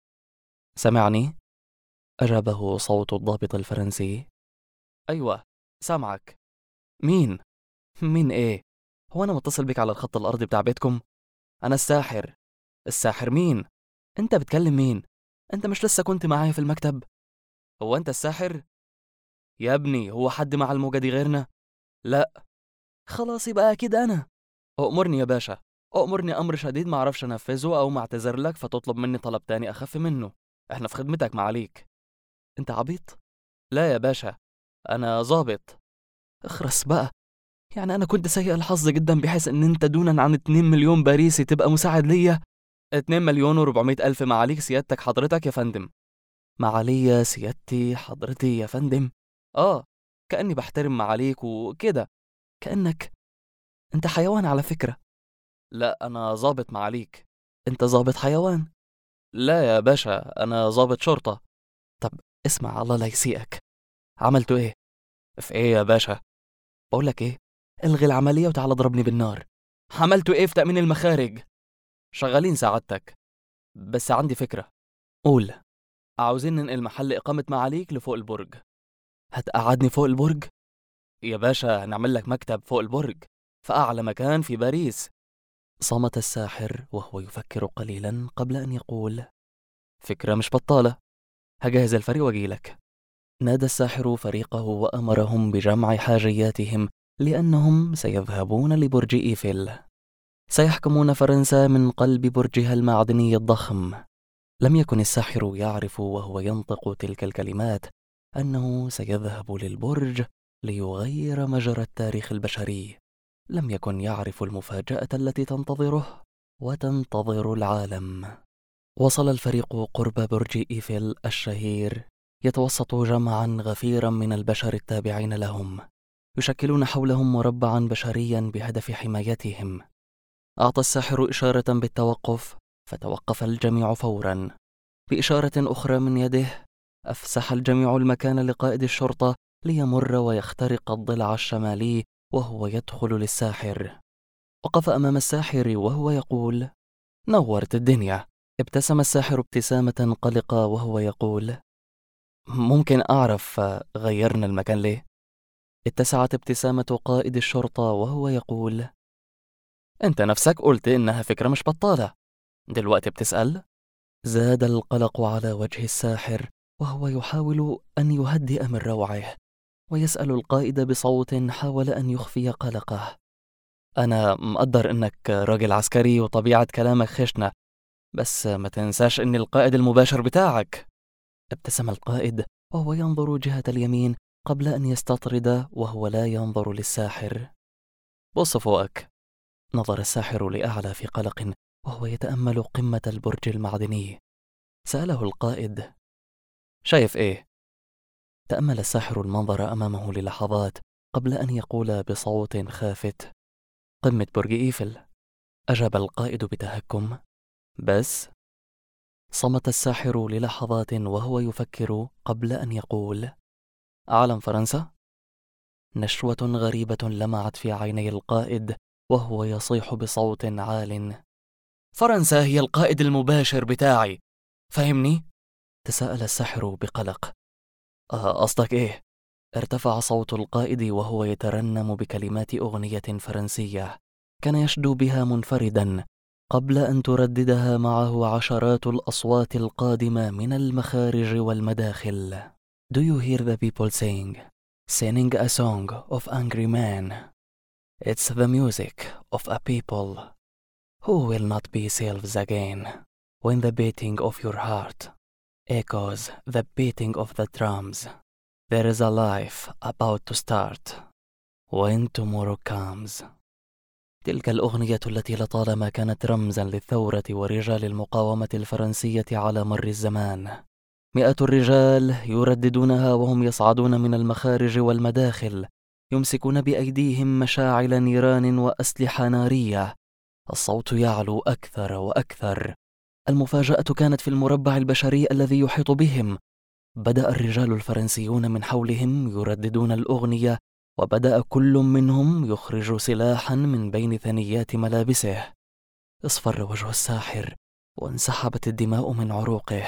سمعني؟ أجابه صوت الضابط الفرنسي. أيوة سامعك. مين؟ مين إيه؟ هو أنا متصل بك على الخط الأرضي بتاع بيتكم؟ أنا الساحر. الساحر مين؟ أنت بتكلم مين؟ أنت مش لسه كنت معايا في المكتب؟ هو أنت الساحر؟ يا ابني هو حد مع الموجة دي غيرنا؟ لا. خلاص يبقى أكيد أنا. أؤمرني يا باشا، أؤمرني أمر شديد ما أعرفش أنفذه أو ما أعتذر لك فتطلب مني طلب تاني أخف منه. إحنا في خدمتك معاليك. أنت عبيط؟ لا يا باشا، أنا ظابط. اخرس بقى، يعني أنا كنت سيء الحظ جدا بحيث إن أنت دونا عن 2 مليون باريسي تبقى مساعد ليا؟ 2,400,000 معاليك سيادتك حضرتك يا فندم. معالي سيادتي حضرتي يا فندم؟ كأني بحترم معاليك وكده. أنت حيوان على فكرة. لا أنا ظابط معاليك. أنت ظابط حيوان؟ لا يا باشا، أنا ظابط شرطة. طب اسمع الله لا يسيئك، عملتوا إيه؟ في إيه يا باشا؟ بقولك إيه، الغي العملية وتعال اضربني بالنار. عملتوا إيه في تأمين المخارج؟ شغالين سعادتك، بس عندي فكرة. قول. عاوزين ننقل محل إقامة معاليك لفوق البرج. هتقعدني فوق البرج؟ يا باشا هنعمل لك مكتب فوق البرج في أعلى مكان في باريس. صمت الساحر وهو يفكر قليلا قبل أن يقول: فكرة مش بطالة، هجهز الفريق واجيلك. نادى الساحر فريقه وأمرهم بجمع حاجياتهم لأنهم سيذهبون لبرج إيفل. سيحكمون فرنسا من قلب برجها المعدني الضخم. لم يكن الساحر يعرف وهو ينطق تلك الكلمات أنه سيذهب للبرج ليغير مجرى التاريخ البشري. لم يكن يعرف المفاجأة التي تنتظره وتنتظر العالم. وصل الفريق قرب برج إيفل الشهير، يتوسط جمعا غفيرا من البشر التابعين لهم، يشكلون حولهم مربعا بشريا بهدف حمايتهم. أعطى الساحر إشارة بالتوقف، فتوقف الجميع فورا. بإشارة أخرى من يده أفسح الجميع المكان لقائد الشرطة ليمر ويخترق الضلع الشمالي وهو يدخل للساحر. وقف أمام الساحر وهو يقول: نورت الدنيا. ابتسم الساحر ابتسامة قلقة وهو يقول: ممكن أعرف غيرنا المكان ليه؟ اتسعت ابتسامة قائد الشرطة وهو يقول: أنت نفسك قلت إنها فكرة مش بطالة، دلوقتي بتسأل؟ زاد القلق على وجه الساحر وهو يحاول أن يهدئ من روعه، ويسأل القائد بصوت حاول أن يخفي قلقه: أنا مقدر إنك راجل عسكري وطبيعة كلامك خشنة، بس ما تنساش إني القائد المباشر بتاعك. ابتسم القائد وهو ينظر جهة اليمين قبل أن يستطرد وهو لا ينظر للساحر. بص فوقك. نظر الساحر لأعلى في قلق وهو يتأمل قمة البرج المعدني. سأله القائد: شايف إيه؟ تأمل الساحر المنظر أمامه للحظات قبل أن يقول بصوت خافت: قمة برج إيفل. أجاب القائد بتهكم: بس؟ صمت الساحر للحظات وهو يفكر قبل أن يقول: علم فرنسا؟ نشوة غريبة لمعت في عيني القائد وهو يصيح بصوت عال: فرنسا هي القائد المباشر بتاعي، فهمني؟ تساءل الساحر بقلق: قصدك إيه؟ ارتفع صوت القائد وهو يترنم بكلمات أغنية فرنسية كان يشدو بها منفردا قبل أن ترددها معه عشرات الأصوات القادمة من المخارج والمداخل. Do you hear the people singing a song of angry men? It's the music of a people who will not be selves again when the beating of your heart echoes the beating of the drums. There is a life about to start when tomorrow comes. تلك الأغنية التي لطالما كانت رمزا للثورة ورجال المقاومة الفرنسية على مر الزمان. مئات الرجال يرددونها وهم يصعدون من المخارج والمداخل، يمسكون بأيديهم مشاعل نيران وأسلحة نارية. الصوت يعلو أكثر وأكثر. المفاجأة كانت في المربع البشري الذي يحيط بهم. بدأ الرجال الفرنسيون من حولهم يرددون الأغنية، وبدأ كل منهم يخرج سلاحا من بين ثنيات ملابسه. اصفر وجه الساحر وانسحبت الدماء من عروقه.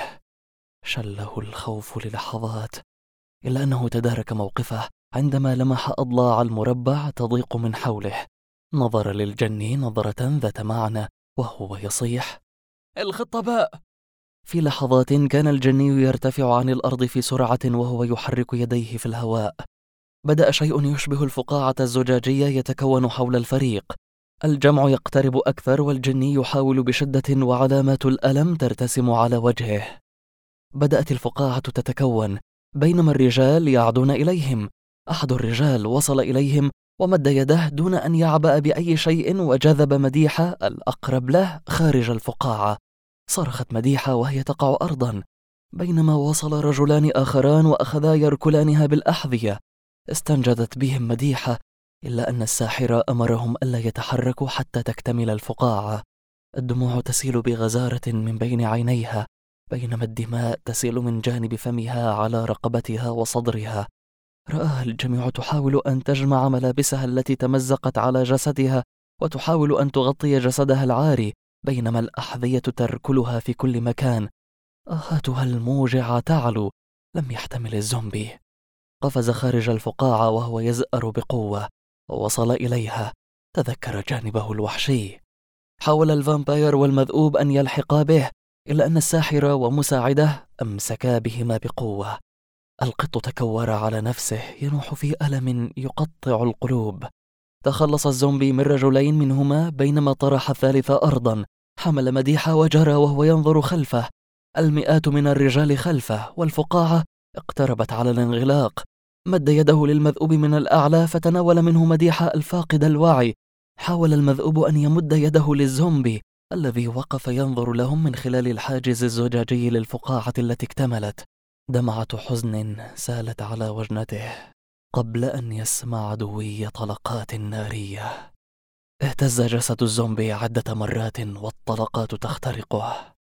شله الخوف للحظات، إلا أنه تدارك موقفه عندما لمح أضلاع المربع تضيق من حوله. نظر للجني نظرة ذات معنى وهو يصيح: الخطة باء. في لحظات كان الجني يرتفع عن الأرض في سرعة وهو يحرك يديه في الهواء. بدأ شيء يشبه الفقاعة الزجاجية يتكون حول الفريق. الجمع يقترب أكثر والجني يحاول بشدة وعلامات الألم ترتسم على وجهه. بدأت الفقاعة تتكون بينما الرجال يعدون إليهم. أحد الرجال وصل إليهم ومد يده دون أن يعبأ بأي شيء وجذب مديحة الأقرب له خارج الفقاعة. صرخت مديحة وهي تقع أرضا، بينما وصل رجلان آخران وأخذا يركلانها بالأحذية. استنجدت بهم مديحة، إلا أن الساحر أمرهم ألا يتحركوا حتى تكتمل الفقاعة. الدموع تسيل بغزارة من بين عينيها، بينما الدماء تسيل من جانب فمها على رقبتها وصدرها. رآها الجميع تحاول أن تجمع ملابسها التي تمزقت على جسدها وتحاول أن تغطي جسدها العاري، بينما الأحذية تركلها في كل مكان. آهاتها الموجعة تعلو. لم يحتمل الزومبي. قفز خارج الفقاعة وهو يزأر بقوة، ووصل إليها. تذكر جانبه الوحشي. حاول الفامباير والمذؤوب أن يلحقا به، إلا أن الساحر ومساعده أمسكا بهما بقوة. القط تكور على نفسه ينوح في ألم يقطع القلوب. تخلص الزومبي من رجلين منهما بينما طرح الثالث أرضا. حمل مديحة وجرى وهو ينظر خلفه. المئات من الرجال خلفه والفقاعة اقتربت على الانغلاق. مد يده للمذؤوب من الأعلى فتناول منه مديحة الفاقد الوعي. حاول المذؤوب أن يمد يده للزومبي الذي وقف ينظر لهم من خلال الحاجز الزجاجي للفقاعة التي اكتملت. دمعة حزن سالت على وجنته قبل أن يسمع دوي طلقات نارية. اهتز جسد الزومبي عدة مرات والطلقات تخترقه.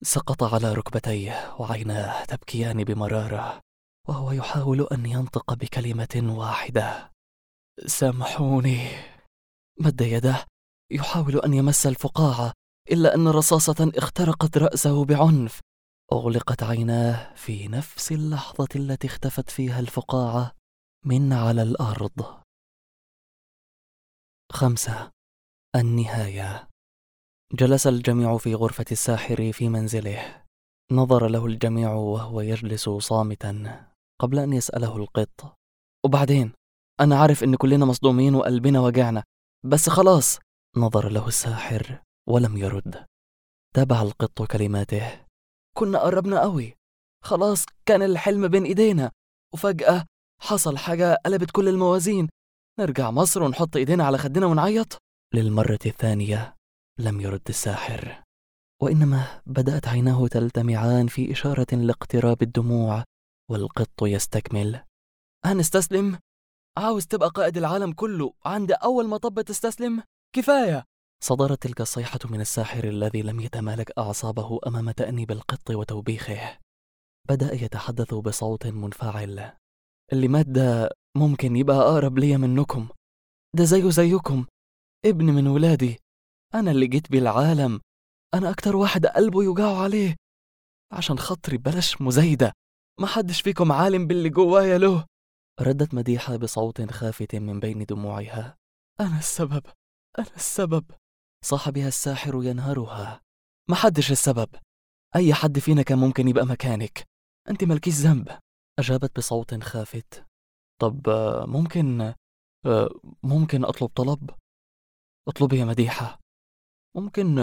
سقط على ركبتيه وعيناه تبكيان بمرارة، وهو يحاول أن ينطق بكلمة واحدة: سامحوني. مد يده يحاول أن يمس الفقاعة، إلا أن رصاصة اخترقت رأسه بعنف. أغلقت عيناه في نفس اللحظة التي اختفت فيها الفقاعة من على الأرض. 5. النهاية. جلس الجميع في غرفة الساحر في منزله. نظر له الجميع وهو يجلس صامتا قبل أن يسأله القط: وبعدين؟ أنا عارف إن كلنا مصدومين وقلبنا وجعنا، بس خلاص. نظر له الساحر ولم يرد. تابع القط كلماته: كنا قربنا قوي، خلاص كان الحلم بين إيدينا، وفجأة حصل حاجة قلبت كل الموازين. نرجع مصر ونحط إيدينا على خدنا ونعيط؟ للمرة الثانية لم يرد الساحر، وإنما بدأت عيناه تلتمعان في إشارة لاقتراب الدموع. والقط يستكمل: هنستسلم؟ عاوز تبقى قائد العالم كله عند أول مطب تستسلم؟ كفاية. صدرت تلك الصيحة من الساحر الذي لم يتمالك أعصابه أمام تأنيب القط وتوبيخه. بدأ يتحدث بصوت منفعل: اللي مات ده ممكن يبقى أقرب لي منكم، ده زيه زيكم، ابن من ولادي، أنا اللي جيت بالعالم، أنا أكتر واحد قلبه يوجعه عليه. عشان خاطري بلاش مزايدة، ما حدش فيكم عالم باللي جوايا له. ردت مديحة بصوت خافت من بين دموعها: أنا السبب، أنا السبب. صاح بها الساحر ينهرها: ما حدش السبب، أي حد فينا كان ممكن يبقى مكانك، أنت مالكيش ذنب. أجابت بصوت خافت: طب ممكن أطلب طلب؟ اطلبي يا مديحة، ممكن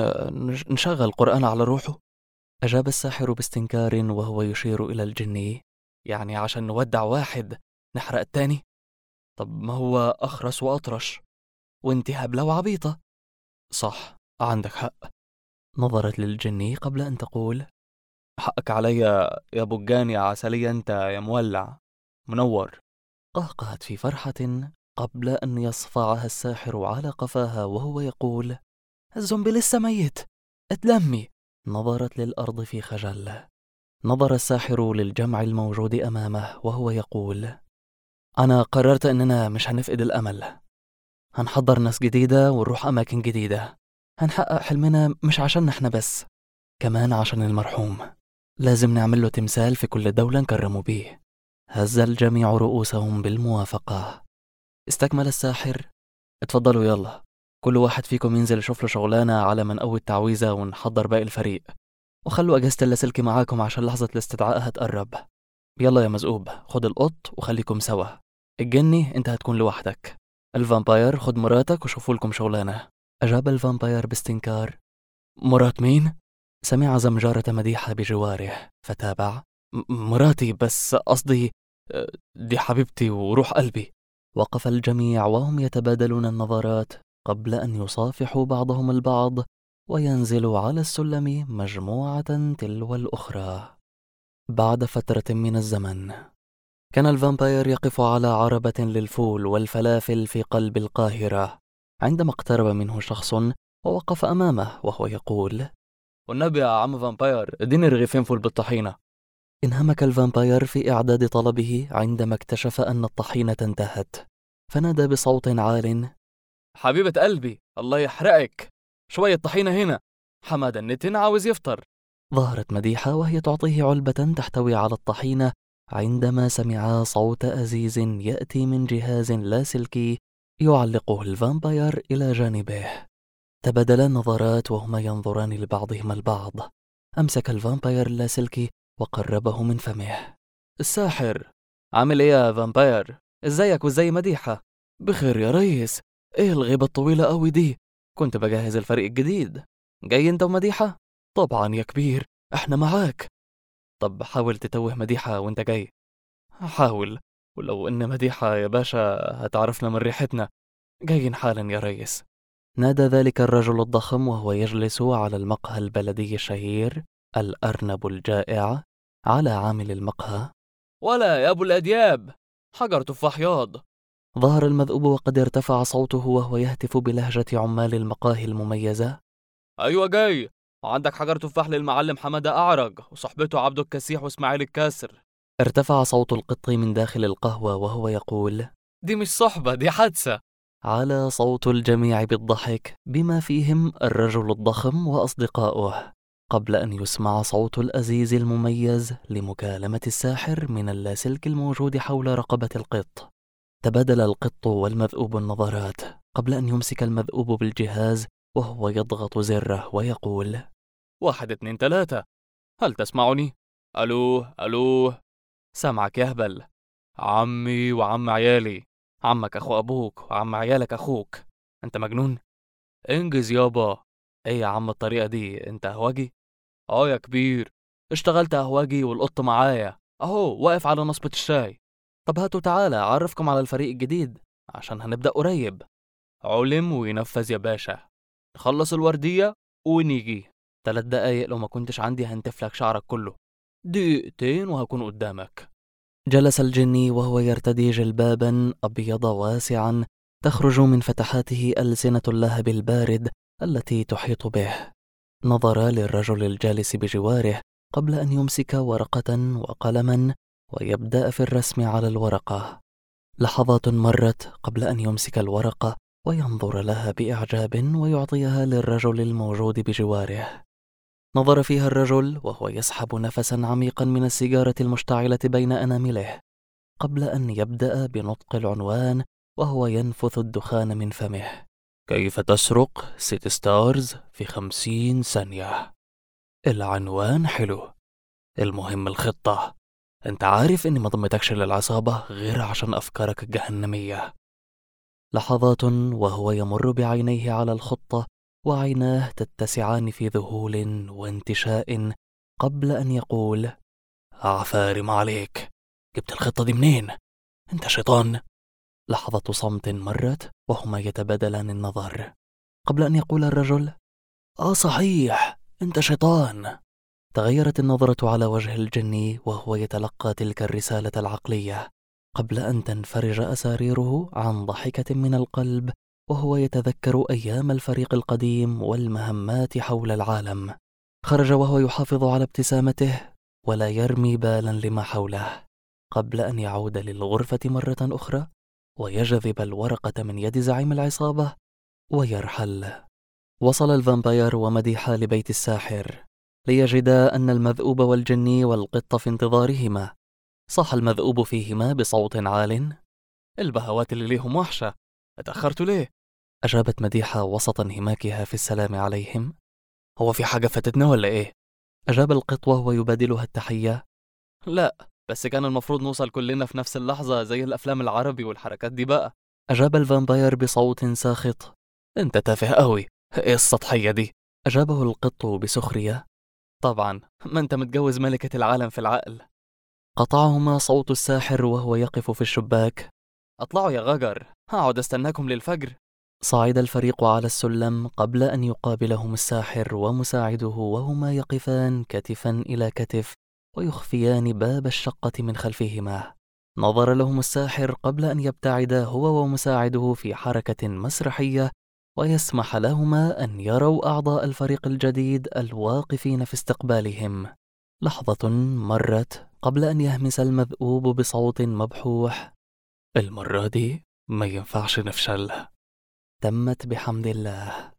نشغل قرآن على روحه؟ أجاب الساحر باستنكار وهو يشير إلى الجني: يعني عشان نودع واحد نحرق التاني؟ طب ما هو أخرس وأطرش، وانت هبلة وعبيطة. صح، عندك حق. نظرت للجني قبل أن تقول: حقك عليا يا بجان يا عسلية، أنت يا مولع منور. قهقهت في فرحة قبل أن يصفعها الساحر على قفاها وهو يقول: الزومبي لسه ميت، اتلمي. نظرت للأرض في خجل. نظر الساحر للجمع الموجود أمامه وهو يقول: أنا قررت أننا مش هنفقد الأمل، هنحضر ناس جديدة ونروح أماكن جديدة، هنحقق حلمنا مش عشان احنا بس، كمان عشان المرحوم. لازم نعمل له تمثال في كل دولة نكرمه بيه. هز الجميع رؤوسهم بالموافقة. استكمل الساحر: اتفضلوا يلا، كل واحد فيكم ينزل يشوف له شغلانة على ما نقوي التعويذة ونحضر باقي الفريق، وخلوا أجهزة اللاسلكي معاكم عشان لحظة الاستدعاء هتقرب. يلا يا مزقوب، خد القط وخليكم سوا. الجني انت هتكون لوحدك. الفامباير خد مراتك وشوفوا لكم شغلانة. أجاب الفامباير باستنكار: مرات مين؟ سمع زمجارة مديحة بجواره فتابع: مراتي، بس قصدي دي حبيبتي وروح قلبي. وقف الجميع وهم يتبادلون النظرات قبل أن يصافحوا بعضهم البعض وينزلوا على السلم مجموعة تلو الأخرى. بعد فترة من الزمن كان الفامباير يقف على عربة للفول والفلافل في قلب القاهرة عندما اقترب منه شخص ووقف أمامه وهو يقول: والنبي يا عم فامباير اديني رغيفين فول بالطحينة. انهمك الفامباير في إعداد طلبه عندما اكتشف أن الطحينة انتهت، فنادى بصوت عال: حبيبة قلبي الله يحرقك، شوية طحينة هنا، حمادة النتن عاوز يفطر. ظهرت مديحة وهي تعطيه علبة تحتوي على الطحينة عندما سمعا صوت أزيز يأتي من جهاز لاسلكي يعلقه الفامباير إلى جانبه. تبادلا النظرات وهما ينظران لبعضهما البعض. أمسك الفامباير اللاسلكي وقربه من فمه. الساحر عامل ايه يا فامباير؟ ازيك وازاي مديحة؟ بخير يا ريس. ايه الغيبة الطويلة قوي دي؟ كنت بجهز الفريق الجديد. جاي انت ومديحة؟ طبعا يا كبير، احنا معاك. طب حاول تتوه مديحة وانت جاي. حاول، ولو ان مديحة يا باشا هتعرفنا من ريحتنا. جايين حالا يا ريس. نادى ذلك الرجل الضخم وهو يجلس على المقهى البلدي الشهير الأرنب الجائع على عامل المقهى: ولا يا أبو الأدياب، حجر تفاح ياض. ظهر المذؤوب وقد ارتفع صوته وهو يهتف بلهجة عمال المقاهي المميزة: أيوة جاي، وعندك حجر تفاح للمعلم حمادة أعرج وصحبته عبده الكسيح وإسماعيل الكاسر. ارتفع صوت القط من داخل القهوة وهو يقول: دي مش صحبة، دي حادثة. على صوت الجميع بالضحك بما فيهم الرجل الضخم وأصدقاؤه، قبل أن يسمع صوت الأزيز المميز لمكالمة الساحر من اللاسلكي الموجود حول رقبة القط. تبادل القط والمذؤوب النظرات قبل أن يمسك المذؤوب بالجهاز وهو يضغط زره ويقول: 1 2 3. هل تسمعني؟ ألو ألو. سامعك يا هبل. عمي وعم عيالي، عمك أخو أبوك وعم عيالك أخوك. أنت مجنون؟ انجز يابا. إيه يا عم الطريقة دي؟ أنت أهواجي؟ يا كبير، اشتغلت أهواجي والقط معايا أهو واقف على نصبة الشاي. طب هاتوا تعالى أعرفكم على الفريق الجديد عشان هنبدأ قريب. علم وينفذ يا باشا. نخلص الوردية ونيجي. 3 دقايق، لو ما كنتش عندي هنتفلك شعرك كله. 2 دقيقة وهكون قدامك. جلس الجني وهو يرتدي جلبابا أبيض واسعا تخرج من فتحاته ألسنة اللهب البارد التي تحيط به. نظر للرجل الجالس بجواره قبل أن يمسك ورقة وقلما ويبدأ في الرسم على الورقة. لحظات مرت قبل أن يمسك الورقة وينظر لها بإعجاب ويعطيها للرجل الموجود بجواره. نظر فيها الرجل وهو يسحب نفسا عميقا من السيجارة المشتعلة بين أنامله قبل أن يبدأ بنطق العنوان وهو ينفث الدخان من فمه: كيف تسرق 6 ستارز في 50 ثانية. العنوان حلو، المهم الخطة. انت عارف اني ما ضمتكش للعصابة غير عشان أفكارك الجهنمية. لحظات وهو يمر بعينيه على الخطة وعيناه تتسعان في ذهول وانتشاء قبل أن يقول: عفارم عليك، جبت الخطة دي منين؟ انت شيطان. لحظة صمت مرت وهما يتبادلان النظر قبل أن يقول الرجل: صحيح، انت شيطان. تغيرت النظرة على وجه الجني وهو يتلقى تلك الرسالة العقلية قبل أن تنفرج أساريره عن ضحكة من القلب وهو يتذكر أيام الفريق القديم والمهمات حول العالم. خرج وهو يحافظ على ابتسامته ولا يرمي بالا لما حوله قبل أن يعود للغرفة مرة أخرى ويجذب الورقة من يد زعيم العصابة ويرحل. وصل الفامباير ومديحة لبيت الساحر ليجدا أن المذؤوب والجني والقط في انتظارهما. صاح المذؤوب فيهما بصوت عال: البهوات اللي ليهم وحشة، اتأخرتوا ليه؟ أجابت مديحة وسط انهماكها في السلام عليهم: هو في حاجة فاتتنا ولا إيه؟ أجاب القط وهو يبادلها التحية: لا، بس كان المفروض نوصل كلنا في نفس اللحظة زي الأفلام العربي والحركات دي بقى. أجاب الفامباير بصوت ساخط: أنت تافه قوي، إيه السطحية دي؟ أجابه القط بسخرية: طبعا، ما أنت متجوز ملكة العالم في العقل. قطعهما صوت الساحر وهو يقف في الشباك: اطلعوا يا غجر، هقعد استناكم للفجر. صعد الفريق على السلم قبل أن يقابلهم الساحر ومساعده وهما يقفان كتفا إلى كتف ويخفيان باب الشقة من خلفهما. نظر لهم الساحر قبل أن يبتعدا هو ومساعده في حركة مسرحية ويسمح لهما أن يروا أعضاء الفريق الجديد الواقفين في استقبالهم. لحظة مرت قبل أن يهمس المذؤوب بصوت مبحوح: المرة دي ما ينفعش نفشل. تمت بحمد الله.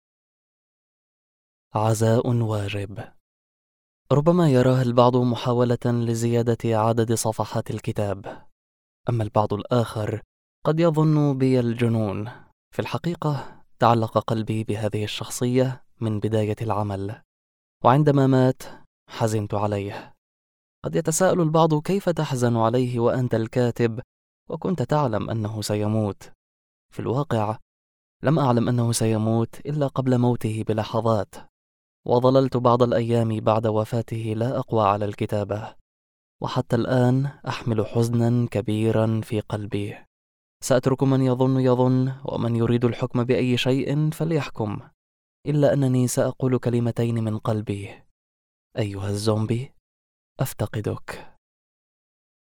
عزاء واجب. ربما يراه البعض محاولة لزيادة عدد صفحات الكتاب، أما البعض الآخر قد يظن بي الجنون. في الحقيقة تعلق قلبي بهذه الشخصية من بداية العمل، وعندما مات حزنت عليه. قد يتساءل البعض: كيف تحزن عليه وأنت الكاتب وكنت تعلم أنه سيموت؟ في الواقع لم أعلم أنه سيموت إلا قبل موته بلحظات، وظللت بعض الأيام بعد وفاته لا أقوى على الكتابة، وحتى الآن أحمل حزنا كبيرا في قلبي. سأترك من يظن ومن يريد الحكم بأي شيء فليحكم، إلا أنني سأقول كلمتين من قلبي: أيها الزومبي، أفتقدك.